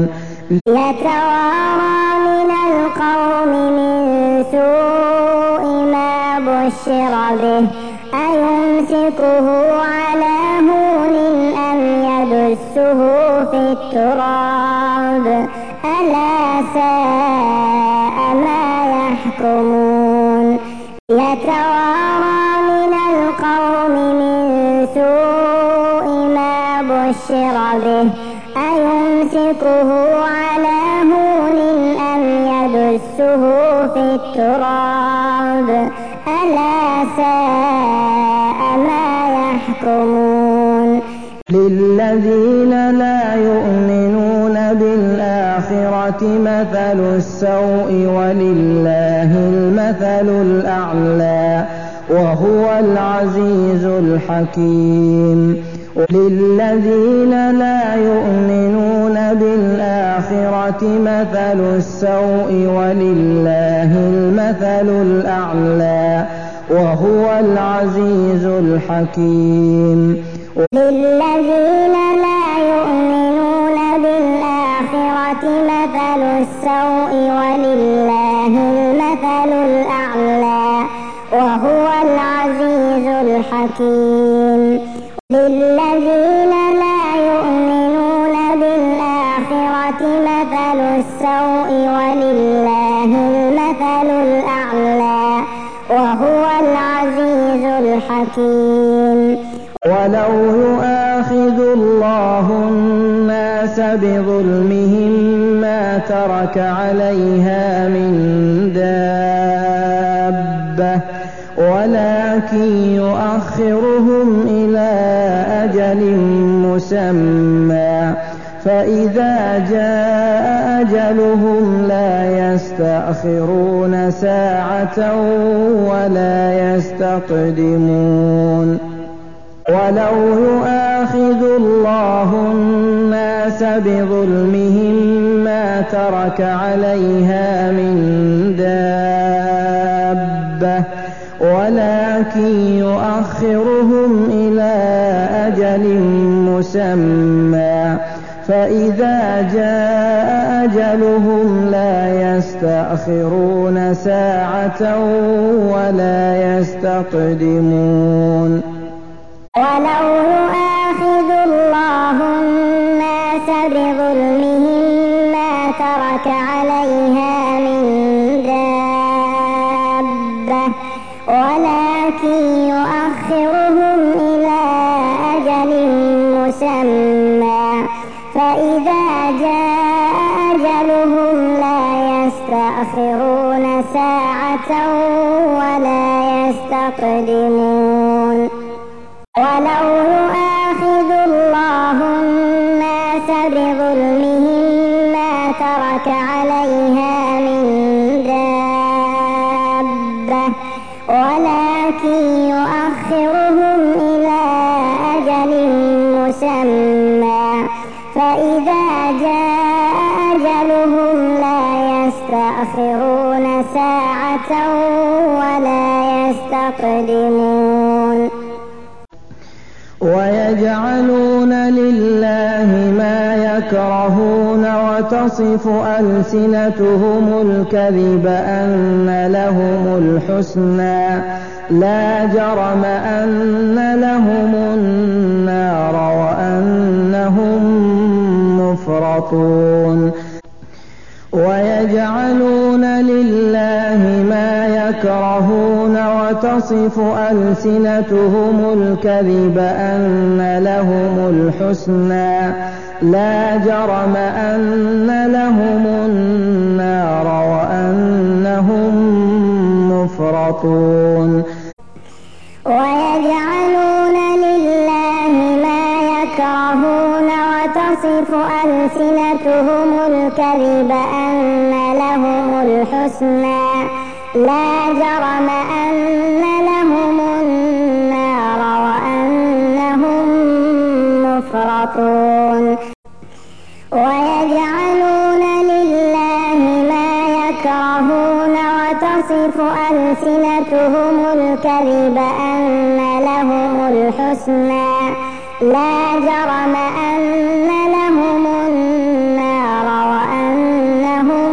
B: يتوارى من القوم من سوء ما بشر به أيمسكه على هون أم يدسه في التراب ألا ساء ما يحكمون يتوارى من القوم من سوء ما بشر به أيمسكه على هون أم يدسه في التراب ألا ساء ما يحكمون
A: للذين لا يؤمنون بالآخرة مثل السوء ولله المثل الأعلى وهو العزيز الحكيم للذين لا يؤمنون بالآخرة مثل السوء ولله المثل الأعلى وهو العزيز الحكيم
B: للذين لا يؤمنون بالآخرة مثل السوء ولله المثل الأعلى وهو العزيز الحكيم للذين لا يؤمنون بالآخرة مثل السوء ولله المثل الأعلى وهو العزيز الحكيم
A: ولو يؤاخذ الله الناس بظلمهم ما ترك عليها من دابة ولكن يؤخرهم إلى أجل مسمى فإذا جاء أجلهم لا يستأخرون ساعة ولا يستقدمون ولو يؤاخذ الله الناس بظلمهم ما ترك عليها من دابة ولكن يؤخرهم إلى أجل مسمى فإذا جاء أجلهم لا يستأخرون ساعة ولا يستقدمون.
B: ولو يؤاخذ الله الناس بظلمهم ما ترك عليها من دابة ولكن يؤخرهم إلى أجل مسمى فإذا جاء أجلهم لا يستأخرون ساعة ولا يستقدمون. ولو يؤاخذ الله الناس بظلمهم ما ترك عليها من دابة ولكن يؤخرهم إلى أجل مسمى فإذا جاء أجلهم لا يستأخرون ساعة ولا يستقدمون.
A: ويجعلون لله ما يكرهون وتصف ألسنتهم الكذب أن لهم الحسنى لا جرم أن لهم النار وأنهم مفرطون. ويجعلون لله ما يكرهون وتصف ألسنتهم الكذب أن لهم الحسنى لا جرم أن لهم النار وأنهم مفرطون.
B: ويجعلون لله ما يكرهون وتصف ألسنتهم الكذب أن لهم الحسنى لا جرم أن لهم النار وأنهم مفرطون. ويجعلون لله ما يكرهون وتصف ألسنتهم الكذب أن لهم الحسنى لا جرم أن لهم النار وأنهم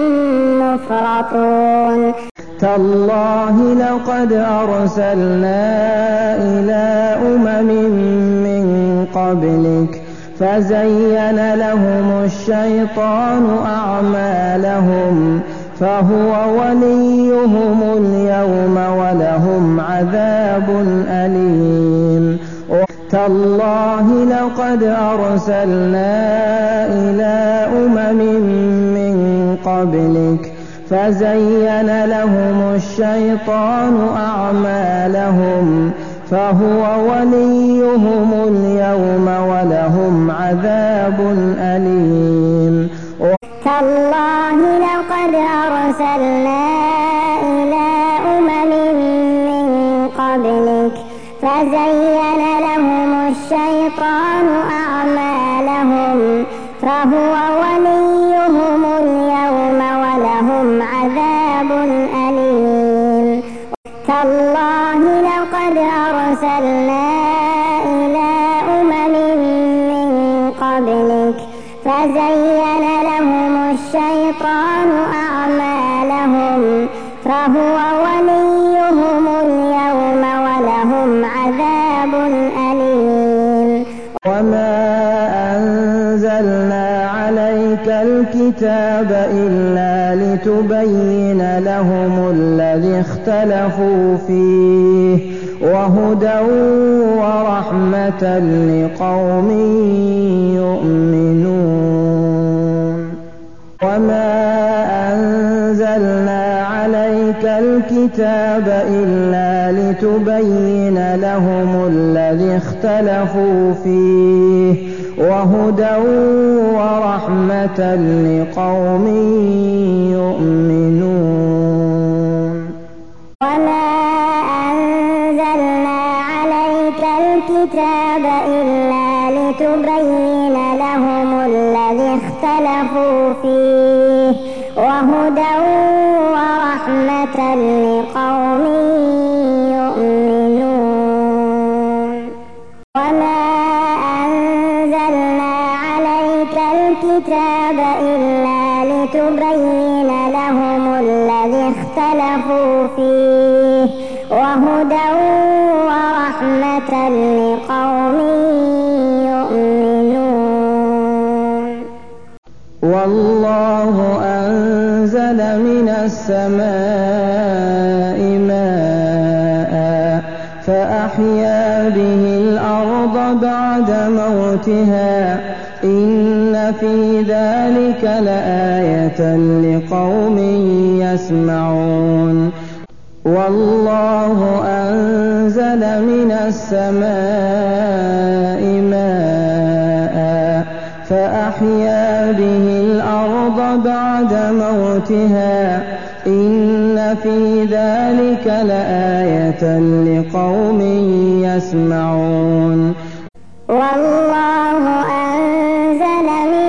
B: مفرطون.
A: تالله لقد أرسلنا إلى أمم من قبلك فزين لهم الشيطان أعمالهم فهو وليهم اليوم ولهم عذاب أليم. تالله لقد أرسلنا إلى أمم من قبلك فزين لهم الشيطان أعمالهم فهو وليهم اليوم ولهم عذاب أليم.
B: تالله لقد أرسلنا إلى أمم من قبلك فزين لهم الشيطان أعمالهم فهو وليهم اليوم ولهم عذاب أليم. تالله لقد أرسلنا إلى أمم من قبلك فزين لهم الشيطان أعمالهم فهو وليهم اليوم ولهم عذاب أليم.
A: وما أنزلنا عليك الكتاب إلا لتبين لهم الذي اختلفوا فيه وهدى ورحمة لقوم يؤمنون. وما أنزلنا عليك الكتاب إلا لتبين لهم الذي اختلفوا فيه وهدى ورحمة لقوم يؤمنون.
B: وما أنزلنا عليك الكتاب إلا لتبين لهم الذي اختلفوا فيه وهدى ورحمة لقوم يؤمنون. وما أنزلنا عليك الذي اختلفوا فيه وهدى ورحمة لقوم يؤمنون.
A: والله أنزل من السماء ماء فأحيا به الأرض بعد موتها إن في ذلك لآية لقوم يسمعون. والله أنزل من السماء ماء فأحيا به الأرض بعد موتها إن في ذلك لآية لقوم يسمعون.
B: والله أنزل من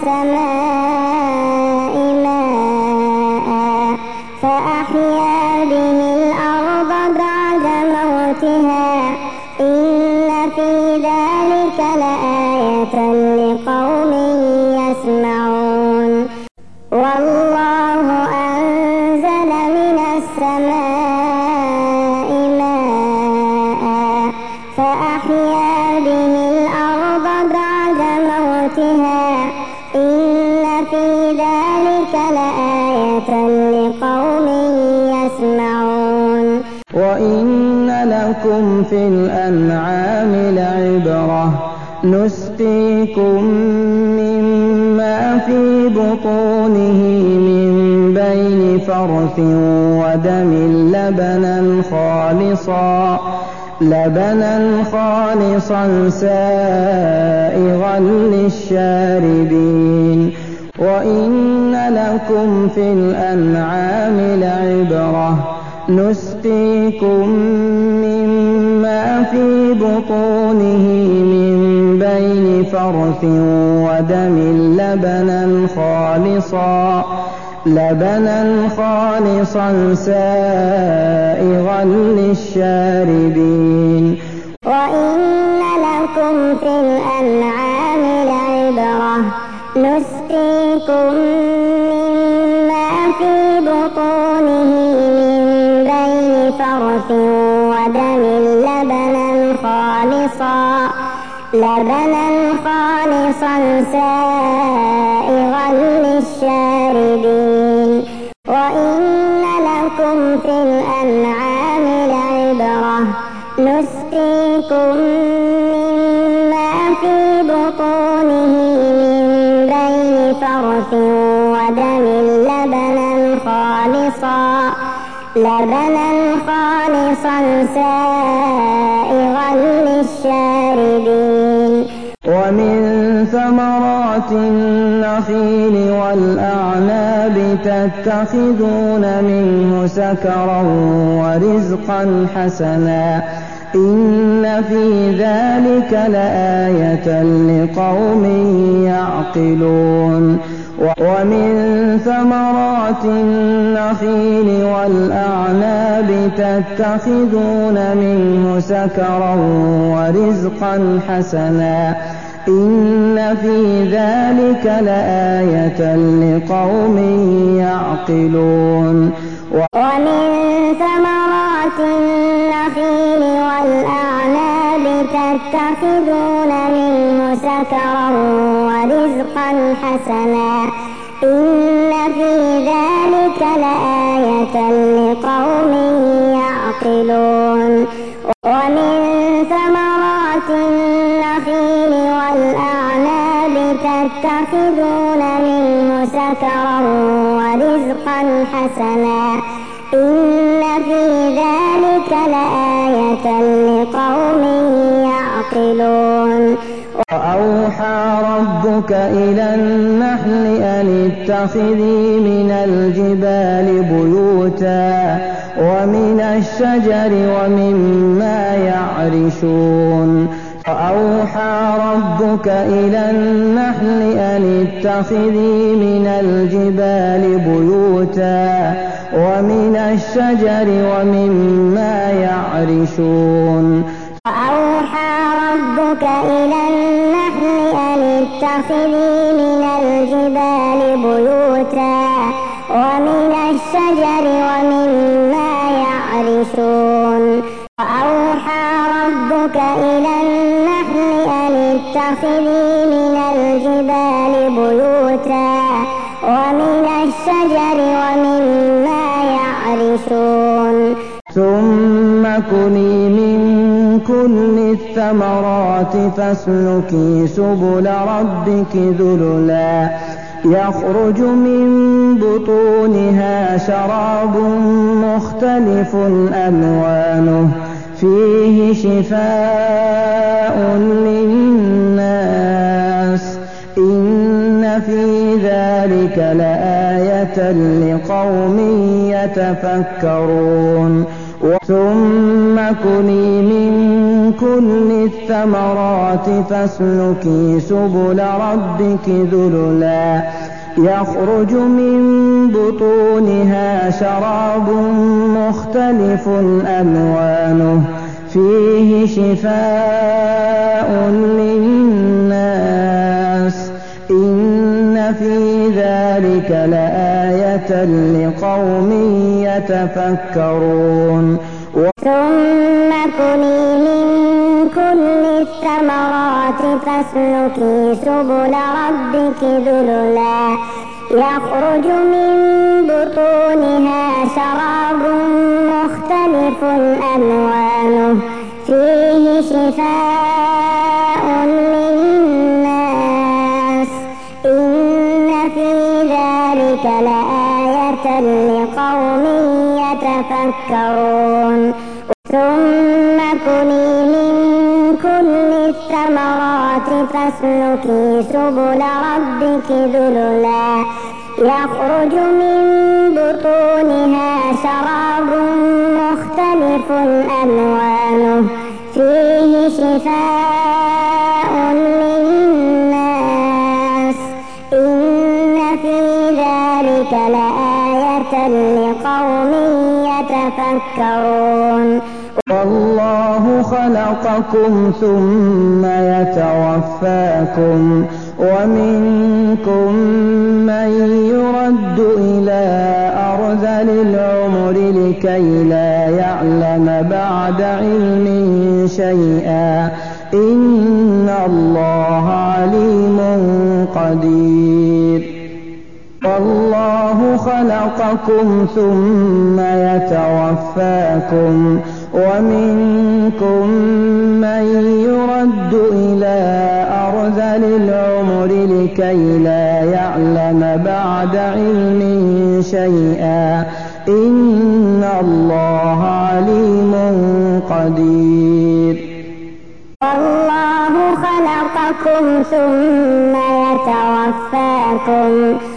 B: السماء ماء فأحيا به الأرض بعد موتها إن في ذلك لآية لقوم يسمعون. والله أنزل من السماء ماء فأحيا به الأرض بعد موتها إن في ذلك لآية لقوم يسمعون.
A: وإن لكم في الأنعام لعبرة نسقيكم مما في بطونه من بين فرث ودم لبنا خالصا سائغا للشاربين. وإن لكم في الأنعام لعبرة نسقيكم مما في بطونه من بين فرث ودم لبنا خالصا سائغا للشاربين.
B: وإن لكم في الأنعام لعبرة نسقيكم مما في بطونه من بين فرث ودم لبنا خالصا سائغا للشاربين. وإن لكم في الأنعام لعبرة نسقيكم مما في بطونه من بين فرث ودم لبنا خالصا سائغا للشاربين.
A: ومن ثمرات النخيل والأعناب تتخذون منه سكرا ورزقا حسنا إن في ذلك لآية لقوم يعقلون. ومن ثمرات النخيل والأعناب تتخذون منه سكرا ورزقا حسنا إن في ذلك لآية لقوم يعقلون.
B: ومن ثمرات النخيل والأعناب تتخذون منه سكرا ورزقا حسنا إن في ذلك لآية لقوم يعقلون. ومن ثمرات النخيل والأعناب تتخذون منه سكرا ورزقا حسنا إن في ذلك لآية لقوم يعقلون.
A: وأوحى ربك إلى النحل أن اتخذي من الجبال بيوتا ومن الشجر ومما يعرشون. وأوحى ربك إلى النحل أن اتخذي من الجبال بيوتا ومن الشجر ومما يعرشون.
B: وأوحى ربك إلى النحل أن اتخذي من الجبال بيوتا ومن الشجر الشجر ومما يعرشون وأوحى ربك إلى النحل أن اتخذي من الجبال بيوتا ومن الشجر ومما يعرشون
A: ثم كلي من كل الثمرات فاسلكي سبل ربك ذللا يخرج من بطونها شراب مختلف ألوانه فيه شفاء للناس إن في ذلك لآية لقوم يتفكرون ثم كلي من كل الثمرات فاسلكي سبل ربك ذللا يخرج من بطونها شراب مختلف ألوانه فيه شفاء للناس إن في ذلك لآية لقوم يتفكرون
B: ثم كلي من كل الثمرات فاسلكي سبل ربك ذللا يخرج من بطونها شراب مختلف ألوانه فيه شفاء للناس إن في ذلك لآية لقوم يتفكرون ثم كلي من كل الثمرات فاسلكي سبل ربك ذللا يخرج من بطونها شراب مختلف ألوانه فيه شفاء للناس إن في ذلك لآية لقوم يتفكرون
A: والله خلقكم ثم يتوفاكم ومنكم من يرد إلى أرذل العمر لكي لا يعلم بعد علم شيئا إن الله عليم قدير والله خلقكم ثم يتوفاكم ومنكم من يرد إلى أرذل العمر لكي لا يعلم بعد علم شيئا إن الله عليم قدير
B: والله خلقكم ثم يتوفاكم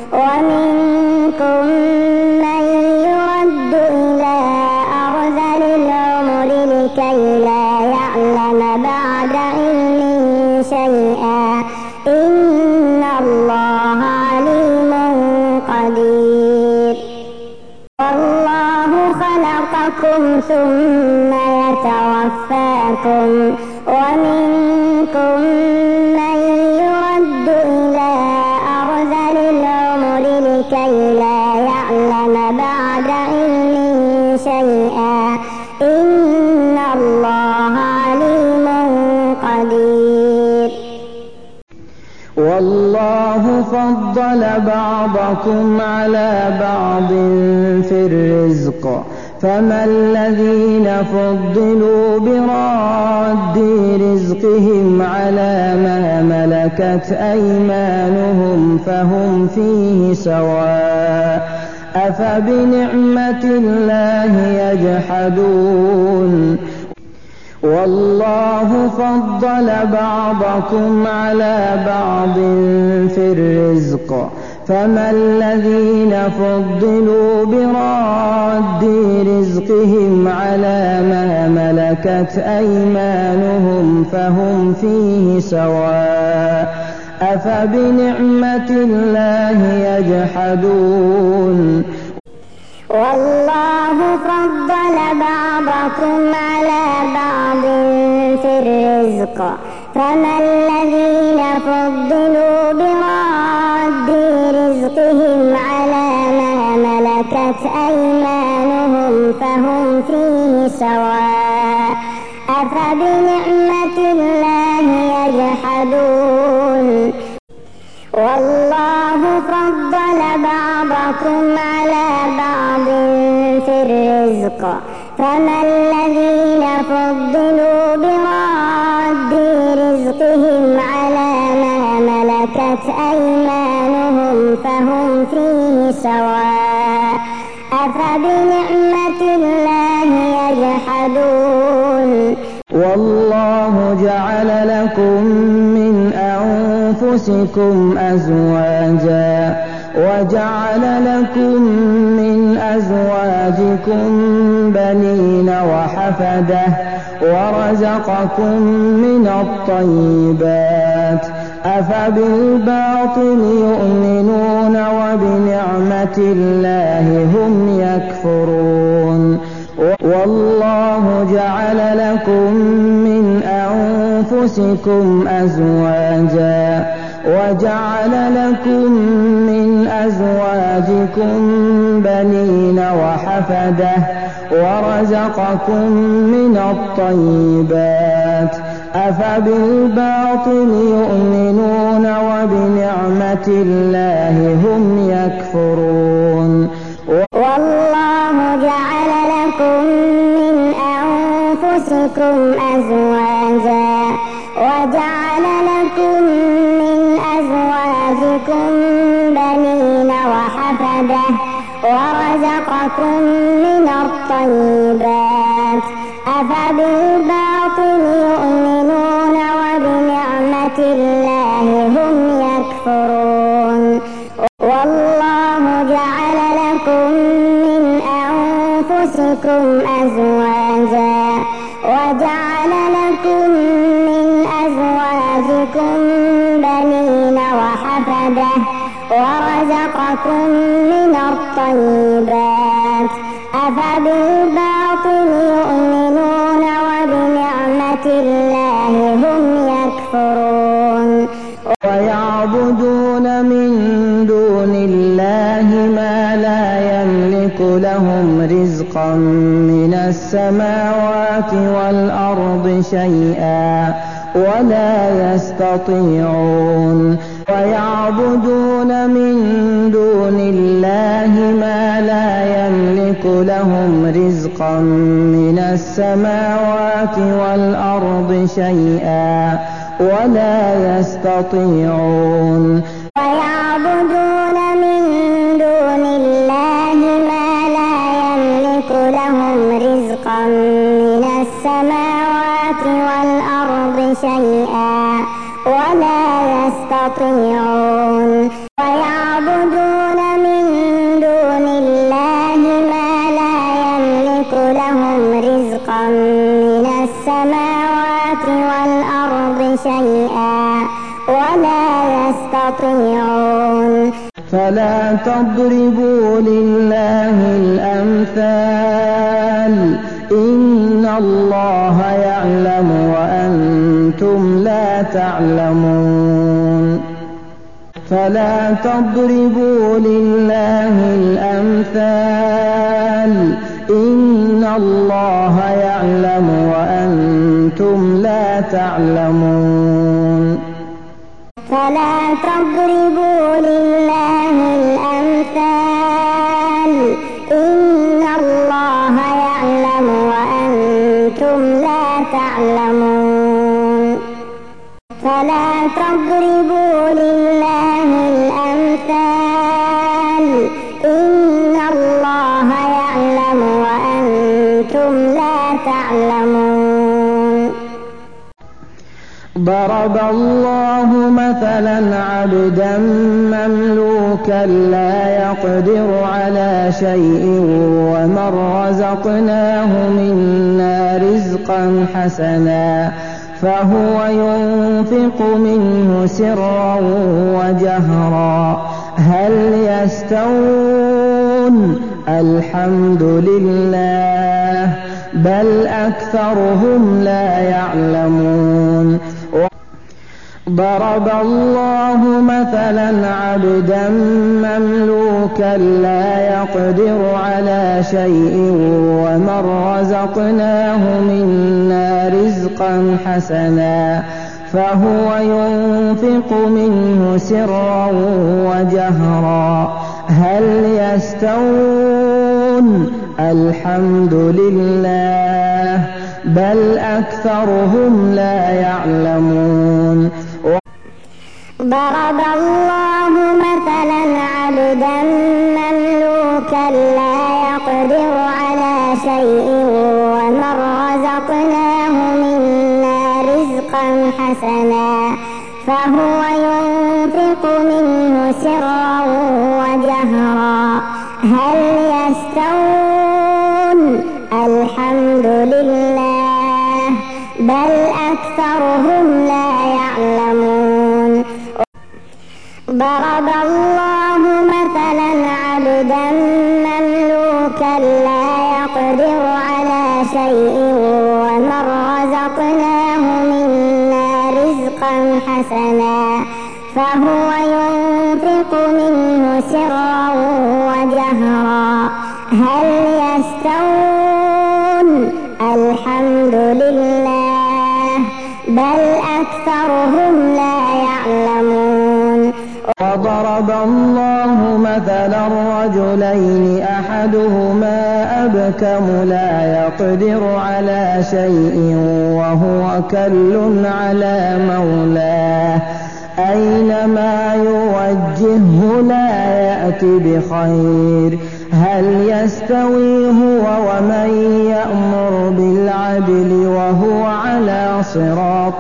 B: ومنكم من يرد إلى أرذل العمر لكي لا يعلم بعد علم شيئا إن الله عليم قدير والله خلقكم ثم يتوفاكم ومنكم من يرد إلى أرذل العمر لكي لا يعلم بعد علم شيئا إن الله عليم قدير
A: والله فضل بعضكم على بعض في الرزق فما الذين فضلوا براد رزقهم على ما ملكت أيمانهم فهم فيه سواء أفبنعمة الله يجحدون والله فضل بعضكم على بعض في الرزق فما الذين فضلوا براد رزقهم على ما ملكت أيمانهم فهم فيه سواء أفبنعمة الله يجحدون
B: والله فضل بعضكم على بعض في الرزق فما الذين فضلوا براد رزقهم على ما ملكت ملكت أيمانهم فهم فيه سواء أفبنعمة الله يجحدون والله فضل بعضكم على بعض في الرزق فما الذين فضلوا براد رزقهم على ما ملكت أيمانهم فهم فيه سواء أفبنعمة الله يجحدون
A: والله جعل لكم من أنفسكم أزواجا وجعل لكم من أزواجكم بنين وحفدة ورزقكم من الطيبات أفبالباطل يؤمنون وبنعمة الله هم يكفرون والله جعل لكم من أنفسكم أزواجا وجعل لكم من أزواجكم بنين وحفدة ورزقكم من الطيبات أفبالباطل يؤمنون وبنعمة الله هم يكفرون
B: والله جعل لكم من أنفسكم أزواجا وجعل لكم من أزواجكم بنين وحفدة ورزقكم من الطيبات أفبالباطل يؤمنون وبنعمة الله هم يكفرون والله جعل لكم من أنفسكم أزواجا وجعل لكم من أزواجكم بنين وحفدة ورزقكم من الطيبات أفبالباطل يؤمنون وبنعمة الله هم يكفرون
A: ويعبدون من دون الله ما لا يملك لهم رزقا من السماوات والأرض شيئا ولا يستطيعون ويعبدون من دون الله ما لا يملك لهم رزقا من السماوات والأرض شيئا ولا يستطيعون
B: ويعبدون من دون الله ما لا يملك لهم رزقا من السماوات والأرض شيئا ولا يستطيعون ويعبدون من دون الله ما لا يملك لهم رزقا من السماوات والأرض شيئا ولا يستطيعون
A: فلا تضربوا لله الأمثال إن الله يعلم وأنتم لا تعلمون فلا تضربوا لله الأمثال إن الله يعلم وأنتم لا تعلمون
B: فلا تضربوا لله الأمثال إن الله يعلم وأنتم لا تعلمون فلا تضربوا لله الأمثال إن الله يعلم وأنتم لا تعلمون
A: ضرب الله مثلا عبدا مملوكا لا يقدر على شيء ومن رزقناه منا رزقا حسنا فهو ينفق منه سرا وجهرا هل يستوون الحمد لله بل أكثرهم لا يعلمون ضرب الله مثلا عبدا مملوكا لا يقدر على شيء ومن رزقناه منا رزقا حسنا فهو ينفق منه سرا وجهرا هل يستوون الحمد لله بل أكثرهم لا يعلمون.
B: ضرب الله مثلا عبدا مملوكا لا يقدر على شيء ومن رزقناه منا رزقا حسنا فهو ينفق منه سرا وجهرا هل يستوون الحمد لله بل أكثرهم لا يعلمون. ضرب الله مثلا عبدا مملوكا لا يقدر على شيء ومن رزقناه منا رزقا حسنا فهو ينفق منه سرا وجهرا هل يستوون الحمد لله بل أكثرهم لا يعلمون.
A: وضرب الله مثلا رجلين أحدهما أبكم لا يقدر على شيء وهو كل على مولاه أينما يوجهه لا يأتي بخير هل يستوي هو ومن يأمر بالعدل وهو على صراط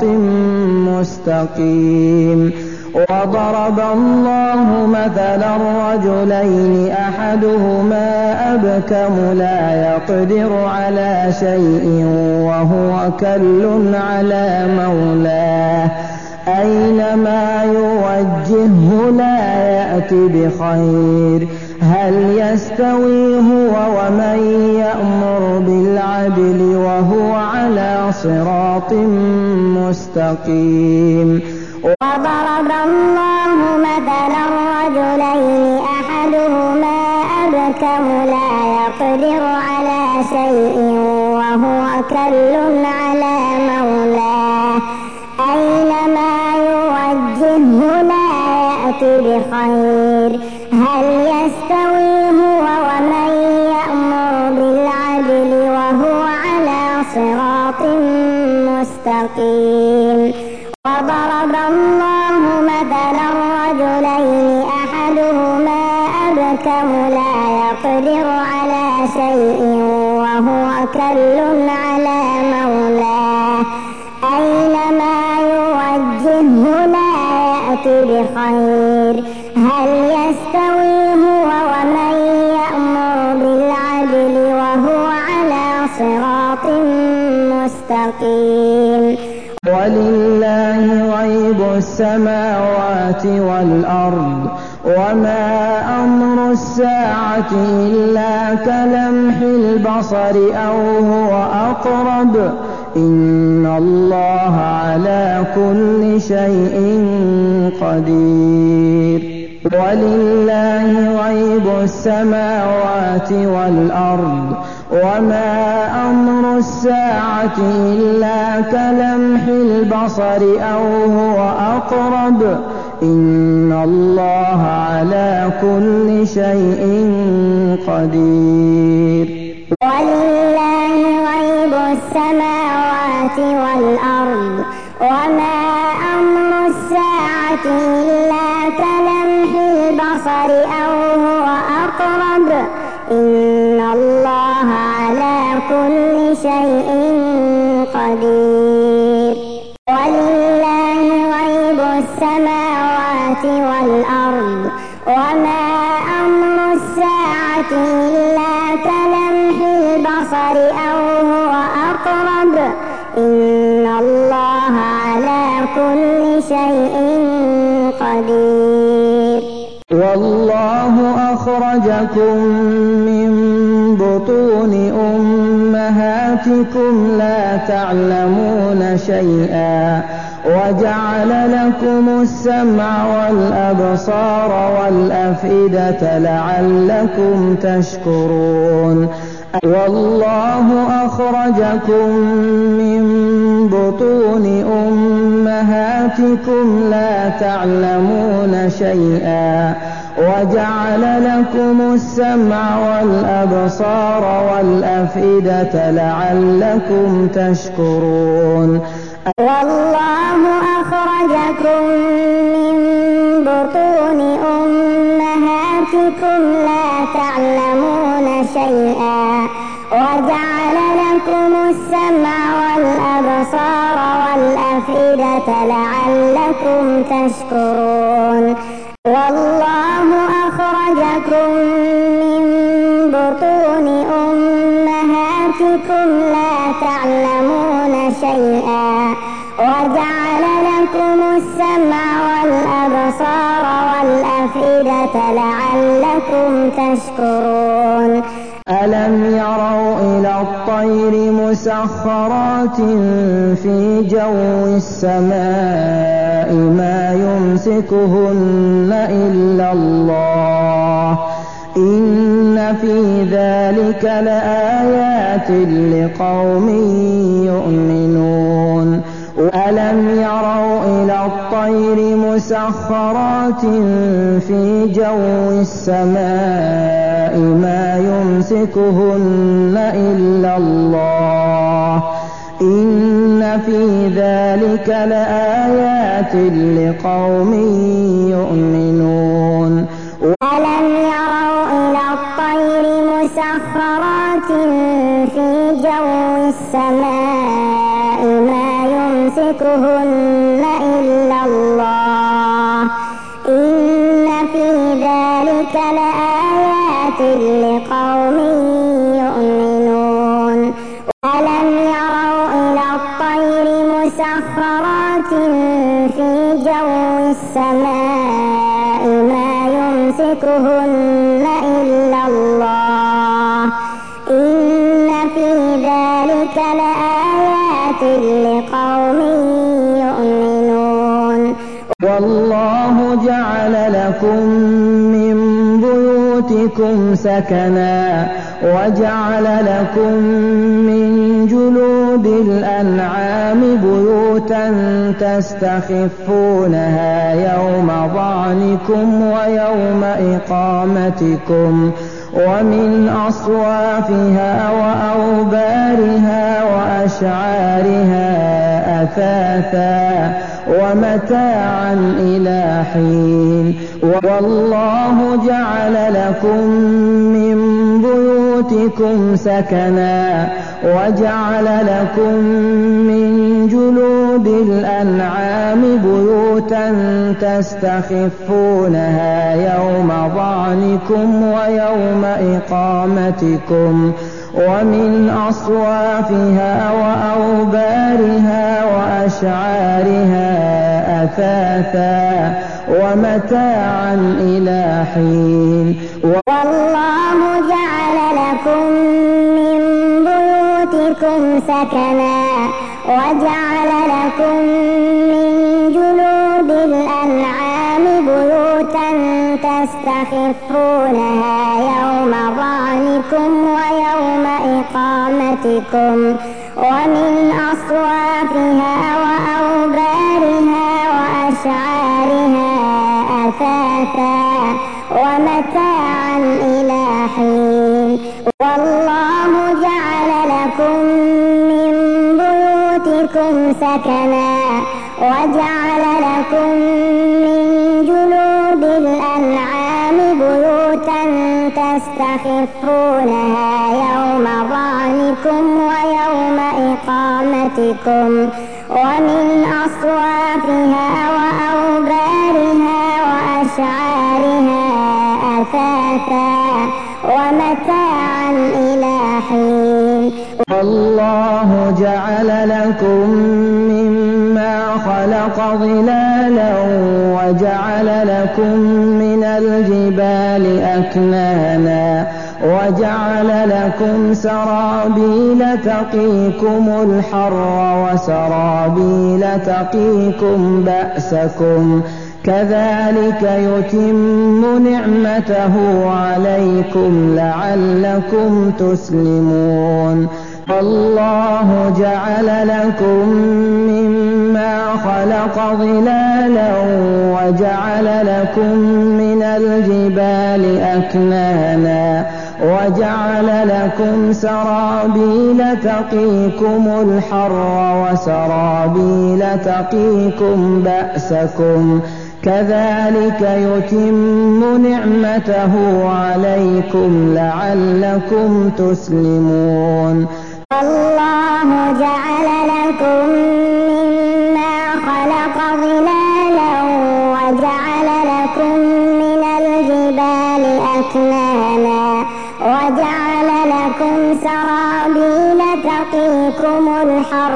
A: مستقيم. وضرب الله مثلا رجلين أحدهما أبكم لا يقدر على شيء وهو كل على مولاه أينما يوجهه لا يأتي بخير هل يستوي هو ومن يأمر بالعدل وهو على صراط مستقيم.
B: وضرب الله مثلا رجلين أحدهما أبكم لا يقدر على شيء وهو كل على مولاه أينما يوجهه لا يأتي بخير هل يستوي هو ومن يأمر بالعدل وهو على صراط مستقيم. وضرب الله مثلا رجلين أحدهما أبكم لا يقدر على شيء وهو كل على مولاه أينما يوجهه لا يأتي بخير هل يستوي هو ومن يأمر بالعدل وهو على صراط مستقيم.
A: ولله غيب السماوات والأرض وما أمر الساعة إلا كلمح البصر أو هو أقرب إن الله على كل شيء قدير. ولله غيب السماوات والأرض وما أمر الساعة إلا كلمح البصر أو هو أقرب إن الله على كل شيء قدير.
B: ولله غيب السماوات والأرض وما أمر الساعة إلا كلمح البصر أو هو أقرب إن الله على كل شيء قدير. ولله غيب السماوات والأرض وما أمر الساعة إلا كلمح البصر أو هو أقرب إن الله على كل شيء قدير.
A: والله أخرجكم من بطون أمهاتكم لا تعلمون شيئا وجعل لكم السمع والأبصار والأفئدة لعلكم تشكرون والله أخرجكم من بطون أمهاتكم لا تعلمون شيئا وجعل لكم السمع والأبصار والأفئدة لعلكم تشكرون
B: والله أخرجكم من بطون أمهاتكم لا تعلمون شيئا وجعل لكم السمع والأبصار والأفئدة لعلكم تشكرون والله أخرجكم من بطون أمهاتكم لا تعلمون شيئا وجعل لكم السمع والأبصار والأفئدة لعلكم تشكرون
A: ألم يروا إلى الطير مسخرات في جو السماء ما يمسكهن إلا الله إن في ذلك لآيات لقوم يؤمنون ألم يروا إلى الطير مسخرات في جو السماء ما يمسكهن إلا الله إن في ذلك لآيات لقوم يؤمنون
B: ألم يروا إلى الطير مسخرات في جو السماء ما يمسكهن إلا الله إن في ذلك لآيات لقوم يؤمنون ألم يروا إلى الطير مسخرات في جو السماء ما يمسكهن إلا الله إن في ذلك لآيات لقوم يؤمنون
A: والله جعل لكم من بيوتكم سكنا وجعل لكم من جلود الأنعام بيوتا تستخفونها يوم ظعنكم ويوم إقامتكم ومن أصوافها وأوبارها وأشعارها أثاثا ومتاعا إلى حين والله جعل لكم من بيوتكم سكنا وجعل لكم من جلود الأنعام بيوتا تستخفونها يوم ظعنكم ويوم إقامتكم ومن أصوافها وأوبارها وأشعارها أثاثا ومتاعا إلى حين
B: والله جعل لكم من بيوتكم سكنا وجعل لكم من جلود الأنعام بيوتا تستخفونها يوم ظعنكم ويوم إقامتكم ومن أصوافها وأوبارها وأشعارها أثاثا ومتاعا إلى حين والله جعل لكم من بيوتكم سكنا وجعل لكم من جلود الأنعام بيوتا تستخفونها يوم ظعنكم ويوم إقامتكم ومن أصوافها وأوبارها وأشعارها أثاثا ومتاعا إلى حين
A: والله جعل لكم مما خلق ظلالا وجعل لكم من الجبال أكنانا وجعل لكم سرابيل تقيكم الحر وسرابيل تقيكم بأسكم كذلك يتم نعمته عليكم لعلكم تسلمون والله جعل لكم مما خلق ظلالا وجعل لكم من الجبال أكنانا وجعل لكم سرابيل تقيكم الحر وسرابيل تقيكم بأسكم كذلك يتم نعمته عليكم لعلكم تسلمون
B: الله جعل لكم مما خلق ظلالا وجعل لكم من الجبال أكنانا وجعل لكم سرابيل تقيكم الحر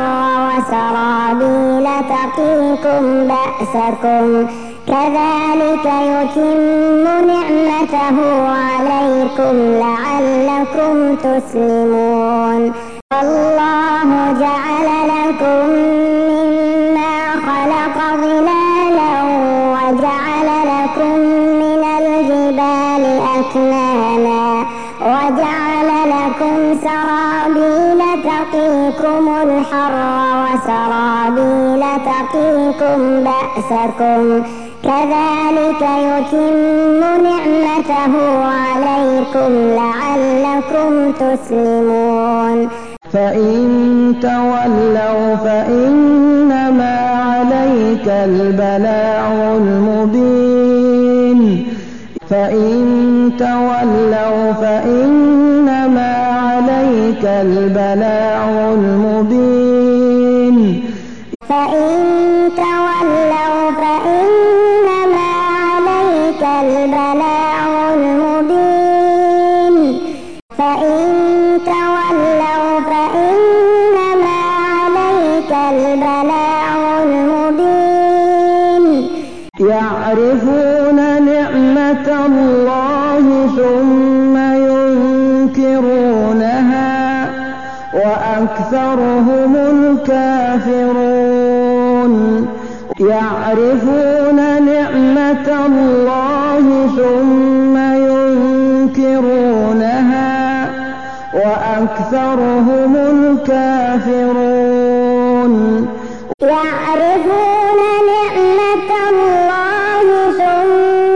B: وسرابيل تقيكم بأسكم كذلك يتم نعمته عليكم لعلكم تسلمون والله جعل لكم مما خلق ظلالا وجعل لكم من الجبال أكنانا وجعل لكم سرابيل تقيكم الحر وسرابيل تقيكم بأسكم كذلك يتم نعمته عليكم لعلكم تسلمون
A: فإن تولوا فإنما عليك البلاغ المبين فإن تولوا فإنما عليك البلاغ المبين
B: فإن تولوا فإنما عليك البلاغ المبين فإن تولوا فإنما عليك البلاغ المبين
A: يعرفون نعمة الله ثم ينكرونها وأكثرهم الكافرون يعرفون نعمة الله ثم ينكرونها وأكثرهم الكافرون
B: يعرفون نعمة الله ثم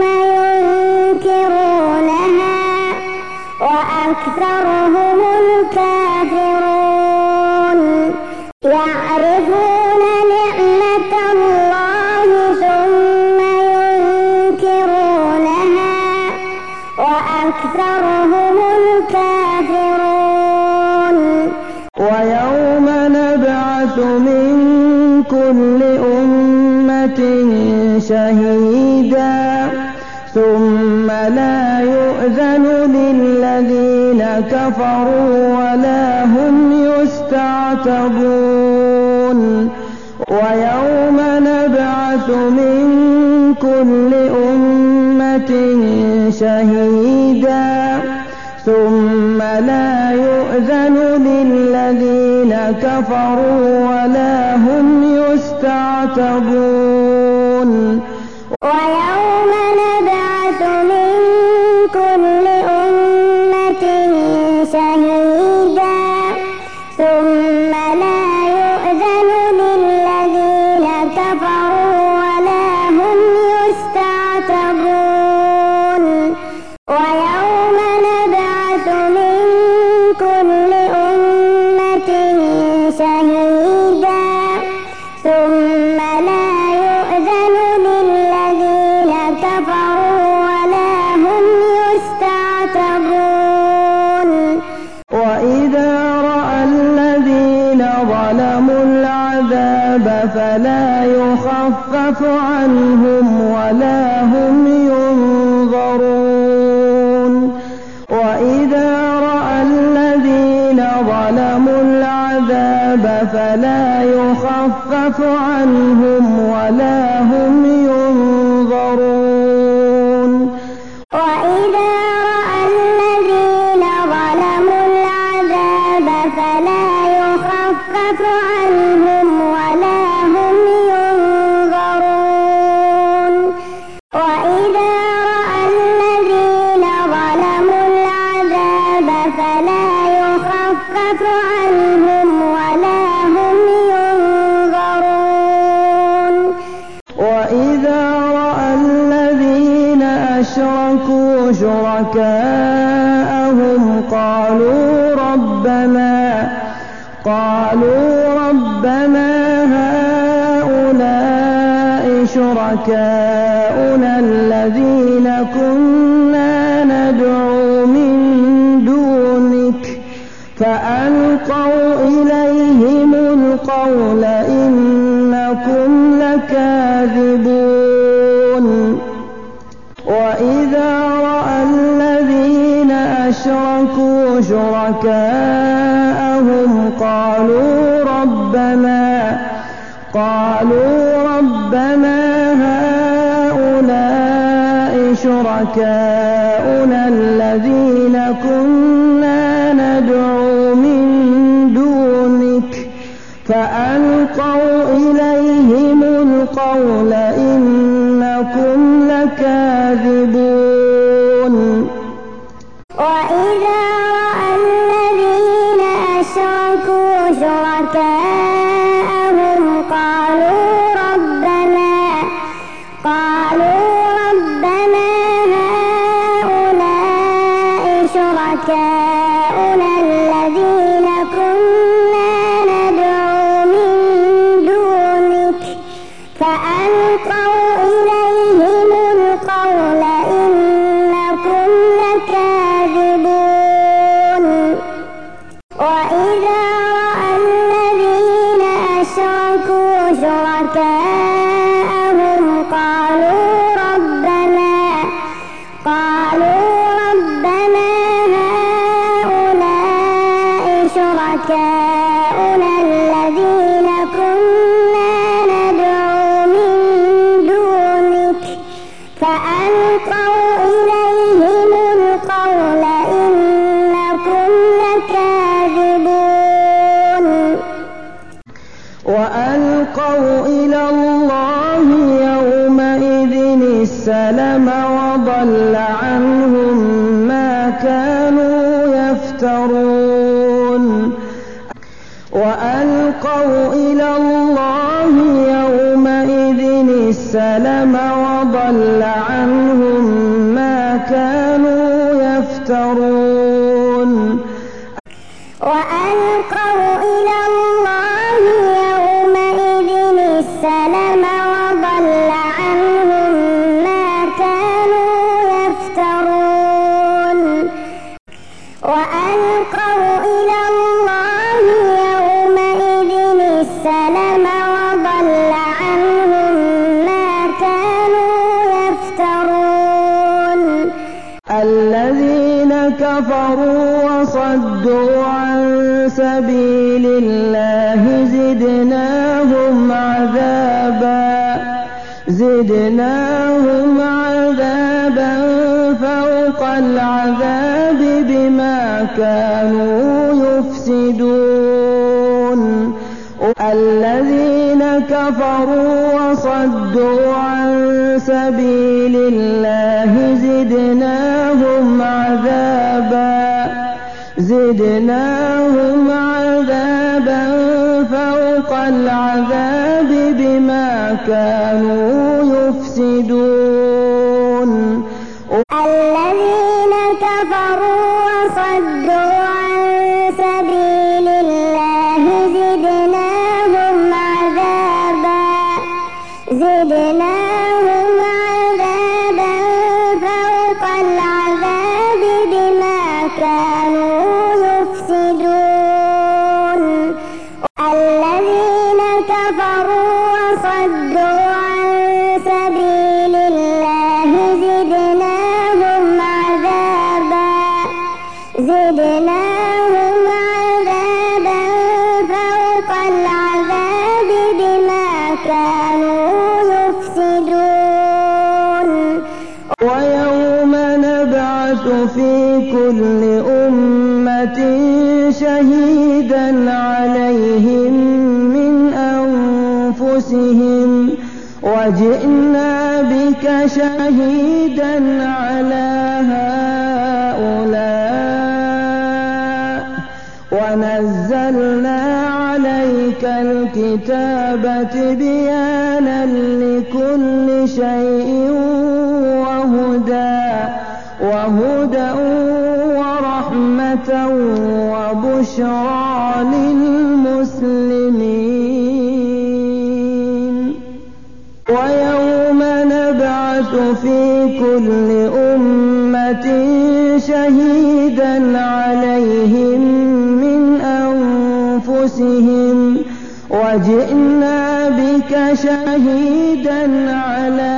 B: ينكرونها وأكثرهم الكافرون يعرفون نعمة الله ثم ينكرونها وأكثرهم الكافرون
A: ويوم نبعث من كل أمة شهيدا ثم لا يؤذن للذين كفروا ولا هم يستعتبون ويوم نبعث من كل أمة شهيدا ثم لا يؤذن للذين كفروا ولا هم يستعتبون
B: ويوم نبعث من كل أمة شهيدا ثم لا يؤذن للذين كفروا ولا هم يستعتبون ويوم نبعث من كل أمة شهيدا ثم لا يؤذن للذين كفروا ولا هم يستعتبون
A: وإذا رأى الذين ظلموا العذاب فلا يخفف عنهم ولا هم ينظرون وإذا رأى الذين ظلموا العذاب فلا يخفف عنهم ولا هم ينظرون
B: وإذا رأى الذين فلا يخفف عنهم ولا هم ينظرون وإذا رأى الذين ظلموا العذاب فلا يخفف عنهم ولا هم ينظرون
A: وإذا رأى الذين أشركوا شركاءهم قالوا ربنا هؤلاء شركاؤنا الذين كنا ندعو من دونك فألقوا إليهم القول إنكم لكاذبون وإذا رأى الذين أشركوا شركاءهم قالوا ربنا هؤلاء شركاؤنا الذين كنا ندعو من دونك فألقوا إليهم القول إنكم لكاذبون
B: وإذا رأى الذين أشركوا شركاءهم قالوا ربنا هؤلاء شركاؤنا الذين كنا ندعو من دونك فألقوا إليهم القول إنكم لكاذبون وإذا رأى الذين أشركوا شركاءهم قالوا ربنا هؤلاء شركاؤنا الذين كنا ندعو من دونك فألقوا إليهم القول إنكم لكاذبون
A: وألقوا إلى الله يومئذ السلم وضل عنهم ما كانوا يفترون وألقوا إلى الله يومئذ السلم وضل عنهم ما كانوا يفترون
B: وألقوا إلى الله يومئذ السلم وضل عنهم ما كانوا يفترون وألقوا إلى الله يومئذ السلم وضل عنهم ما كانوا يفترون
A: الذين كفروا وصدوا عن سبيل الله زدناهم عذابا فوق العذاب بما كانوا يفسدون الذين كفروا وصدوا عن سبيل الله زدناهم عذابا فوق العذاب بما كانوا يفسدون
B: الذين كفروا وصدوا عن سبيل الله زدناهم عذابا فوق العذاب بما كانوا يفسدون الذين كفروا وصدوا عن سبيل
A: شهيدا عليهم من أنفسهم وجئنا بك شهيدا على هؤلاء ونزلنا عليك الكتاب تبيانا لكل شيء وهدى ورحمة وبشرى للمسلمين ويوم نبعث في كل أمة شهيدا عليهم من أنفسهم وجئنا بك شهيدا على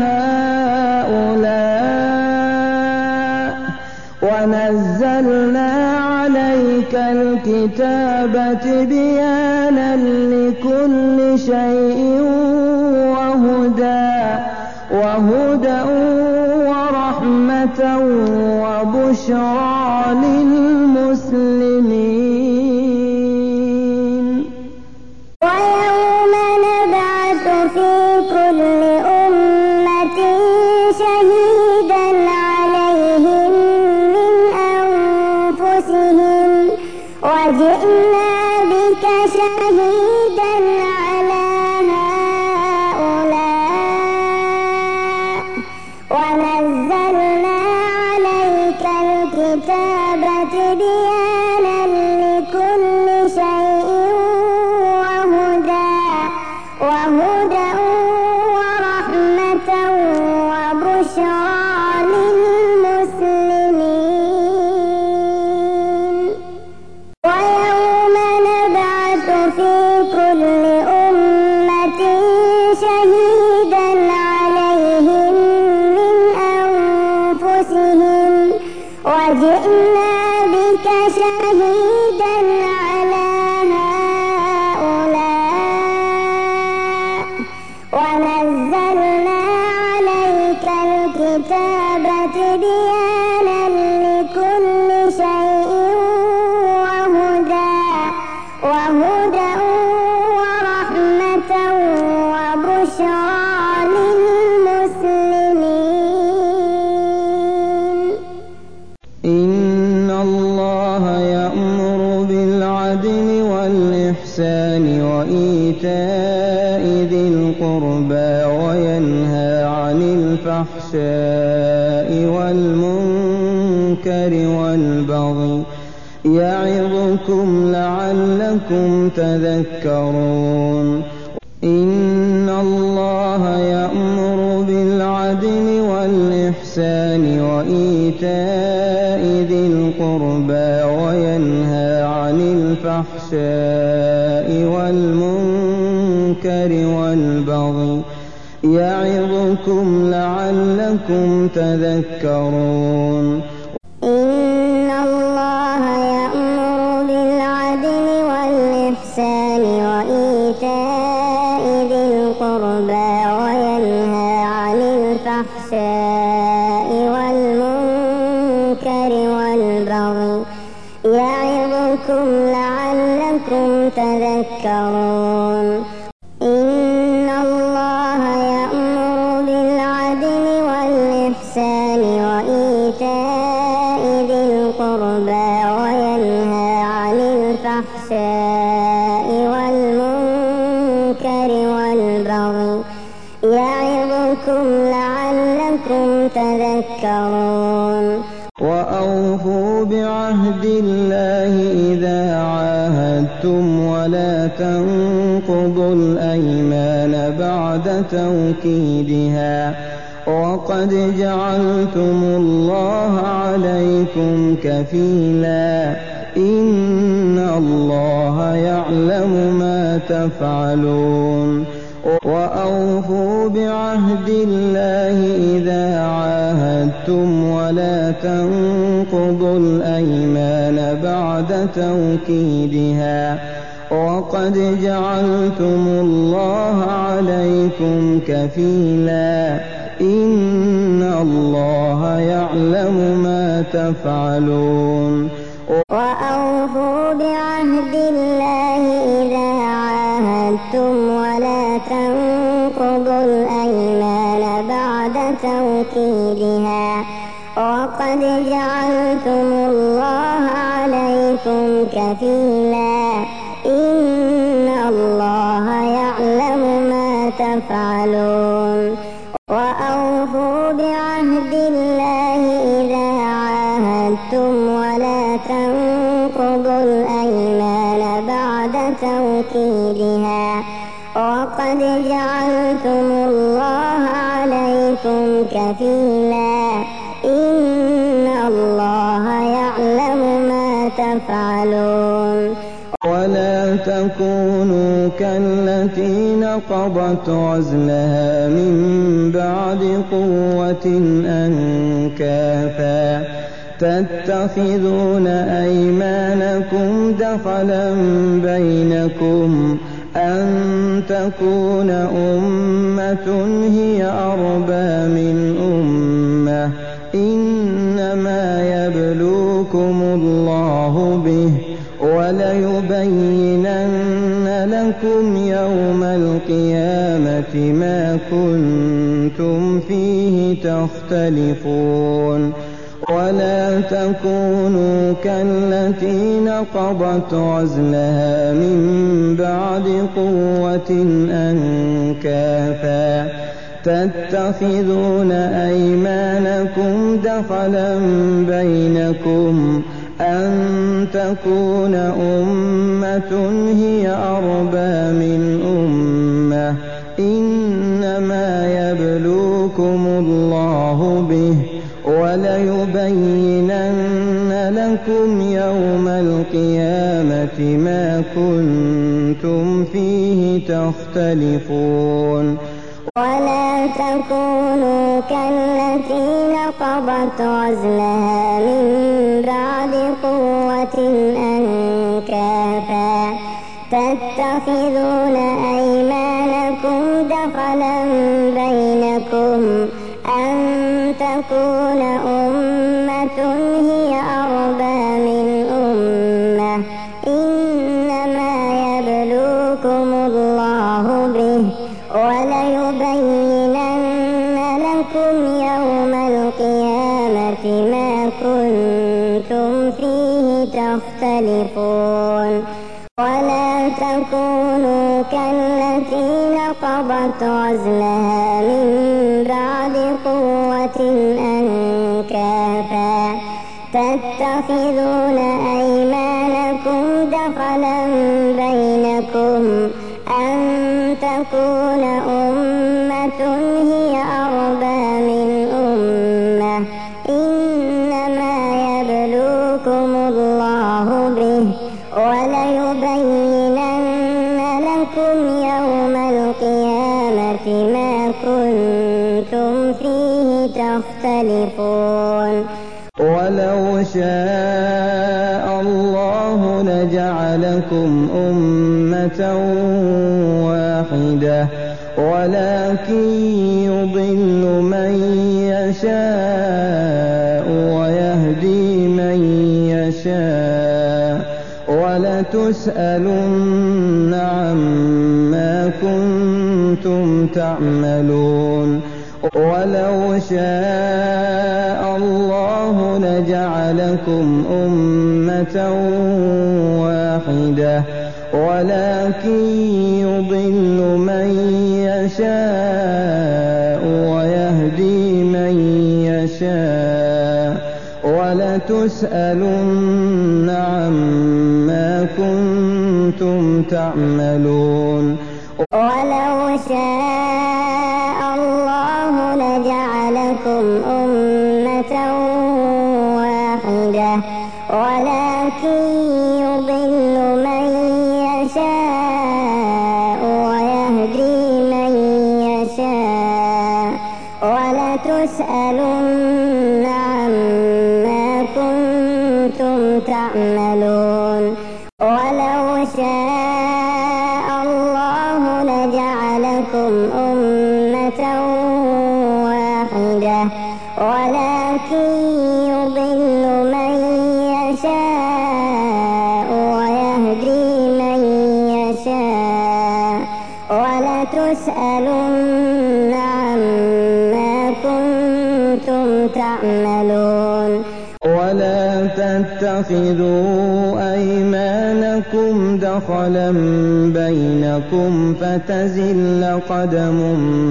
A: هؤلاء ونزلنا عليك الكتاب تبيانا لكل شيء وهدى ورحمة وبشرى للمسلمين
B: ويوم نبعث في كل أمة شهيدا عليهم من أنفسهم وجئنا بك شهيدا على هؤلاء ونزلنا عليك الكتاب تبيانا لكل شيء وهدى ورحمة وبشرى للمسلمين ويوم نبعث في كل أمة شهيدا عليهم من أنفسهم وجئنا بك شهيدا على هؤلاء ونزلنا عليك الكتاب تبيانا لكل شيء وهدى ورحمة وبشرى للمسلمين
A: إن الله يأمر بالعدل والإحسان وإيتاء ذي القربى وينهى عن الفحشاء والمنكر والبغي يعظكم لعلكم تذكرون إن الله يأمر بالعدل والإحسان وإيتاء ذي القربى وينهى عن الفحشاء والمنكر والبغي يعظكم لعلكم تذكرون
B: إن الله يأمر بالعدل والإحسان وإيتاء ذي القربى وينهى عن الفحشاء والمنكر والبغي يعظكم لعلكم تذكرون إن الله يأمر بالعدل والإحسان وإيتاء ذي القربى وينهى عن الفحشاء والمنكر والبغي يعظكم لعلكم تذكرون
A: وأوفوا بعهد الله إذا عاهدتم ولا تنقضوا الأيمان بعد توكيدها وقد جعلتم الله عليكم كفيلا إن الله يعلم ما تفعلون وأوفوا بعهد الله إذا عاهدتم ولا تنقضوا الأيمان بعد توكيدها وقد جعلتم الله عليكم كفيلا إن الله يعلم ما تفعلون
B: وأوفوا بعهد الله إذا عاهدتم ولا تنقضوا الأيمان بعد توكيدها وقد جعلتم الله عليكم كفيلا إن الله يعلم ما تفعلون وأوفوا بعهد الله إذا عاهدتم ولا تنقضوا الأيمان بعد توكيدها وقد جعلتم الله عليكم كفيلا إن الله يعلم ما تفعلون
A: ولا تكونوا كالتي نقضت غزلها من بعد قوة أنكاثا تتخذون أيمانكم دخلا بينكم أن تكون أمة هي أربى من أمة إنما يبلوكم الله به وليبينن لكم يوم القيامة ما كنتم فيه تختلفون ولا تكونوا كالتي نقضت غزلها من بعد قوة أنكاثا تتخذون أيمانكم دخلا بينكم أن تكون أمة هي أربى من أمة إنما يبلوكم الله به وليبينن لكم يوم القيامة ما كنتم فيه تختلفون
B: ولا تكونوا كالتي نقضت غزلها من بعد قوة أنكاثا تتخذون أيمانكم دخلا بينكم أن تكون أمة هي أربى من أمة إنما يبلوكم الله به وليبينن لكم يوم القيامة ما كنتم فيه تختلفون ولا تكونوا كالتي نقضت غزلها من بعد قوة أنكاثا تتخذون أيمانكم دخلا بينكم أن تكون أمة هي أربى من أمة إنما يبلوكم الله به وليبينن لكم يوم القيامة ما كنتم فيه تختلفون
A: ولو شاء الله لجعلكم أمة واحدة ولكن يضل من يشاء ويهدي من يشاء ولتسألن عما كنتم تعملون ولو شاء الله لجعلكم أمة واحدة ولكن يضل من يشاء ويهدي من يشاء ولتسألن عما كنتم تعملون
B: ولو شاء الله لجعلكم أمة واحدة ولكن يضل من يشاء ويهدي من يشاء ولتسألن عما كنتم تعملون ولو شاء الله لجعلكم أمة واحدة ولكن يضل من يشاء لتسألن عما كنتم تعملون
A: ولا تتخذوا أيمانكم دخلا بينكم فتزل قدم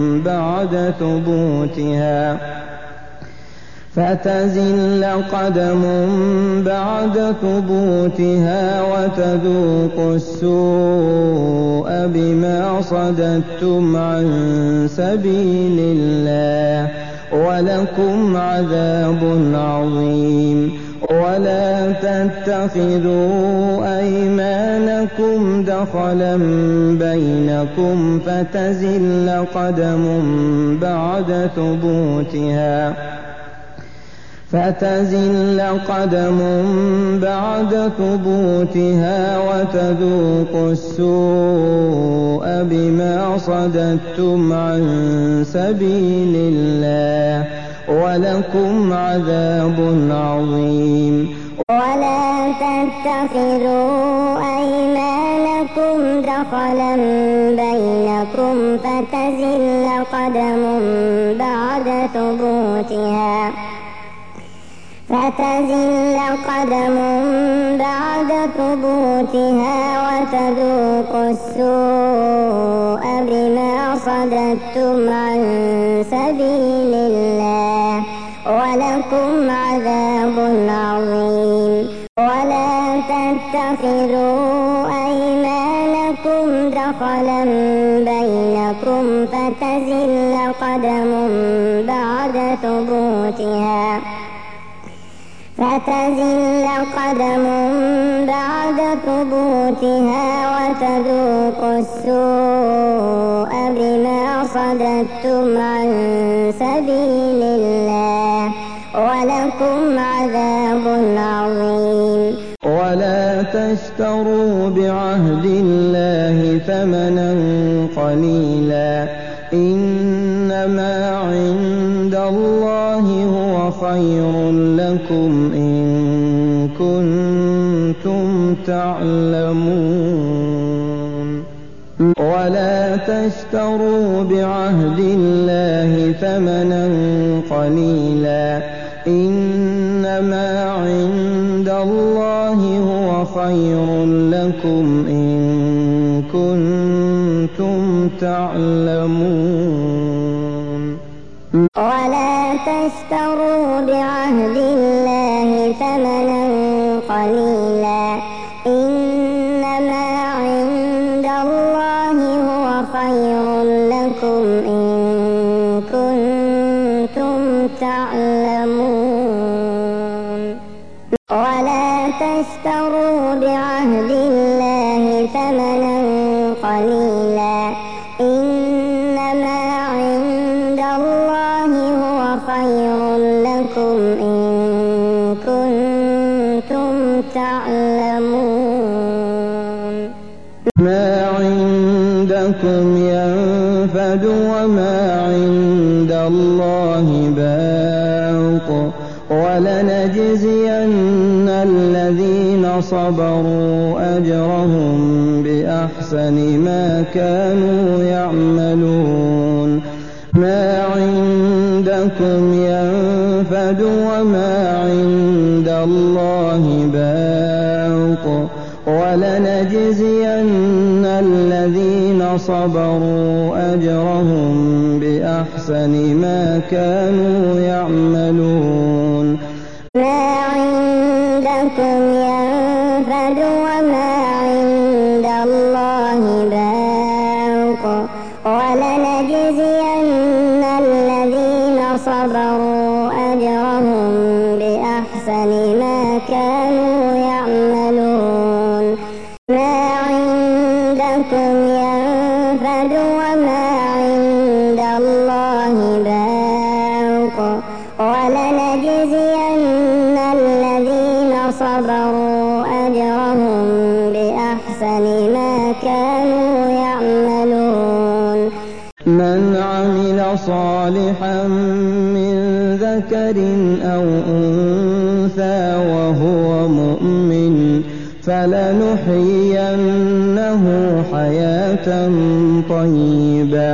A: بعد ثبوتها وتذوقوا السوء بما صددتم عن سبيل الله ولكم عذاب عظيم ولا تتخذوا أيمانكم دخلا بينكم فتزل قدم بعد ثبوتها وتذوقوا السوء بما صددتم عن سبيل الله ولكم عذاب عظيم
B: ولا تتخذوا أيمانكم دخلا بينكم فتزل قدم بعد ثبوتها وتذوقوا السوء بما صددتم عن سبيل الله ولكم عذاب عظيم ولا تتخذوا أيمانكم دخلا بينكم فتزل قدم بعد ثبوتها وتذوقوا السوء بما صددتم عن سبيل الله ولكم عذاب عظيم
A: ولا تشتروا بعهد الله ثمنا قليلا إنما عند الله هو خير لكم إن كنتم تعلمون ولا تشتروا بعهد الله ثمنا قليلا إنما عند الله هو خير لكم إن كنتم تعلمون
B: ولا تشتروا بعهد الله ثمنا قليلا إنما عند الله هو خير لكم إن كنتم تعلمون ولا تشتروا بعهد الله ثمنا قليلا إنما عند الله هو خير لكم إن كنتم تعلمون
A: ما عندكم ينفد وما عند الله باق ولنجزين الذين صبروا أجرهم بأحسن ما كانوا يعملون ما عندكم ينفد وما عند الله باق ولنجزين الذين صبروا أجرهم بأحسن ما كانوا يعملون
B: ما عندكم ينفد وما عند الله باق ولنجزين الذين صبروا أجرهم بأحسن ما كانوا يعملون ما عندكم ينفد وما عند الله باق ولنجزين الذين صبروا أجرهم بأحسن ما كانوا يعملون
A: من عمل صالحا من ذكر أو أنثى وهو مؤمن فلنحيينه حياة طيبة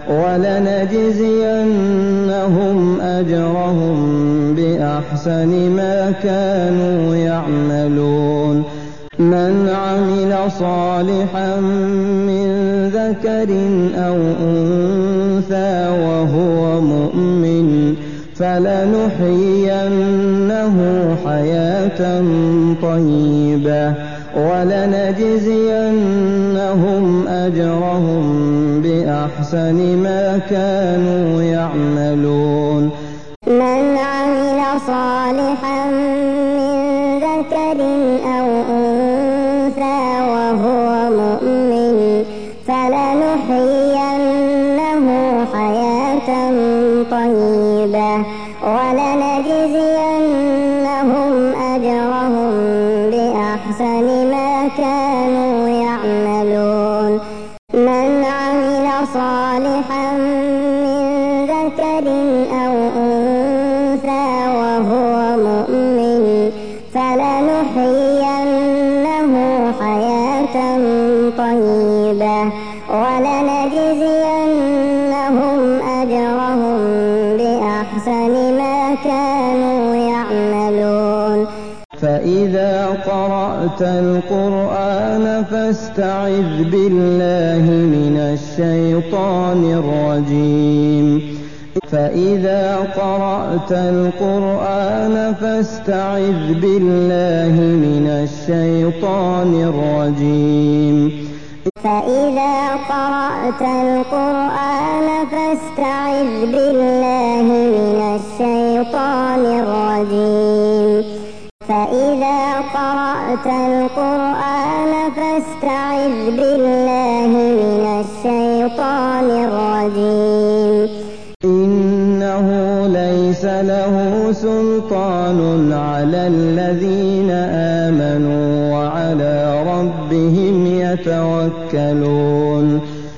A: ولنجزينهم أجرهم بأحسن ما كانوا يعملون من عمل صالحا من ذكر أو أنثى وهو مؤمن فلنحيينه حياة طيبة ولنجزينهم أجرهم بأحسن ما كانوا يعملون
B: من عمل صالحا من ذكر أو أنثى وهو مؤمن فلنحيينه حياة طيبة ولنجزينهم أجرهم بأحسن ما كانوا يعملون من عمل صالحا من ذكر أو أنثى وهو مؤمن فلنحيينه حياة طيبة ولنجزينهم أجرهم بأحسن ما كانوا يعملون فإذا قرأت القرآن فاستعذ بالله من الشيطان الرجيم فإذا قرأت القرآن فاستعذ بالله من الشيطان الرجيم فإذا قرأت القرآن فاستعذ بالله من الشيطان الرجيم فإذا قرأت القرآن فاستعذ بالله من الشيطان الرجيم إنه ليس له سلطان على الذين آمنوا وعلى ربهم يتوكلون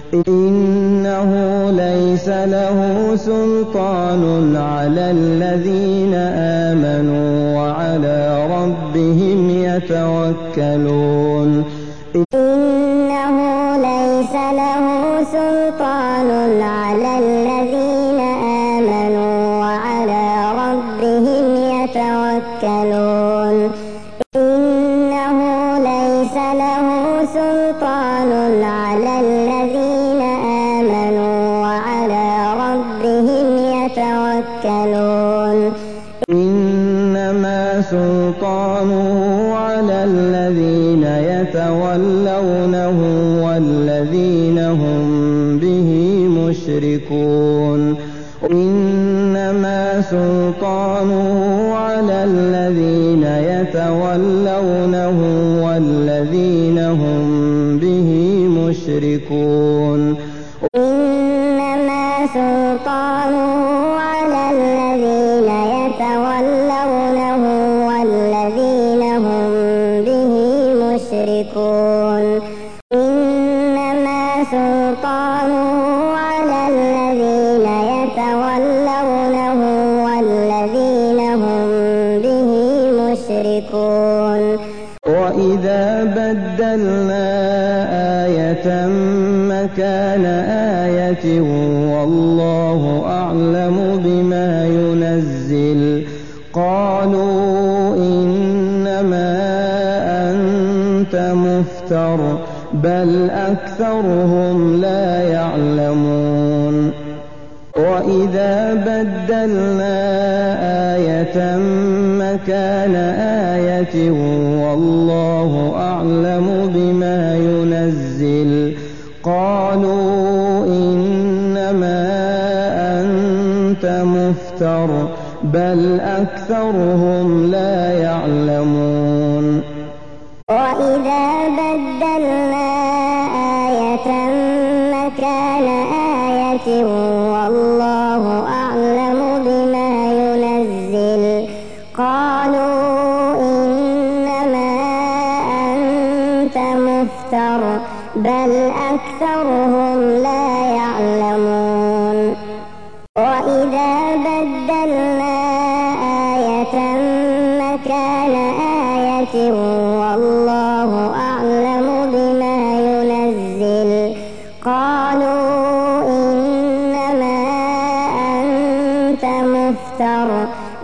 B: إنه ليس له سلطان على الذين آمنوا وعلى ربهم يتوكلون إنه ليس له سلطان على الذين آمنوا وعلى ربهم يتوكلون إنه ليس له سلطان على الذين آمنوا وعلى ربهم يتوكلون إنما سلطانه على الذين يتولونه والذين هم به مشركون إنما سلطانه على الذين يتولونه والذين هم به مشركون إنما سلطانه على الذين يتولونه والذين هم به مشركون إنما سلطانه على الذين يتولونه والذين هم به مشركون وإذا بدلنا آية مكان آية والله أعلم بما ينزل قالوا إنما أنت مفتر بل أكثرهم لا يعلمون وإذا بدلنا آية مكان آية والله أعلم بما ينزل قالوا إنما أنت مفتر بل أكثرهم لا يعلمون وإذا بدلنا آية مكان آية والله أعلم بما ينزل قالوا إنما أنت مفتر بل أكثرهم لا يعلمون وإذا بدلنا آية مكان آية والله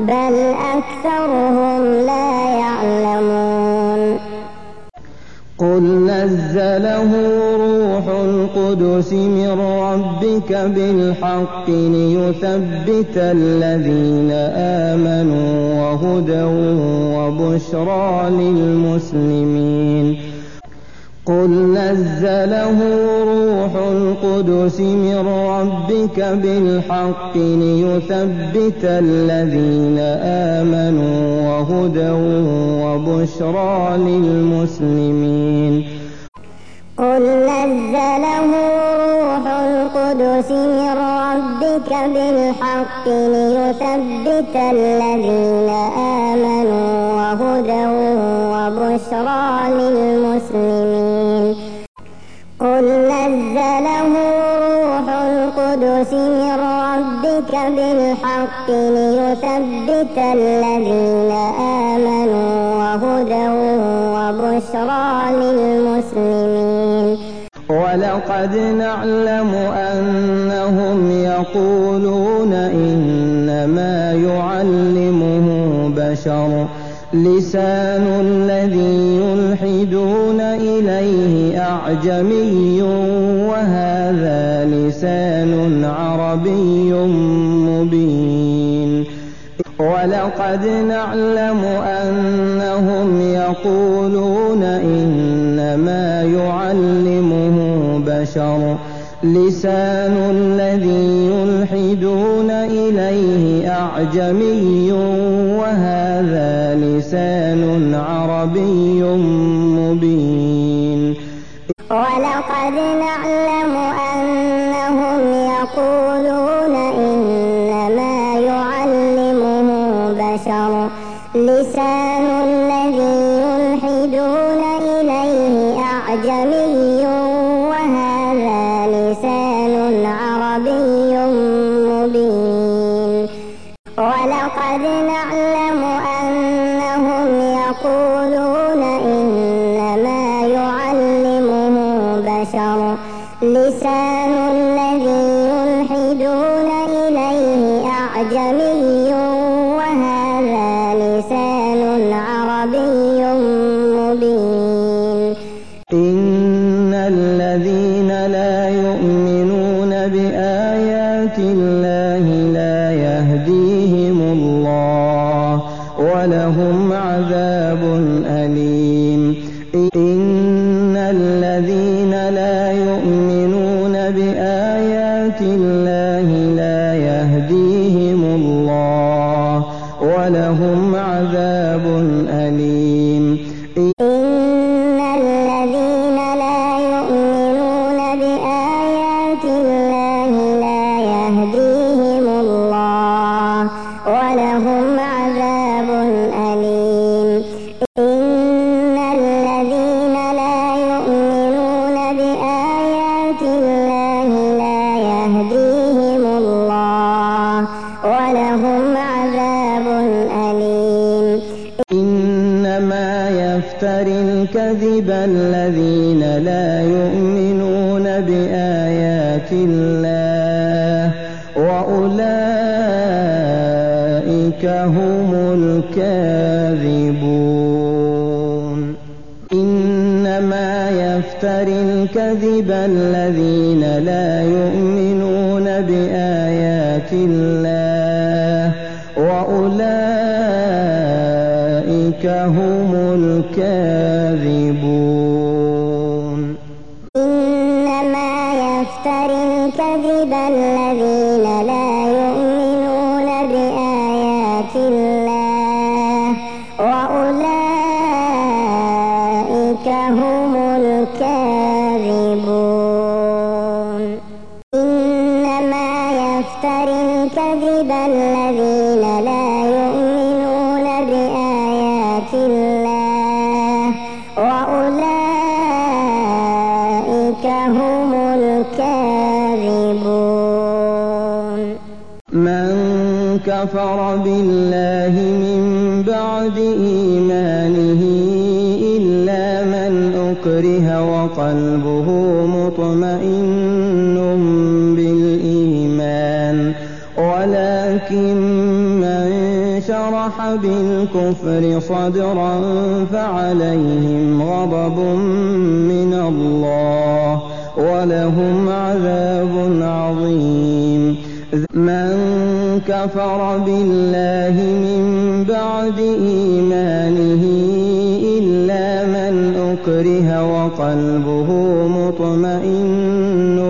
B: بل أكثرهم لا يعلمون
A: قل نزله روح القدس من ربك بالحق ليثبت الذين آمنوا وهدى وبشرى للمسلمين قل نزله روح القدس من ربك بالحق ليثبت الذين آمنوا وهدى وبشرى للمسلمين
B: قل نزله روح القدس من ربك بالحق ليثبت الذين آمنوا وهدى وبشرى للمسلمين قل نزله روح القدس من ربك بالحق ليثبت الذين آمنوا وهدى وبشرى للمسلمين
A: ولقد نعلم أنهم يقولون إنما يعلمه بشر لسان الذي يلحدون إليه أعجمي وهذا لسان عربي مبين ولقد نعلم أنهم يقولون إنما يعلمه بشر لسان الذي يلحدون إليه أعجمي وهذا لسان عربي مبين
B: ولقد نعلم أنهم يقولون إنما يعلمه بشر لسان الذي يلحدون إليه أعجمي وهذا لسان عربي مبين ولقد نعلم أنهم يقولون إنما يعلمه بشر لسان الذي يلحدون إليه أعجمي وهذا لسان عربي مبين
A: إن الذين لا يؤمنون بآيات الله لا يهديهم الله ولهم عذاب أليم إن الذين لا يؤمنون بآيات الله لا يهديهم الله ولهم عذاب أليم
B: إن الذين لا يؤمنون بآيات الله لا يهديهم الله ولهم عذاب أليم إن الذين لا يؤمنون بآيات الله لا يهديهم الله ولهم عذاب أليم
A: إنما يفتري الكذب الذين لا يؤمنون بآيات الله وأولئك هم الكاذبون إنما يفتري الكذب الذين لا يؤمنون بآيات الله وأولئك هم الكاذبون
B: إنما يفتري الكذب الذين لا يؤمنون بآيات الله وأولئك هم الكاذبون إنما يفتري الكذب الذين لا يؤمنون بآيات الله وأولئك هم الكاذبون
A: من كفر بالله من بعد إيمانه إلا من أكره وقلبه مطمئن بالإيمان ولكن من شرح بالكفر صدرا فعليهم غضب من الله ولهم عذاب عظيم. من كفر بالله من بعد إيمانه إلا من أكره وقلبه مطمئن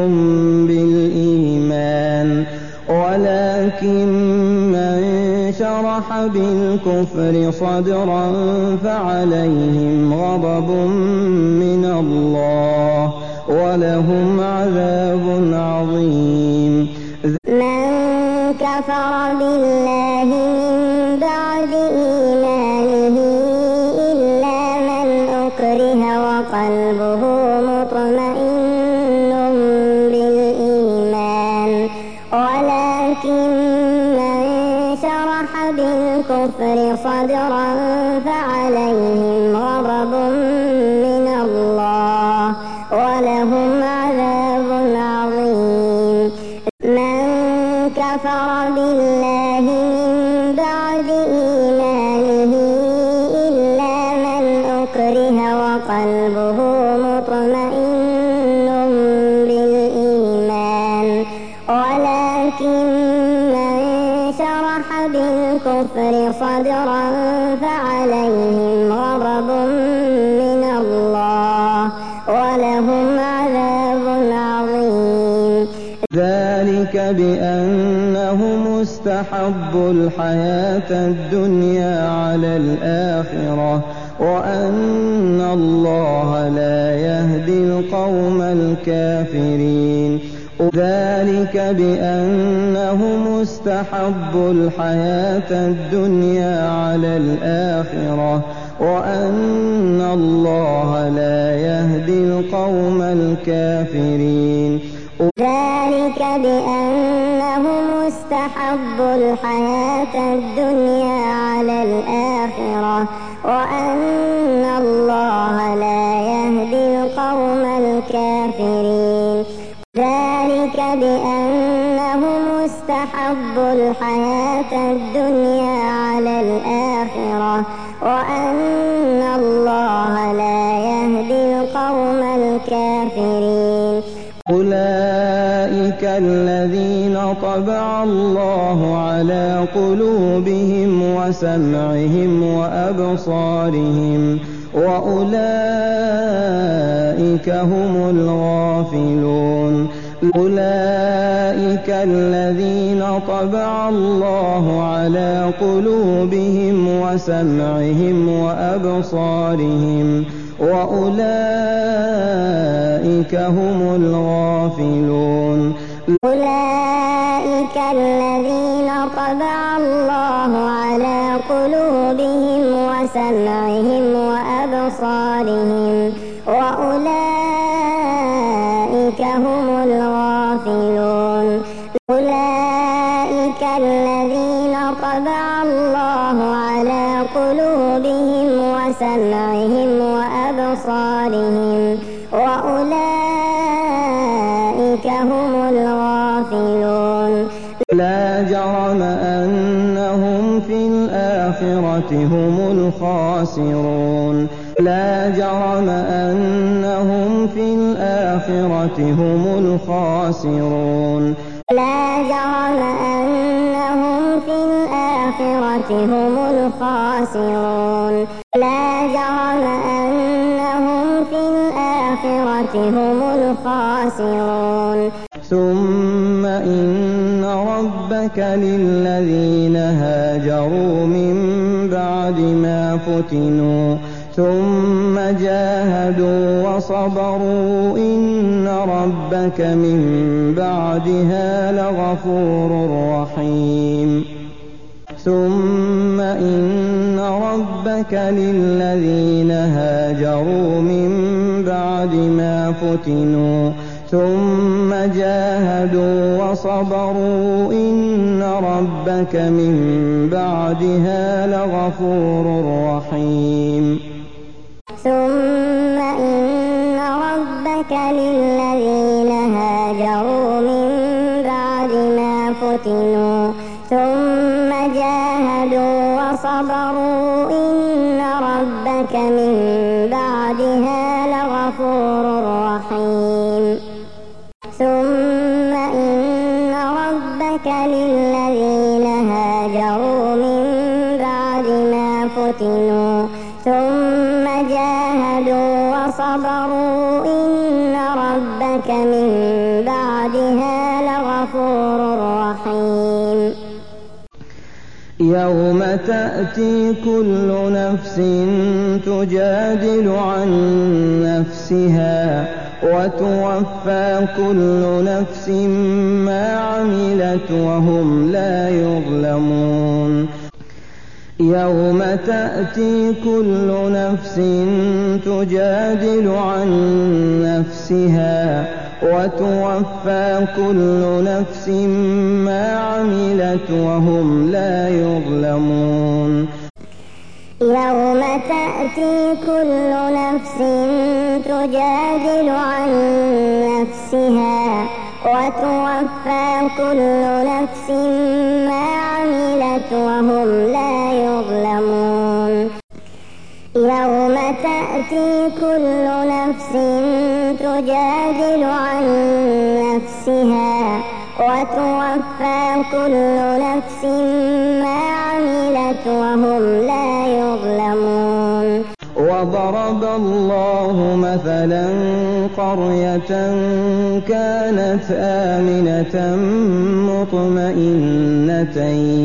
A: بالإيمان ولكن من شرح بالكفر صدرا فعليهم غضب من الله ولهم عذاب عظيم.
B: من كفر بالله من بعد إيمانه إلا من أكره وقلبه مطمئن بالإيمان ولكن من شرح بالكفر صدرا فعليهم غضب من الله ولهم عذاب عظيم. من كفر بالله من بعد إيمانه إلا من أكره وقلبه مطمئن بالإيمان ولكن من شرح بالكفر صدرا فعليهم غضب من الله ولهم عذاب عظيم.
A: ذلك بأنهم استحبوا الحياة الدنيا على الآخرة وأن الله لا يهدي القوم الكافرين. ذلك بأنهم استحبوا الحياة الدنيا على الآخرة وأن الله لا يهدي القوم الكافرين.
B: ذلك بأنهم استحبوا الحياة الدنيا على الآخرة وأن الله لا يهدي القوم الكافرين. ذلك بأنهم استحبوا الحياة الدنيا على الآخرة وأن الله لا يهدي القوم الكافرين.
A: أولئك الذين طبع الله على قلوبهم وسمعهم وأبصارهم وأولئك هم الغافلون. أولئك الذين طبع الله على قلوبهم وسمعهم وأبصارهم وأولئك هم الغافلون.
B: أولئك الذين طبع الله على قلوبهم وسمعهم وأبصارهم وأولئك هم الغافلون. أولئك الذين طبع الله على قلوبهم وسمعهم وأبصارهم وأولئك هم الغافلون.
A: لا جرم أنهم في الآخرة هم الخاسرون. لا جرم أنهم في الآخرة هم الخاسرون.
B: لا جرم أنهم في الآخرة هم الخاسرون. لا جرم أنهم في الآخرة هم الخاسرون.
A: ثم إن ربك للذين هاجروا من بعد ما فتنوا ثم جاهدوا وصبروا إن ربك من بعدها لغفور رحيم. ثم إن ربك للذين هاجروا من بعد ما فتنوا ثم جاهدوا وصبروا إن ربك من بعدها لغفور رحيم.
B: ثم إن ربك للذين هاجروا من بعد ما فتنوا ثم جاهدوا وصبروا إن ربك من بعدها لغفور رحيم ثم إن ربك للذين هاجروا من بعد ما فتنوا ثم جاهدوا وصبروا إن ربك من بعدها لغفور رحيم
A: يوم تأتي كل نفس تجادل عن نفسها وتوفى كل نفس ما عملت وهم لا يظلمون يوم تأتي كل نفس تجادل عن نفسها وتوفى كل نفس ما عملت وهم لا يظلمون
B: يوم تأتي كل نفس تجادل عن نفسها وتوفى كل نفس ما عملت وهم لا يظلمون يوم تأتي كل نفس تجادل عن نفسها وتوفى كل نفس ما عملت وهم لا يظلمون
A: وضرب الله مثلا قرية كانت آمنة مطمئنة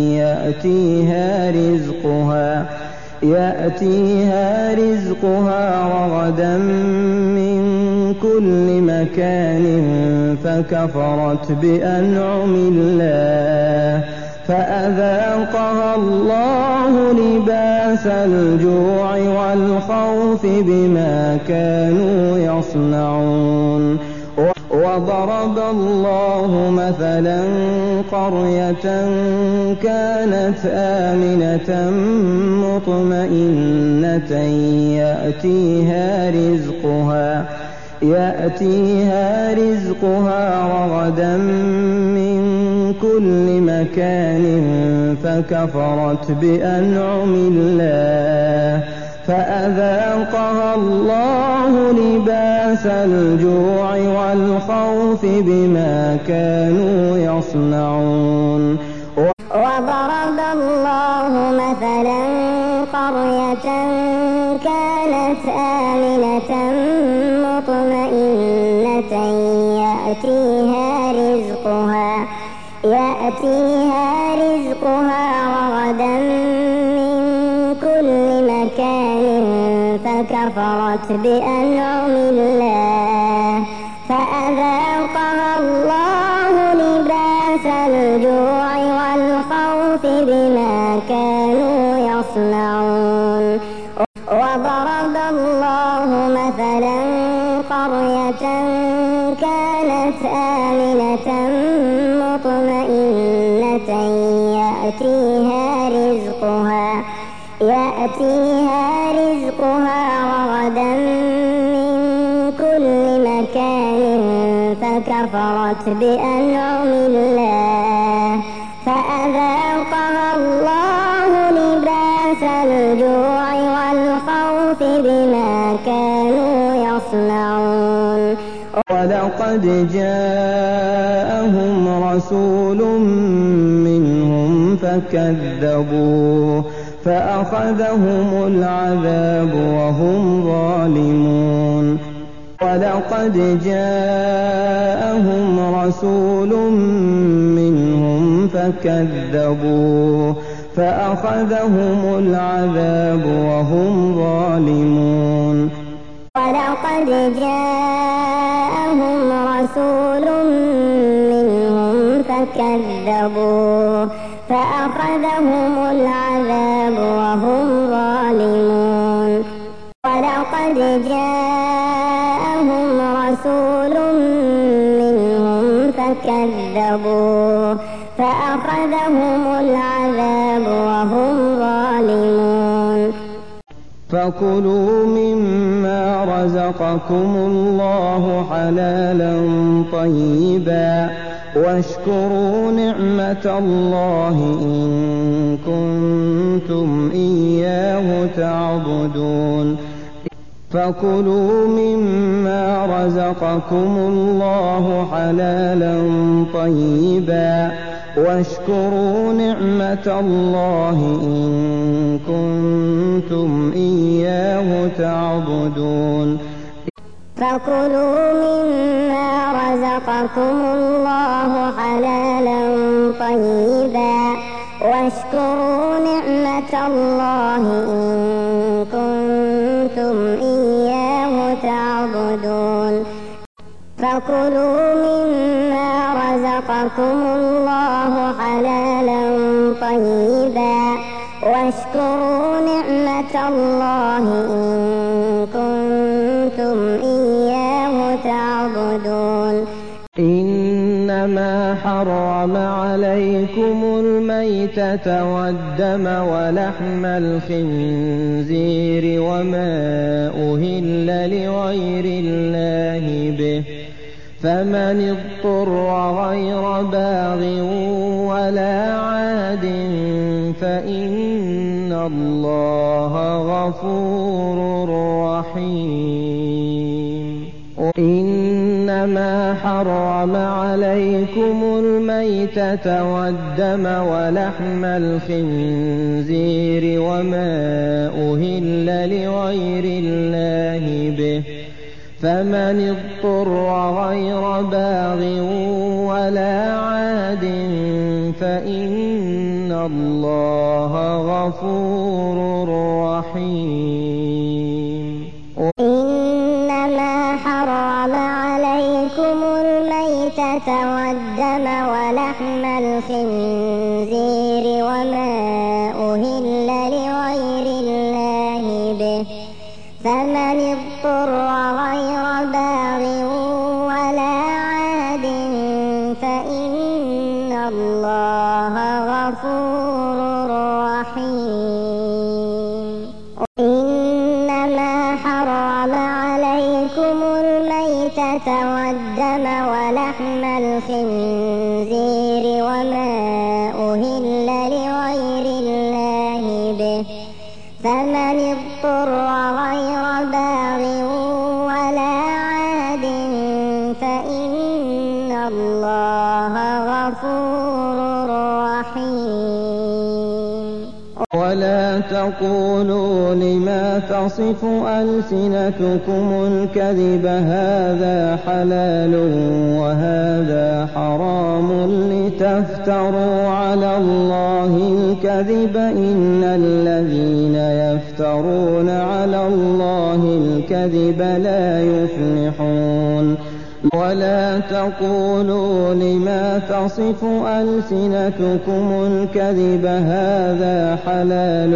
A: يأتيها رزقها رغدا من كل مكان فكفرت بأنعم الله فأذاقها الله لباس الجوع والخوف بما كانوا يصنعون وضرب الله مثلا قرية كانت آمنة مطمئنة يأتيها رزقها رغدا من كل مكان فكفرت بأنعم الله فأذاقها الله لباس الجوع والخوف بما كانوا يصنعون
B: وضرب الله مثلا قرية كانت آمنة مطمئنة يأتيها رزقها رغدا من كل مكان فكفرت بأنعم الله فأذاقها الله لباس الجوع والخوف بما كانوا يصنعون وضرب الله مثلا قرية كانت آمنة مطمئنة يأتيها رزقها رغدا من كل مكان فكفرت بأنعم الله فأذاقها الله لباس الجوع والخوف بما كانوا يصنعون
A: ولقد جاءهم رسول منهم فكذبوه فأخذهم العذاب وهم ظالمون ولقد جاءهم رسول منهم فكذبوه فأخذهم العذاب وهم ظالمون
B: ولقد جاءهم رسول منهم فكذبوه فأخذهم العذاب وهم ظالمون ولقد جاءهم رسول منهم فكذبوه فأخذهم العذاب وهم ظالمون
A: فكلوا مما رزقكم الله حلالا طيبا واشكروا نعمة الله إن كنتم إياه تعبدون فكلوا مما رزقكم الله حلالا طيبا واشكروا نعمة الله إن كنتم إياه تعبدون
B: فكلوا مما رزقكم الله حلالا طيبا واشكروا نعمة الله إن كنتم إياه تعبدون فكلوا مما رزقكم الله حلالا طيبا واشكروا نعمة الله إن كنتم إياه تعبدون
A: إنما حرم عليكم الميتة والدم ولحم الخنزير وما أهل لغير الله به فمن اضطر غير باغ ولا عاد فإن الله غفور رحيم إنما حرم عليكم الميتة والدم ولحم الخنزير وما أهل لغير الله به فمن اضطر غير باغ ولا عاد فإن الله غفور رحيم
B: إنما حرم عليكم الميتة والدم ولحم الخنزير وما أهل لغير الله به فمن اضطر غير باغ ولا عاد فإن الله غفور رحيم إنما حرم عليكم الميتة والدم ولحم الخنزير وما أهل لغير الله به فمن اضطر غير باغ ولا عاد فإن الله غفور رحيم
A: ولا تقولوا لما تصف ألسنتكم الكذب هذا حلال وهذا حرام لتفتروا على الله الكذب إن الذين يفترون على الله الكذب لا يفلحون ولا تقولوا لما تصف ألسنتكم الكذب هذا حلال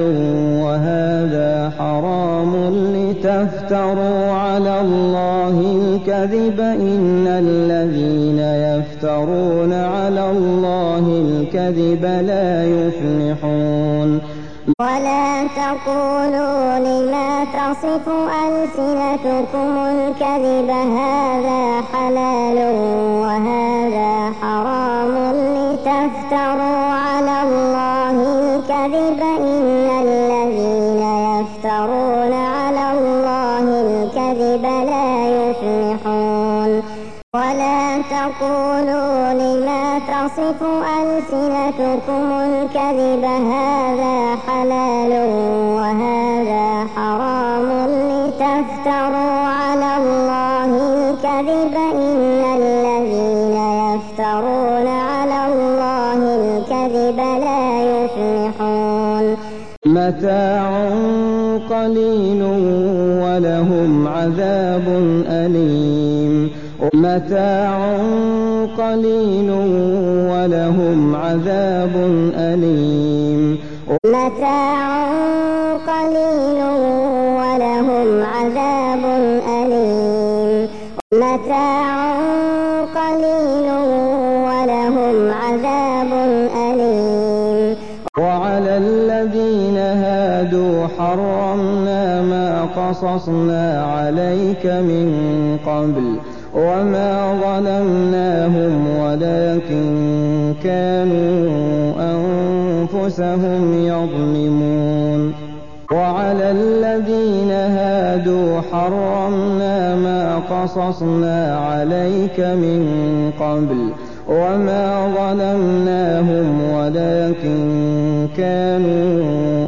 A: وهذا حرام لتفتروا على الله الكذب إن الذين يفترون على الله الكذب لا يفلحون
B: ولا تقولوا لما تصف ألسنتكم الكذب هذا حلال وهذا حرام لتفتروا على الله الكذب إن الذين يفترون على الله الكذب لا يفلحون ولا تقولوا لما تصف ألسنتكم الكذب هذا حلال وهذا حرام لتفتروا على الله الكذب إن الذين يفترون على الله الكذب لا يفلحون
A: متاع قليل ولهم عذاب أليم متاع قليل ولهم عذاب أليم
B: متاع قليل ولهم عذاب أليم متاع قليل ولهم عذاب أليم
A: وعلى الذين هادوا حرمنا ما قصصنا عليك من قبل وما ظلمناهم ولكن كانوا أنفسهم يظلمون وعلى الذين هادوا حرمنا ما قصصنا عليك من قبل وما ظلمناهم ولكن كانوا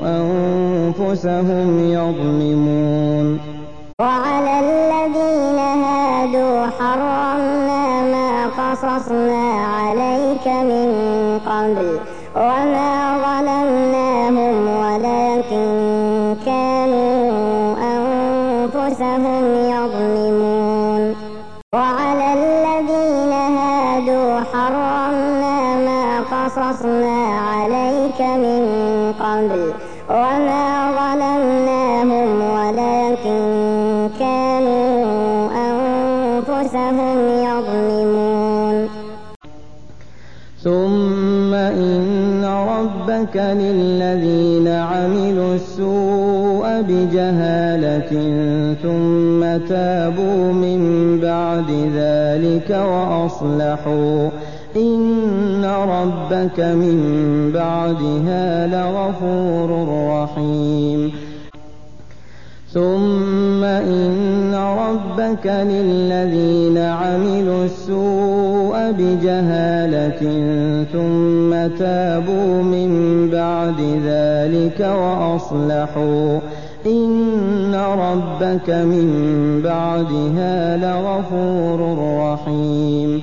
A: أنفسهم يظلمون
B: وعلى الذين هادوا حرمنا ما قصصنا عليك من قبل وما ظلمناهم ولكن كانوا أنفسهم يظلمون وعلى الذين هادوا حرمنا ما قصصنا عليك من قبل وما ظلمناهم ولكن كانوا أنفسهم يظلمون
A: ثم إن ربك للذين عملوا السوء بجهالة ثم تابوا من بعد ذلك وأصلحوا إن ربك من بعدها لغفور رحيم ثم إن ربك للذين عملوا السوء بجهالة ثم تابوا من بعد ذلك وأصلحوا إن ربك من بعدها لغفور رحيم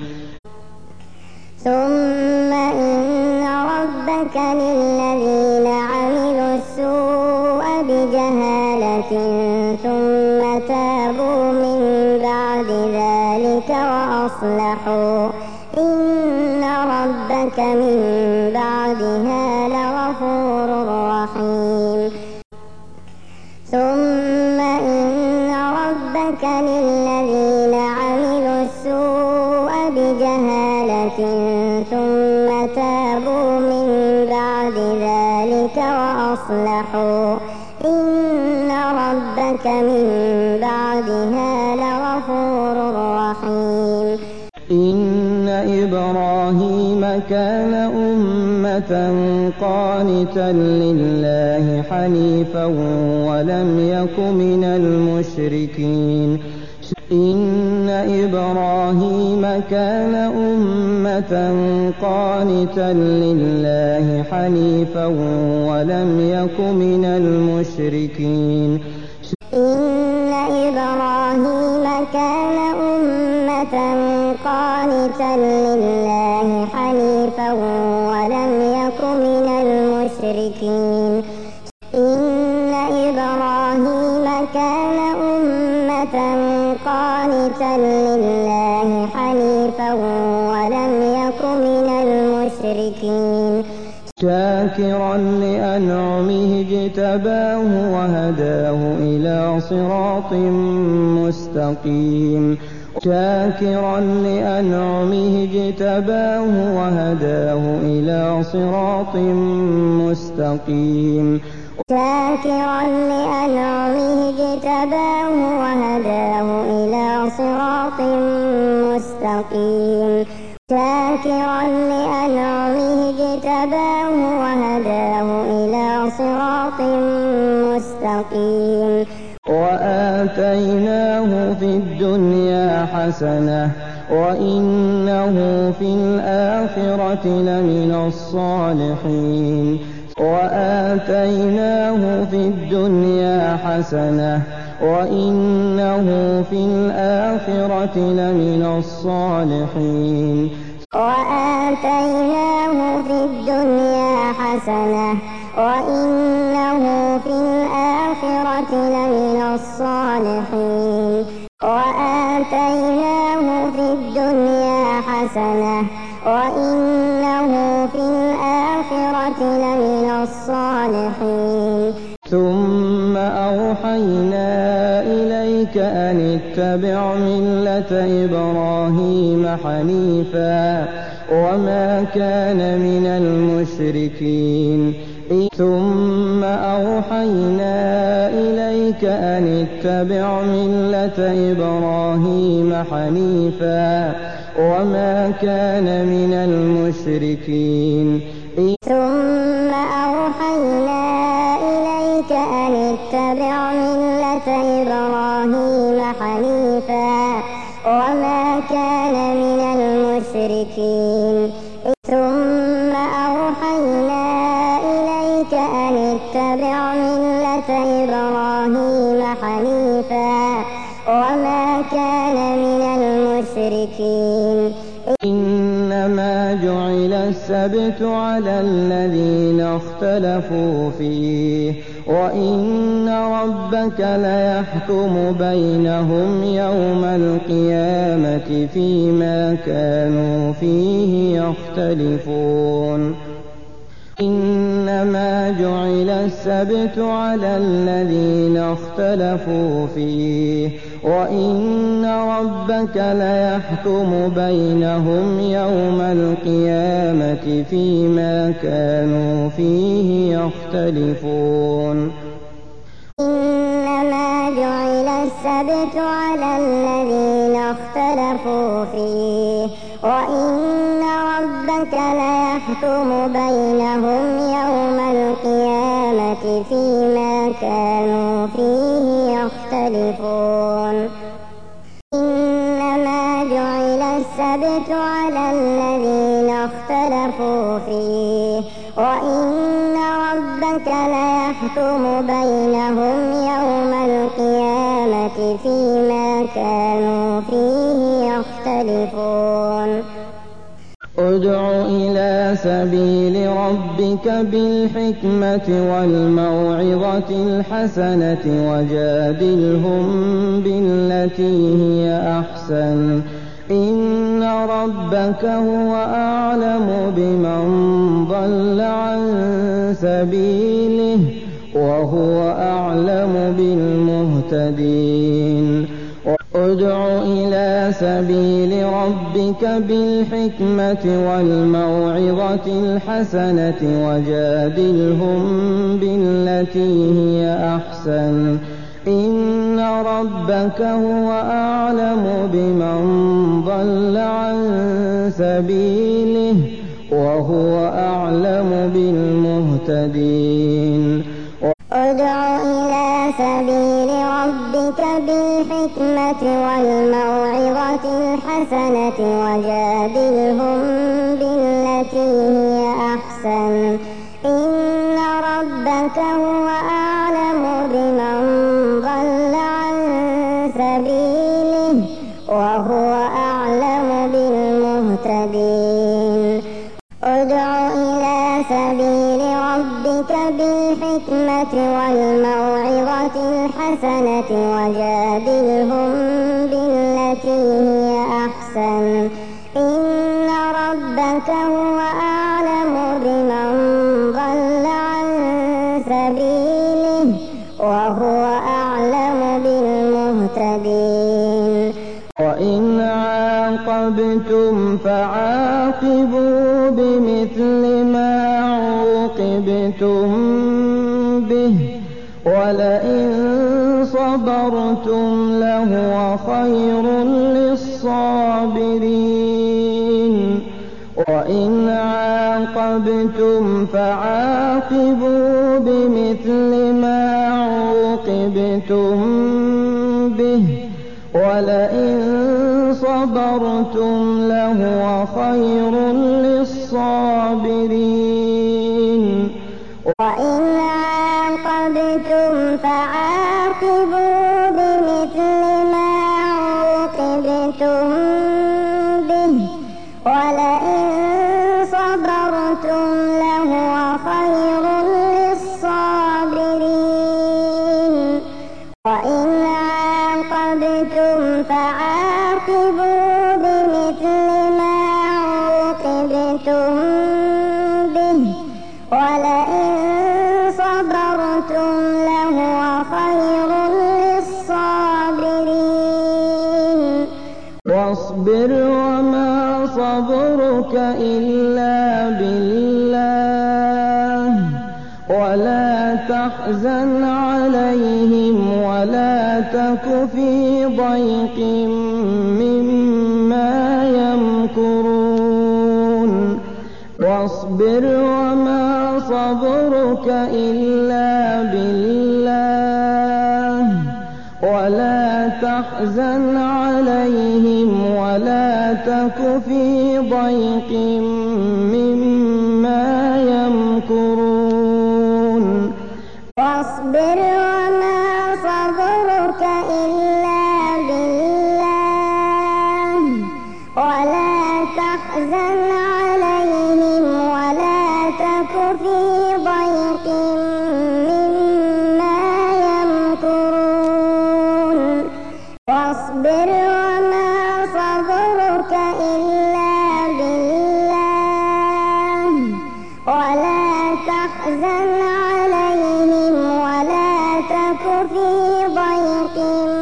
B: ثم إن ربك للذين عملوا السوء بجهالة ثم تابوا من بعد ذلك وأصلحوا إن ربك من بعدها لغفور رحيم ثم إن ربك للذين عملوا السوء بجهالة ثم تابوا من بعد ذلك وأصلحوا إن ربك من بعدها لغفور رحيم
A: إن إبراهيم كان أمة قانتا لله حنيفا ولم يك من المشركين إن إبراهيم كان أمة قانتا لله حنيفا ولم يك من المشركين
B: إن إبراهيم كان أمة قانتا لله حنيفا ولم يك من المشركين إن إبراهيم كان أمة قانتا لله حنيفا ولم يك من المشركين
A: شاكرا لأنعمه اجتباه وهداه إلى صراط مستقيم شاكرا لأنعمه اجتباه وهداه إلى صراط مستقيم
B: شاكرا لأنعمه اجتباه وهداه إلى صراط مستقيم شاكرا لأنعمه اجتباه وهداه إلى صراط مستقيم
A: وآتيناه في الدنيا حسنة وإنه في الآخرة لمن الصالحين وآتيناه في الدنيا حسنة وإنه في الآخرة لمن الصالحين
B: وآتيناه في الدنيا حسنة وإنه في الآخرة لمن الصالحين وآتيناه في الدنيا حسنة وإنه في الآخرة لمن الصالحين
A: ثم أوحينا إليك أن اتبع ملة إبراهيم حنيفا وما كان من المشركين ثم أوحينا إليك إليك أن اتبع ملة إبراهيم حنيفا وما كان من المشركين.
B: ثم أوحينا إليك أن اتبع ملة إبراهيم حنيفا وما كان من المشركين. ثم أوحينا إليك أن اتبع ملة إبراهيم حنيفا وما كان من المشركين.
A: إنما جعل السبت على الذين اختلفوا فيه وإن ربك ليحكم بينهم يوم القيامة فيما كانوا فيه يختلفون. إنما جعل السبت على الذين اختلفوا فيه وإن ربك ليحكم بينهم يوم القيامة فيما كانوا فيه يختلفون.
B: إنما جعل السبت على الذين اختلفوا فيه وإن ربك ليحكم بينهم يوم القيامة فيما كانوا فيه يختلفون. إنما جعل السبت على الذين اختلفوا فيه وإن ربك ليحكم بينهم يوم القيامة فيما كانوا فيه يختلفون.
A: ادع إلى سبيل ربك بالحكمة والموعظة الحسنة وجادلهم بالتي هي أحسن إن ربك هو أعلم بمن ضل عن سبيله وهو أعلم بالمهتدين. ادع إلى سبيل ربك بالحكمة والموعظة الحسنة وجادلهم بالتي هي أحسن إن ربك هو أعلم بمن ضل عن سبيله وهو أعلم بالمهتدين.
B: ادع إلى سبيل ربك بالحكمة والموعظة الحسنة وجادلهم بالتي هي أحسن إن ربك هو أعلم بمن ضل عن سبيله وهو أعلم بالمهتدين. ادع إلى سبيل ربك بالحكمة والموعظة الحسنة وجادلهم بالتي هي أحسن إن ربك هو أعلم بمن ضل عن سبيله وهو أعلم بالمهتدين.
A: وإن عاقبتم فعاقبوا بمثل ما عوقبتم به ولئن صبرتم لهو خير للصابرين. وإن عاقبتم فعاقبوا بمثل ما عوقبتم به ولئن صبرتم لهو خير للصابرين.
B: وإن عاقبتم فعاقبوا بمثل ما عوقبتم به ولئن صبرتم لهو خير للصابرين. وإن عاقبتم فعاقبوا بمثل ما عوقبتم به ولئن صبرتم لهو خير للصابرين.
A: واصبر وما صبرك إلا بالله ولا تحزن عليهم ولا تك في ضيق مما يمكرون واصبر وما صبرك إلا بالله ولا تحزن عليهم ولا تك في ضيق مما يمكرون
B: واصبر وما صبرك إلا بالله ولا تحزن عليهم ولا تك في ضيق مما يمكرون واصبر وما صبرك إلا بالله ولا تحزن عليهم ولا تك في ضيق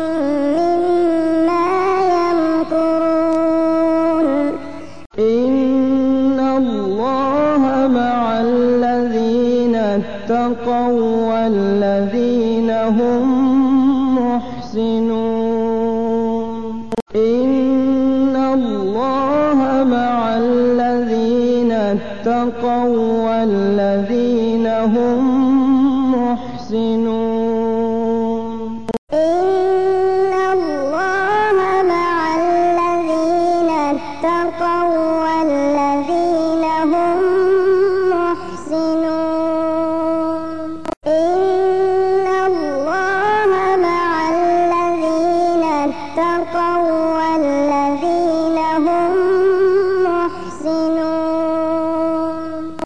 B: مما يمكرون
A: إن الله مع الذين اتقوا والذين هم محسنون إن الله مع الذين اتقوا والذين هم